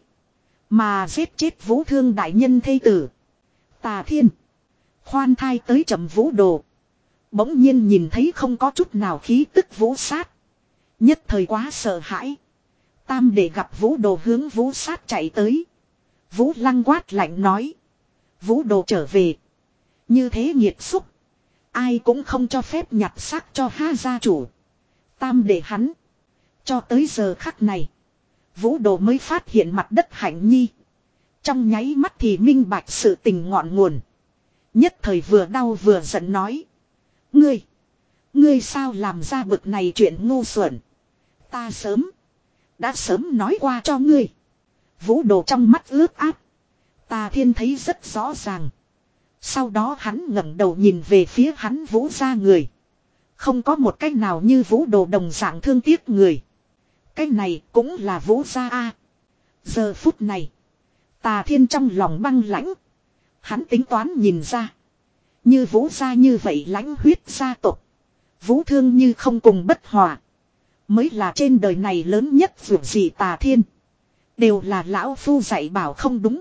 Mà giết chết Vũ Thương đại nhân thê tử. Tà Thiên. Khoan thai tới chậm Vũ đồ. Bỗng nhiên nhìn thấy không có chút nào khí tức Vũ Sát. Nhất thời quá sợ hãi. Tam để gặp Vũ Đồ hướng Vũ Sát chạy tới. Vũ Lăng quát lạnh nói. Vũ Đồ trở về. Như thế nghiệt xúc. Ai cũng không cho phép nhặt xác cho Ha gia chủ. Tam để hắn. Cho tới giờ khắc này. Vũ Đồ mới phát hiện mặt đất Hạnh Nhi. Trong nháy mắt thì minh bạch sự tình ngọn nguồn. Nhất thời vừa đau vừa giận nói. Ngươi. Ngươi sao làm ra bực này chuyện ngu xuẩn. Ta sớm. Đã sớm nói qua cho ngươi. Vũ Đồ trong mắt ướt át. Tà Thiên thấy rất rõ ràng. Sau đó hắn ngẩng đầu nhìn về phía hắn Vũ gia người. Không có một cách nào như Vũ Đồ đồng dạng thương tiếc người. Cái này cũng là Vũ gia a. Giờ phút này. Tà Thiên trong lòng băng lãnh. Hắn tính toán nhìn ra. Như Vũ gia như vậy lãnh huyết gia tộc. Vũ thương như không cùng bất hòa. Mới là trên đời này lớn nhất vượt gì Tà Thiên. Đều là lão phu dạy bảo không đúng.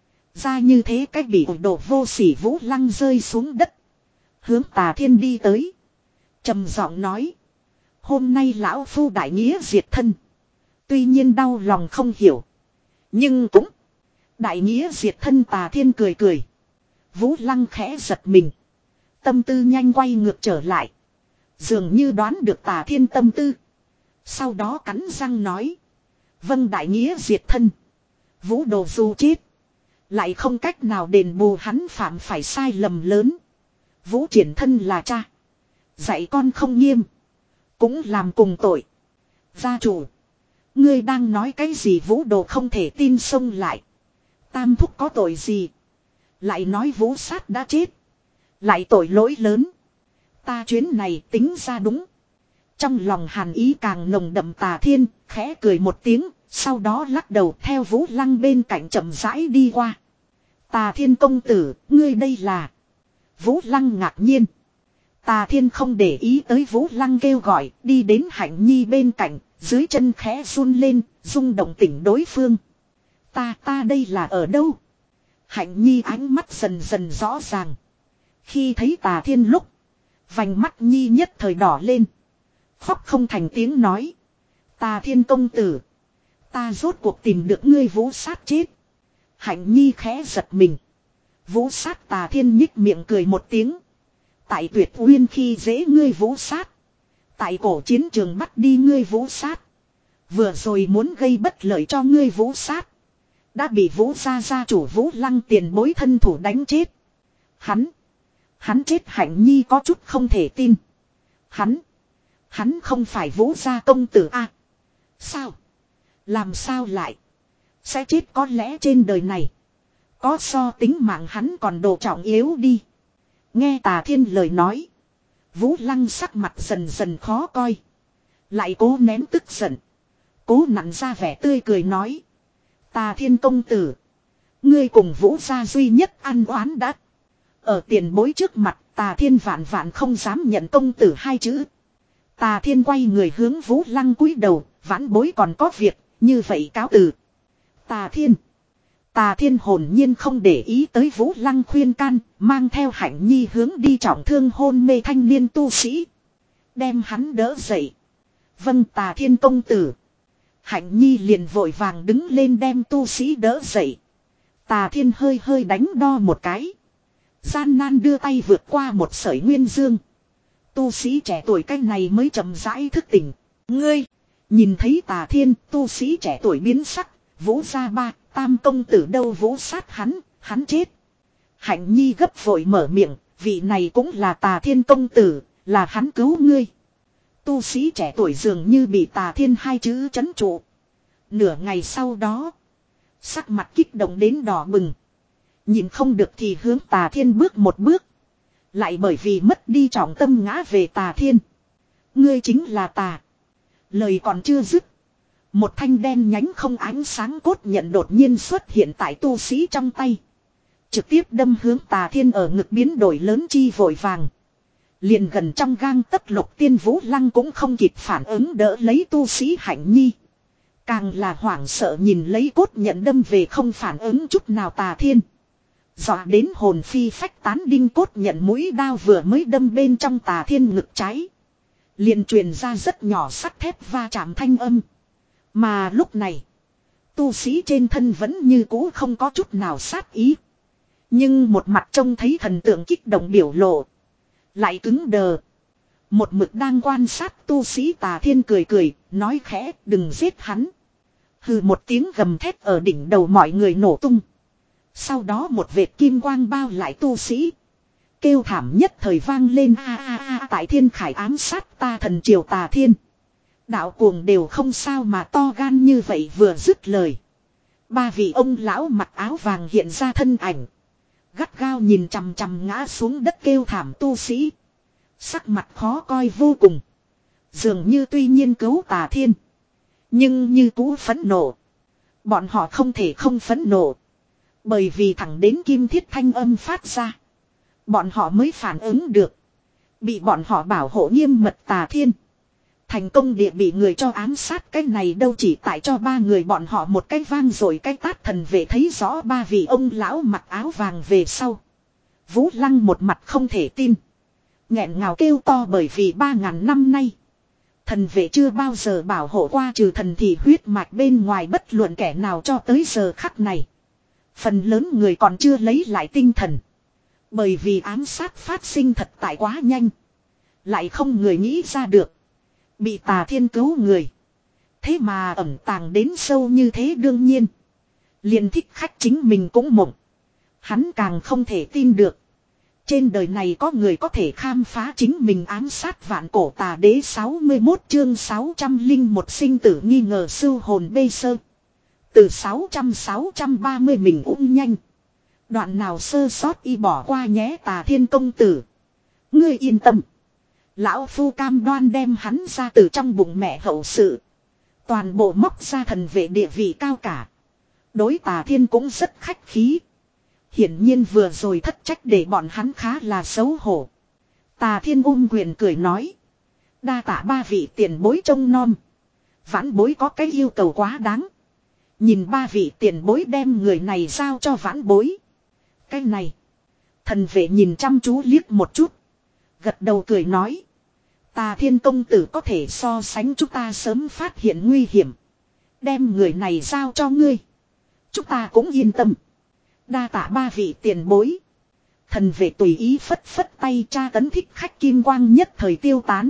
Ra như thế cách bị đồ vô sỉ Vũ Lăng rơi xuống đất. Hướng Tà Thiên đi tới. Trầm giọng nói. Hôm nay lão phu đại nghĩa diệt thân. Tuy nhiên đau lòng không hiểu. Nhưng cũng. Đại nghĩa diệt thân Tà Thiên cười cười. Vũ Lăng khẽ giật mình. Tâm tư nhanh quay ngược trở lại. Dường như đoán được Tà Thiên tâm tư. Sau đó cắn răng nói. Vâng đại nghĩa diệt thân. Vũ Đồ dù chết. Lại không cách nào đền bù hắn phạm phải sai lầm lớn. Vũ triển thân là cha. Dạy con không nghiêm. Cũng làm cùng tội. Gia chủ. Ngươi đang nói cái gì Vũ Đồ không thể tin xông lại. Tam thúc có tội gì. Lại nói Vũ Sát đã chết. Lại tội lỗi lớn. Ta chuyến này tính ra đúng. Trong lòng hàn ý càng nồng đậm Tà Thiên khẽ cười một tiếng. Sau đó lắc đầu theo Vũ Lăng bên cạnh chậm rãi đi qua. Tà Thiên công tử, ngươi đây là. Vũ Lăng ngạc nhiên. Tà Thiên không để ý tới Vũ Lăng kêu gọi, đi đến Hạnh Nhi bên cạnh, dưới chân khẽ run lên, rung động tỉnh đối phương. Ta ta đây là ở đâu? Hạnh Nhi ánh mắt dần dần rõ ràng. Khi thấy Tà Thiên lúc, vành mắt Nhi nhất thời đỏ lên. Khóc không thành tiếng nói. Tà Thiên công tử. Ta rốt cuộc tìm được ngươi Vũ Sát chết. Hạnh Nhi khẽ giật mình. Vũ Sát Tà Thiên nhích miệng cười một tiếng. Tại Tuyệt Uyên khi dễ ngươi Vũ Sát. Tại cổ chiến trường bắt đi ngươi Vũ Sát. Vừa rồi muốn gây bất lợi cho ngươi Vũ Sát. Đã bị Vũ gia gia chủ Vũ Lăng tiền bối thân thủ đánh chết. Hắn. Hắn chết Hạnh Nhi có chút không thể tin. Hắn. Hắn không phải Vũ gia công tử a? Sao? Làm sao lại? Sẽ chết có lẽ trên đời này. Có so tính mạng hắn còn đồ trọng yếu đi. Nghe Tà Thiên lời nói. Vũ Lăng sắc mặt dần dần khó coi. Lại cố nén tức giận. Cố nặn ra vẻ tươi cười nói. Tà Thiên công tử. Ngươi cùng Vũ gia duy nhất ăn oán đã. Ở tiền bối trước mặt Tà Thiên vạn vạn không dám nhận công tử hai chữ. Tà Thiên quay người hướng Vũ Lăng cúi đầu. Vãn bối còn có việc. Như vậy cáo từ. Tà Thiên. Tà Thiên hồn nhiên không để ý tới Vũ Lăng khuyên can. Mang theo Hạnh Nhi hướng đi trọng thương hôn mê thanh niên tu sĩ. Đem hắn đỡ dậy. Vâng Tà Thiên công tử. Hạnh Nhi liền vội vàng đứng lên đem tu sĩ đỡ dậy. Tà Thiên hơi hơi đánh đo một cái. Gian nan đưa tay vượt qua một sợi nguyên dương. Tu sĩ trẻ tuổi cách này mới chậm rãi thức tỉnh. Ngươi. Nhìn thấy Tà Thiên, tu sĩ trẻ tuổi biến sắc, Vũ gia ba, tam công tử đâu Vũ sát hắn, hắn chết. Hạnh Nhi gấp vội mở miệng, vị này cũng là Tà Thiên công tử, là hắn cứu ngươi. Tu sĩ trẻ tuổi dường như bị Tà Thiên hai chữ chấn trụ. Nửa ngày sau đó, sắc mặt kích động đến đỏ bừng. Nhìn không được thì hướng Tà Thiên bước một bước. Lại bởi vì mất đi trọng tâm ngã về Tà Thiên. Ngươi chính là Tà. Lời còn chưa dứt. Một thanh đen nhánh không ánh sáng cốt nhận đột nhiên xuất hiện tại tu sĩ trong tay. Trực tiếp đâm hướng Tà Thiên ở ngực biến đổi lớn chi vội vàng. Liền gần trong gang tấc Lục Tiên Vũ Lăng cũng không kịp phản ứng đỡ lấy tu sĩ Hạnh Nhi. Càng là hoảng sợ nhìn lấy cốt nhận đâm về không phản ứng chút nào Tà Thiên. Dọa đến hồn phi phách tán đinh cốt nhận mũi đao vừa mới đâm bên trong Tà Thiên ngực trái. Liền truyền ra rất nhỏ sắt thép va chạm thanh âm. Mà lúc này, tu sĩ trên thân vẫn như cũ không có chút nào sát ý. Nhưng một mặt trông thấy thần tượng kích động biểu lộ. Lại cứng đờ. Một mực đang quan sát tu sĩ Tà Thiên cười cười, nói khẽ đừng giết hắn. Hừ một tiếng gầm thét ở đỉnh đầu mọi người nổ tung. Sau đó một vệt kim quang bao lại tu sĩ. Kêu thảm nhất thời vang lên a a a tại thiên khải ám sát ta thần triều Tà Thiên. Đạo cuồng đều không sao mà to gan như vậy vừa dứt lời. Ba vị ông lão mặc áo vàng hiện ra thân ảnh. Gắt gao nhìn chằm chằm ngã xuống đất kêu thảm tu sĩ. Sắc mặt khó coi vô cùng. Dường như tuy nhiên cứu Tà Thiên. Nhưng như cũ phẫn nộ. Bọn họ không thể không phẫn nộ. Bởi vì thẳng đến kim thiết thanh âm phát ra. Bọn họ mới phản ứng được. Bị bọn họ bảo hộ nghiêm mật Tà Thiên. Thành công địa bị người cho ám sát cái này đâu chỉ tại cho ba người bọn họ một cái vang rồi cái tát thần vệ thấy rõ ba vị ông lão mặc áo vàng về sau. Vũ Lăng một mặt không thể tin. Nghẹn ngào kêu to bởi vì ba ngàn năm nay. Thần vệ chưa bao giờ bảo hộ qua trừ thần thì huyết mạch bên ngoài bất luận kẻ nào cho tới giờ khắc này. Phần lớn người còn chưa lấy lại tinh thần. Bởi vì ám sát phát sinh thật tại quá nhanh. Lại không người nghĩ ra được. Bị Tà Thiên cứu người. Thế mà ẩn tàng đến sâu như thế đương nhiên. Liền thích khách chính mình cũng mộng. Hắn càng không thể tin được. Trên đời này có người có thể khám phá chính mình ám sát vạn cổ tà đế sáu mươi mốt chương sáu trăm linh một sinh tử nghi ngờ sưu hồn bê sơ. Từ sáu trăm sáu trăm ba mươi mình ung nhanh. Đoạn nào sơ sót y bỏ qua nhé Tà Thiên công tử. Ngươi yên tâm. Lão phu cam đoan đem hắn ra từ trong bụng mẹ hậu sự. Toàn bộ móc ra thần vệ địa vị cao cả. Đối Tà Thiên cũng rất khách khí. Hiển nhiên vừa rồi thất trách để bọn hắn khá là xấu hổ. Tà Thiên ôm quyền cười nói. Đa tạ ba vị tiền bối trông nom. Vãn bối có cái yêu cầu quá đáng. Nhìn ba vị tiền bối đem người này giao cho vãn bối. Cái này. Thần vệ nhìn chăm chú liếc một chút. Gật đầu cười nói. Tà Thiên công tử có thể so sánh chúng ta sớm phát hiện nguy hiểm. Đem người này giao cho ngươi. Chúng ta cũng yên tâm. Đa tạ ba vị tiền bối. Thần vệ tùy ý phất phất tay tra tấn thích khách kim quang nhất thời tiêu tán.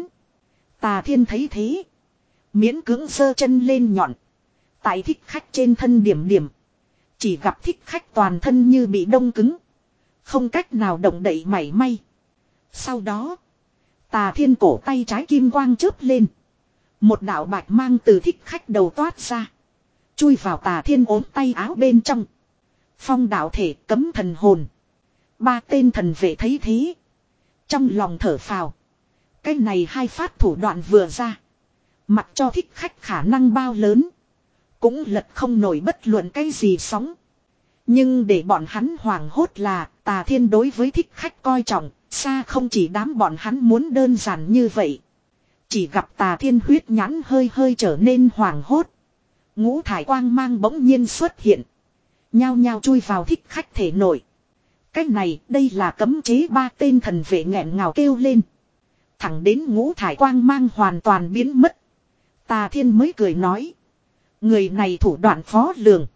Tà Thiên thấy thế. Miễn cưỡng giơ chân lên nhọn. Tại thích khách trên thân điểm điểm. Chỉ gặp thích khách toàn thân như bị đông cứng. Không cách nào động đậy mảy may. Sau đó. Tà Thiên cổ tay trái kim quang chớp lên. Một đạo bạch mang từ thích khách đầu toát ra. Chui vào Tà Thiên ốm tay áo bên trong. Phong đạo thể cấm thần hồn. Ba tên thần vệ thấy thế. Trong lòng thở phào. Cái này hai phát thủ đoạn vừa ra. Mặc cho thích khách khả năng bao lớn. Cũng lật không nổi bất luận cái gì sóng. Nhưng để bọn hắn hoảng hốt là Tà Thiên đối với thích khách coi trọng. Xa không chỉ đám bọn hắn muốn đơn giản như vậy. Chỉ gặp Tà Thiên huyết nhãn hơi hơi trở nên hoảng hốt. Ngũ thải quang mang bỗng nhiên xuất hiện. Nhao nhao chui vào thích khách thể nội. Cách này đây là cấm chế ba tên thần vệ nghẹn ngào kêu lên. Thẳng đến ngũ thải quang mang hoàn toàn biến mất. Tà Thiên mới cười nói. Người này thủ đoạn khó lường.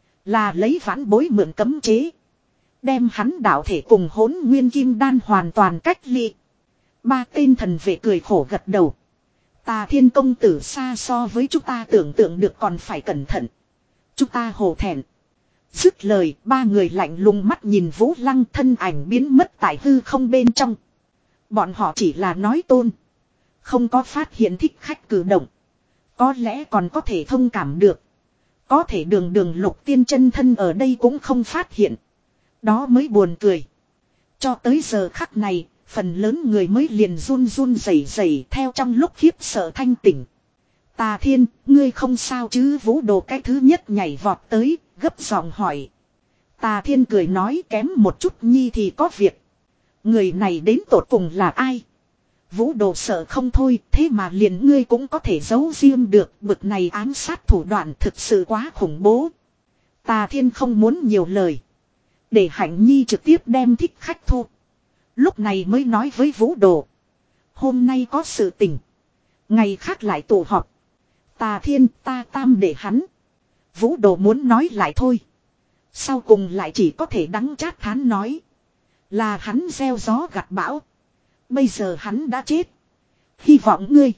Là lấy vãn bối mượn cấm chế. Đem hắn đạo thể cùng hỗn nguyên kim đan hoàn toàn cách ly. Ba tên thần vệ cười khổ gật đầu. Tà Thiên công tử xa so với chúng ta tưởng tượng được còn phải cẩn thận. Chúng ta hổ thẹn. Dứt lời ba người lạnh lùng mắt nhìn Vũ Lăng thân ảnh biến mất tại hư không bên trong. Bọn họ chỉ là nói tôn. Không có phát hiện thích khách cử động. Có lẽ còn có thể thông cảm được. Có thể đường đường lục tiên chân thân ở đây cũng không phát hiện. Đó mới buồn cười. Cho tới giờ khắc này, phần lớn người mới liền run run rẩy rẩy theo trong lúc khiếp sợ thanh tỉnh. Tà Thiên, ngươi không sao chứ? Vũ Đồ cái thứ nhất nhảy vọt tới, gấp giọng hỏi. Tà Thiên cười nói kém một chút nhi thì có việc. Người này đến tột cùng là ai? Vũ Đồ sợ không thôi, thế mà liền ngươi cũng có thể giấu riêng được, bực này ám sát thủ đoạn thực sự quá khủng bố. Tà Thiên không muốn nhiều lời. Để Hạnh Nhi trực tiếp đem thích khách thu. Lúc này mới nói với Vũ Đồ. Hôm nay có sự tình. Ngày khác lại tụ họp. Tà Thiên ta tam để hắn. Vũ Đồ muốn nói lại thôi. Sau cùng lại chỉ có thể đắng chát thán nói. Là hắn gieo gió gặt bão. Bây giờ hắn đã chết. Hy vọng ngươi.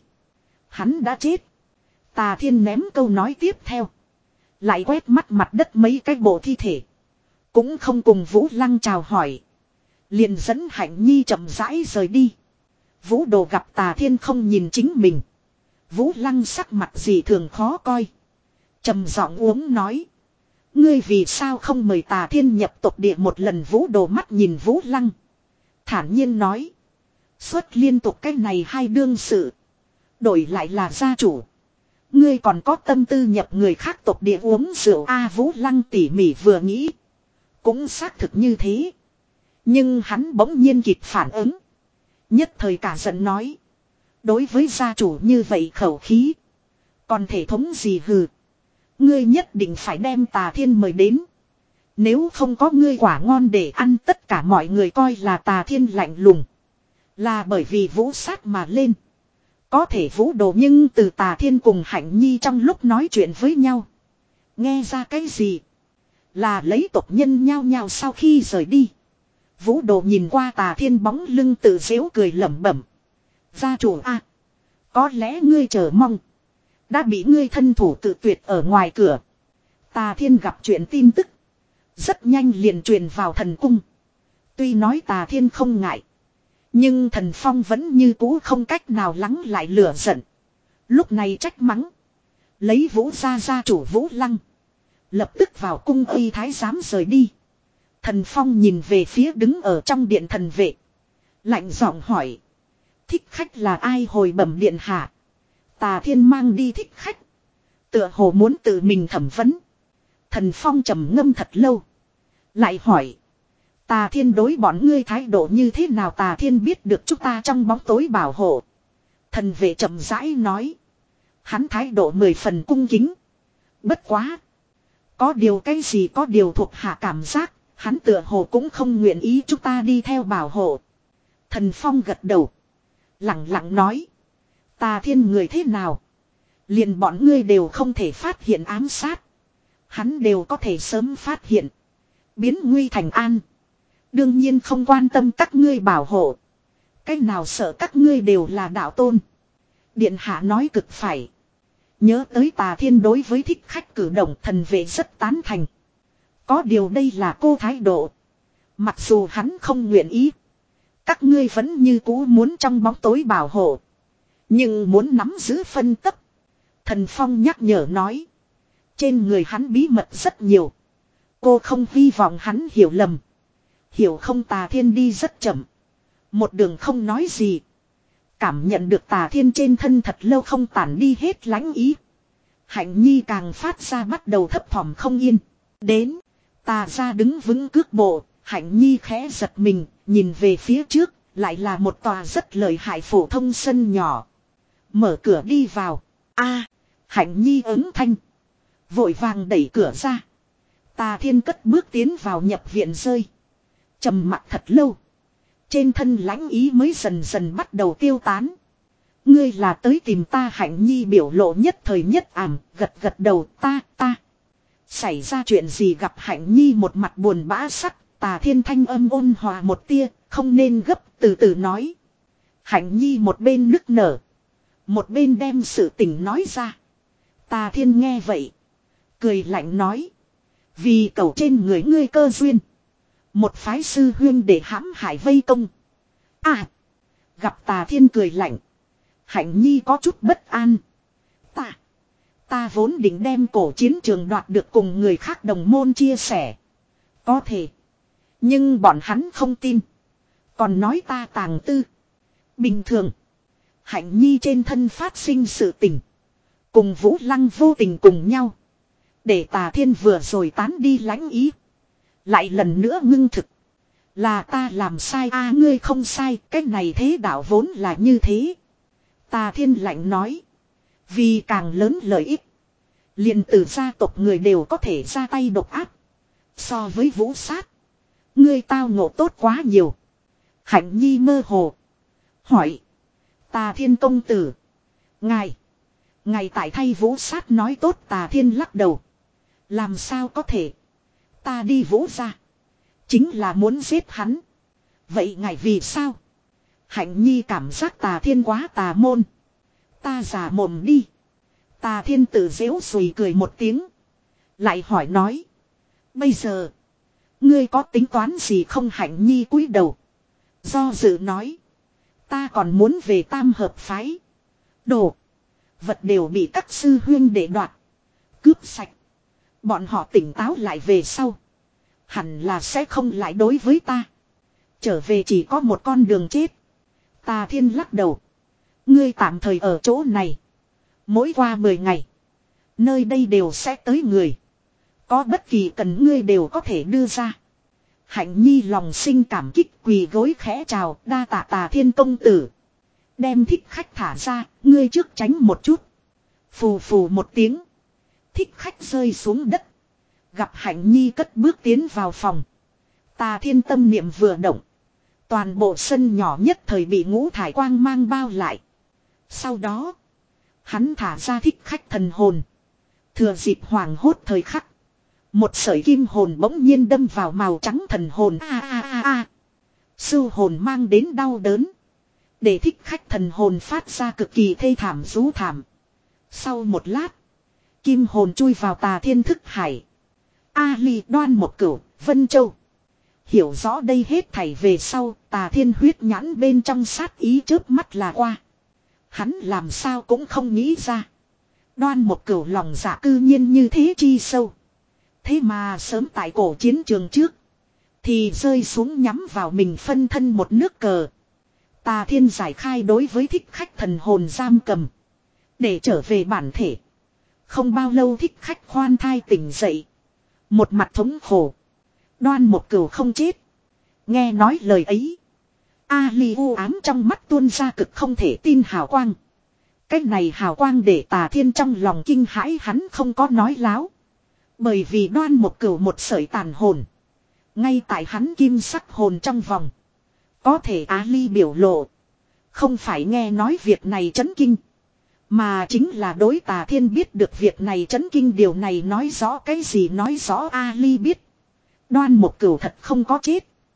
Hắn đã chết. Tà Thiên ném câu nói tiếp theo. Lại quét mắt mặt đất mấy cái bộ thi thể. Cũng không cùng Vũ Lăng chào hỏi. Liền dẫn Hạnh Nhi chậm rãi rời đi. Vũ Đồ gặp Tà Thiên không nhìn chính mình. Vũ Lăng sắc mặt gì thường khó coi. Trầm giọng uống nói. Ngươi vì sao không mời Tà Thiên nhập tộc địa một lần? Vũ Đồ mắt nhìn Vũ Lăng. Thản nhiên nói. Xuất liên tục cái này hai đương sự. Đổi lại là gia chủ. Ngươi còn có tâm tư nhập người khác tộc địa uống rượu a? Vũ Lăng tỉ mỉ vừa nghĩ. Cũng xác thực như thế. Nhưng hắn bỗng nhiên kịp phản ứng. Nhất thời cả giận nói. Đối với gia chủ như vậy khẩu khí. Còn thể thống gì hừ. Ngươi nhất định phải đem Tà Thiên mời đến. Nếu không có ngươi quả ngon để ăn, tất cả mọi người coi là Tà Thiên lạnh lùng. Là bởi vì Vũ sát mà lên. Có thể Vũ Đồ nhưng từ Tà Thiên cùng Hạnh Nhi trong lúc nói chuyện với nhau. Nghe ra cái gì? Là lấy tộc nhân nhau nhau sau khi rời đi. Vũ Đồ nhìn qua Tà Thiên bóng lưng tự giễu cười lẩm bẩm. Gia chủ a, có lẽ ngươi chờ mong. Đã bị ngươi thân thủ tự tuyệt ở ngoài cửa. Tà Thiên gặp chuyện tin tức. Rất nhanh liền truyền vào thần cung. Tuy nói Tà Thiên không ngại. Nhưng thần phong vẫn như cũ không cách nào lắng lại lửa giận. Lúc này trách mắng. Lấy Vũ gia gia chủ Vũ Lăng. Lập tức vào cung uy thái giám rời đi. Thần phong nhìn về phía đứng ở trong điện thần vệ. Lạnh giọng hỏi. Thích khách là ai? Hồi bẩm điện hạ. Tà Thiên mang đi thích khách. Tựa hồ muốn tự mình thẩm vấn. Thần phong trầm ngâm thật lâu. Lại hỏi. Tà Thiên đối bọn ngươi thái độ như thế nào? Tà Thiên biết được chúng ta trong bóng tối bảo hộ. Thần vệ chậm rãi nói. Hắn thái độ mười phần cung kính. Bất quá. Có điều cái gì có điều thuộc hạ cảm giác. Hắn tựa hồ cũng không nguyện ý chúng ta đi theo bảo hộ. Thần phong gật đầu. Lặng lặng nói. Tà Thiên người thế nào? Liền bọn ngươi đều không thể phát hiện ám sát. Hắn đều có thể sớm phát hiện. Biến nguy thành an. Đương nhiên không quan tâm các ngươi bảo hộ. Cái nào sợ các ngươi đều là đạo tôn. Điện hạ nói cực phải. Nhớ tới Tà Thiên đối với thích khách cử động, thần vệ rất tán thành. Có điều đây là cô thái độ. Mặc dù hắn không nguyện ý. Các ngươi vẫn như cũ muốn trong bóng tối bảo hộ. Nhưng muốn nắm giữ phân tấp. Thần Phong nhắc nhở nói. Trên người hắn bí mật rất nhiều. Cô không hy vọng hắn hiểu lầm. Hiểu không? Tà Thiên đi rất chậm. Một đường không nói gì. Cảm nhận được Tà Thiên trên thân thật lâu không tản đi hết lãnh ý. Hạnh Nhi càng phát ra bắt đầu thấp thỏm không yên. Đến. Tà ra đứng vững cước bộ. Hạnh Nhi khẽ giật mình. Nhìn về phía trước. Lại là một tòa rất lợi hại phổ thông sân nhỏ. Mở cửa đi vào. A, Hạnh Nhi ứng thanh. Vội vàng đẩy cửa ra. Tà Thiên cất bước tiến vào nhập viện rơi. Trầm mặc thật lâu. Trên thân lãnh ý mới dần dần bắt đầu tiêu tán. Ngươi là tới tìm ta? Hạnh Nhi biểu lộ nhất thời nhất ảm, gật gật đầu. Ta, ta. Xảy ra chuyện gì? Gặp Hạnh Nhi một mặt buồn bã sắc. Tà Thiên thanh âm ôn hòa một tia, không nên gấp, từ từ nói. Hạnh Nhi một bên nức nở. Một bên đem sự tình nói ra. Tà Thiên nghe vậy. Cười lạnh nói. Vì cầu trên người ngươi cơ duyên. Một phái sư huyên để hãm hại vây công. À. Gặp Tà Thiên cười lạnh. Hạnh Nhi có chút bất an. Ta. Ta vốn định đem cổ chiến trường đoạt được cùng người khác đồng môn chia sẻ. Có thể. Nhưng bọn hắn không tin. Còn nói ta tàng tư. Bình thường. Hạnh Nhi trên thân phát sinh sự tình. Cùng Vũ Lăng vô tình cùng nhau. Để Tà Thiên vừa rồi tán đi lãnh ý. Lại lần nữa ngưng thực. Là ta làm sai a? À, ngươi không sai. Cái này thế đạo vốn là như thế. Tà Thiên lạnh nói. Vì càng lớn lợi ích. Liền từ gia tộc người đều có thể ra tay độc ác. So với Vũ sát. Ngươi tao ngộ tốt quá nhiều. Hạnh Nhi mơ hồ. Hỏi. Tà Thiên công tử. Ngài. Ngài tại thay Vũ Sát nói tốt. Tà Thiên lắc đầu. Làm sao có thể. Ta đi Vũ ra. Chính là muốn giết hắn. Vậy ngài vì sao? Hạnh Nhi cảm giác Tà Thiên quá tà môn. Ta giả mồm đi. Tà Thiên tự dễu xùi cười một tiếng. Lại hỏi nói. Bây giờ. Ngươi có tính toán gì không? Hạnh Nhi cúi đầu. Do dự nói. Ta còn muốn về Tam Hợp phái. Đồ. Vật đều bị các sư huyên để đoạt. Cướp sạch. Bọn họ tỉnh táo lại về sau. Hẳn là sẽ không lại đối với ta. Trở về chỉ có một con đường chết. Tà Thiên lắc đầu. Ngươi tạm thời ở chỗ này. Mỗi qua mười ngày. Nơi đây đều sẽ tới người. Có bất kỳ cần ngươi đều có thể đưa ra. Hạnh Nhi lòng sinh cảm kích quỳ gối khẽ chào đa tạ Tà Thiên công tử. Đem thích khách thả ra, ngươi trước tránh một chút. Phù phù một tiếng. Thích khách rơi xuống đất. Gặp Hạnh Nhi cất bước tiến vào phòng. Tà Thiên tâm niệm vừa động. Toàn bộ sân nhỏ nhất thời bị ngũ thải quang mang bao lại. Sau đó. Hắn thả ra thích khách thần hồn. Thừa dịp hoàng hốt thời khắc. Một sợi kim hồn bỗng nhiên đâm vào màu trắng thần hồn. A a a a. Sưu hồn mang đến đau đớn. Để thích khách thần hồn phát ra cực kỳ thê thảm rú thảm. Sau một lát. Kim hồn chui vào Tà Thiên thức hải. A Ly Đoan một cửu, Vân Châu. Hiểu rõ đây hết thảy về sau, Tà Thiên huyết nhãn bên trong sát ý chớp mắt là qua. Hắn làm sao cũng không nghĩ ra. Đoan một cửu lòng dạ cư nhiên như thế chi sâu. Thế mà sớm tại cổ chiến trường trước. Thì rơi xuống nhắm vào mình phân thân một nước cờ. Tà Thiên giải khai đối với thích khách thần hồn giam cầm. Để trở về bản thể. Không bao lâu thích khách khoan thai tỉnh dậy. Một mặt thống khổ. Đoan một cửu không chết. Nghe nói lời ấy. A Ly u ám trong mắt tuôn ra cực không thể tin hào quang. Cái này hào quang để Tà Thiên trong lòng kinh hãi, hắn không có nói láo. Bởi vì Đoan một cửu một sợi tàn hồn. Ngay tại hắn kim sắc hồn trong vòng. Có thể A Ly biểu lộ. Không phải nghe nói việc này chấn kinh. Mà chính là đối Tà Thiên biết được việc này chấn kinh. Điều này nói rõ cái gì? Nói rõ A Ly biết. Đoan một cửu thật không có chết.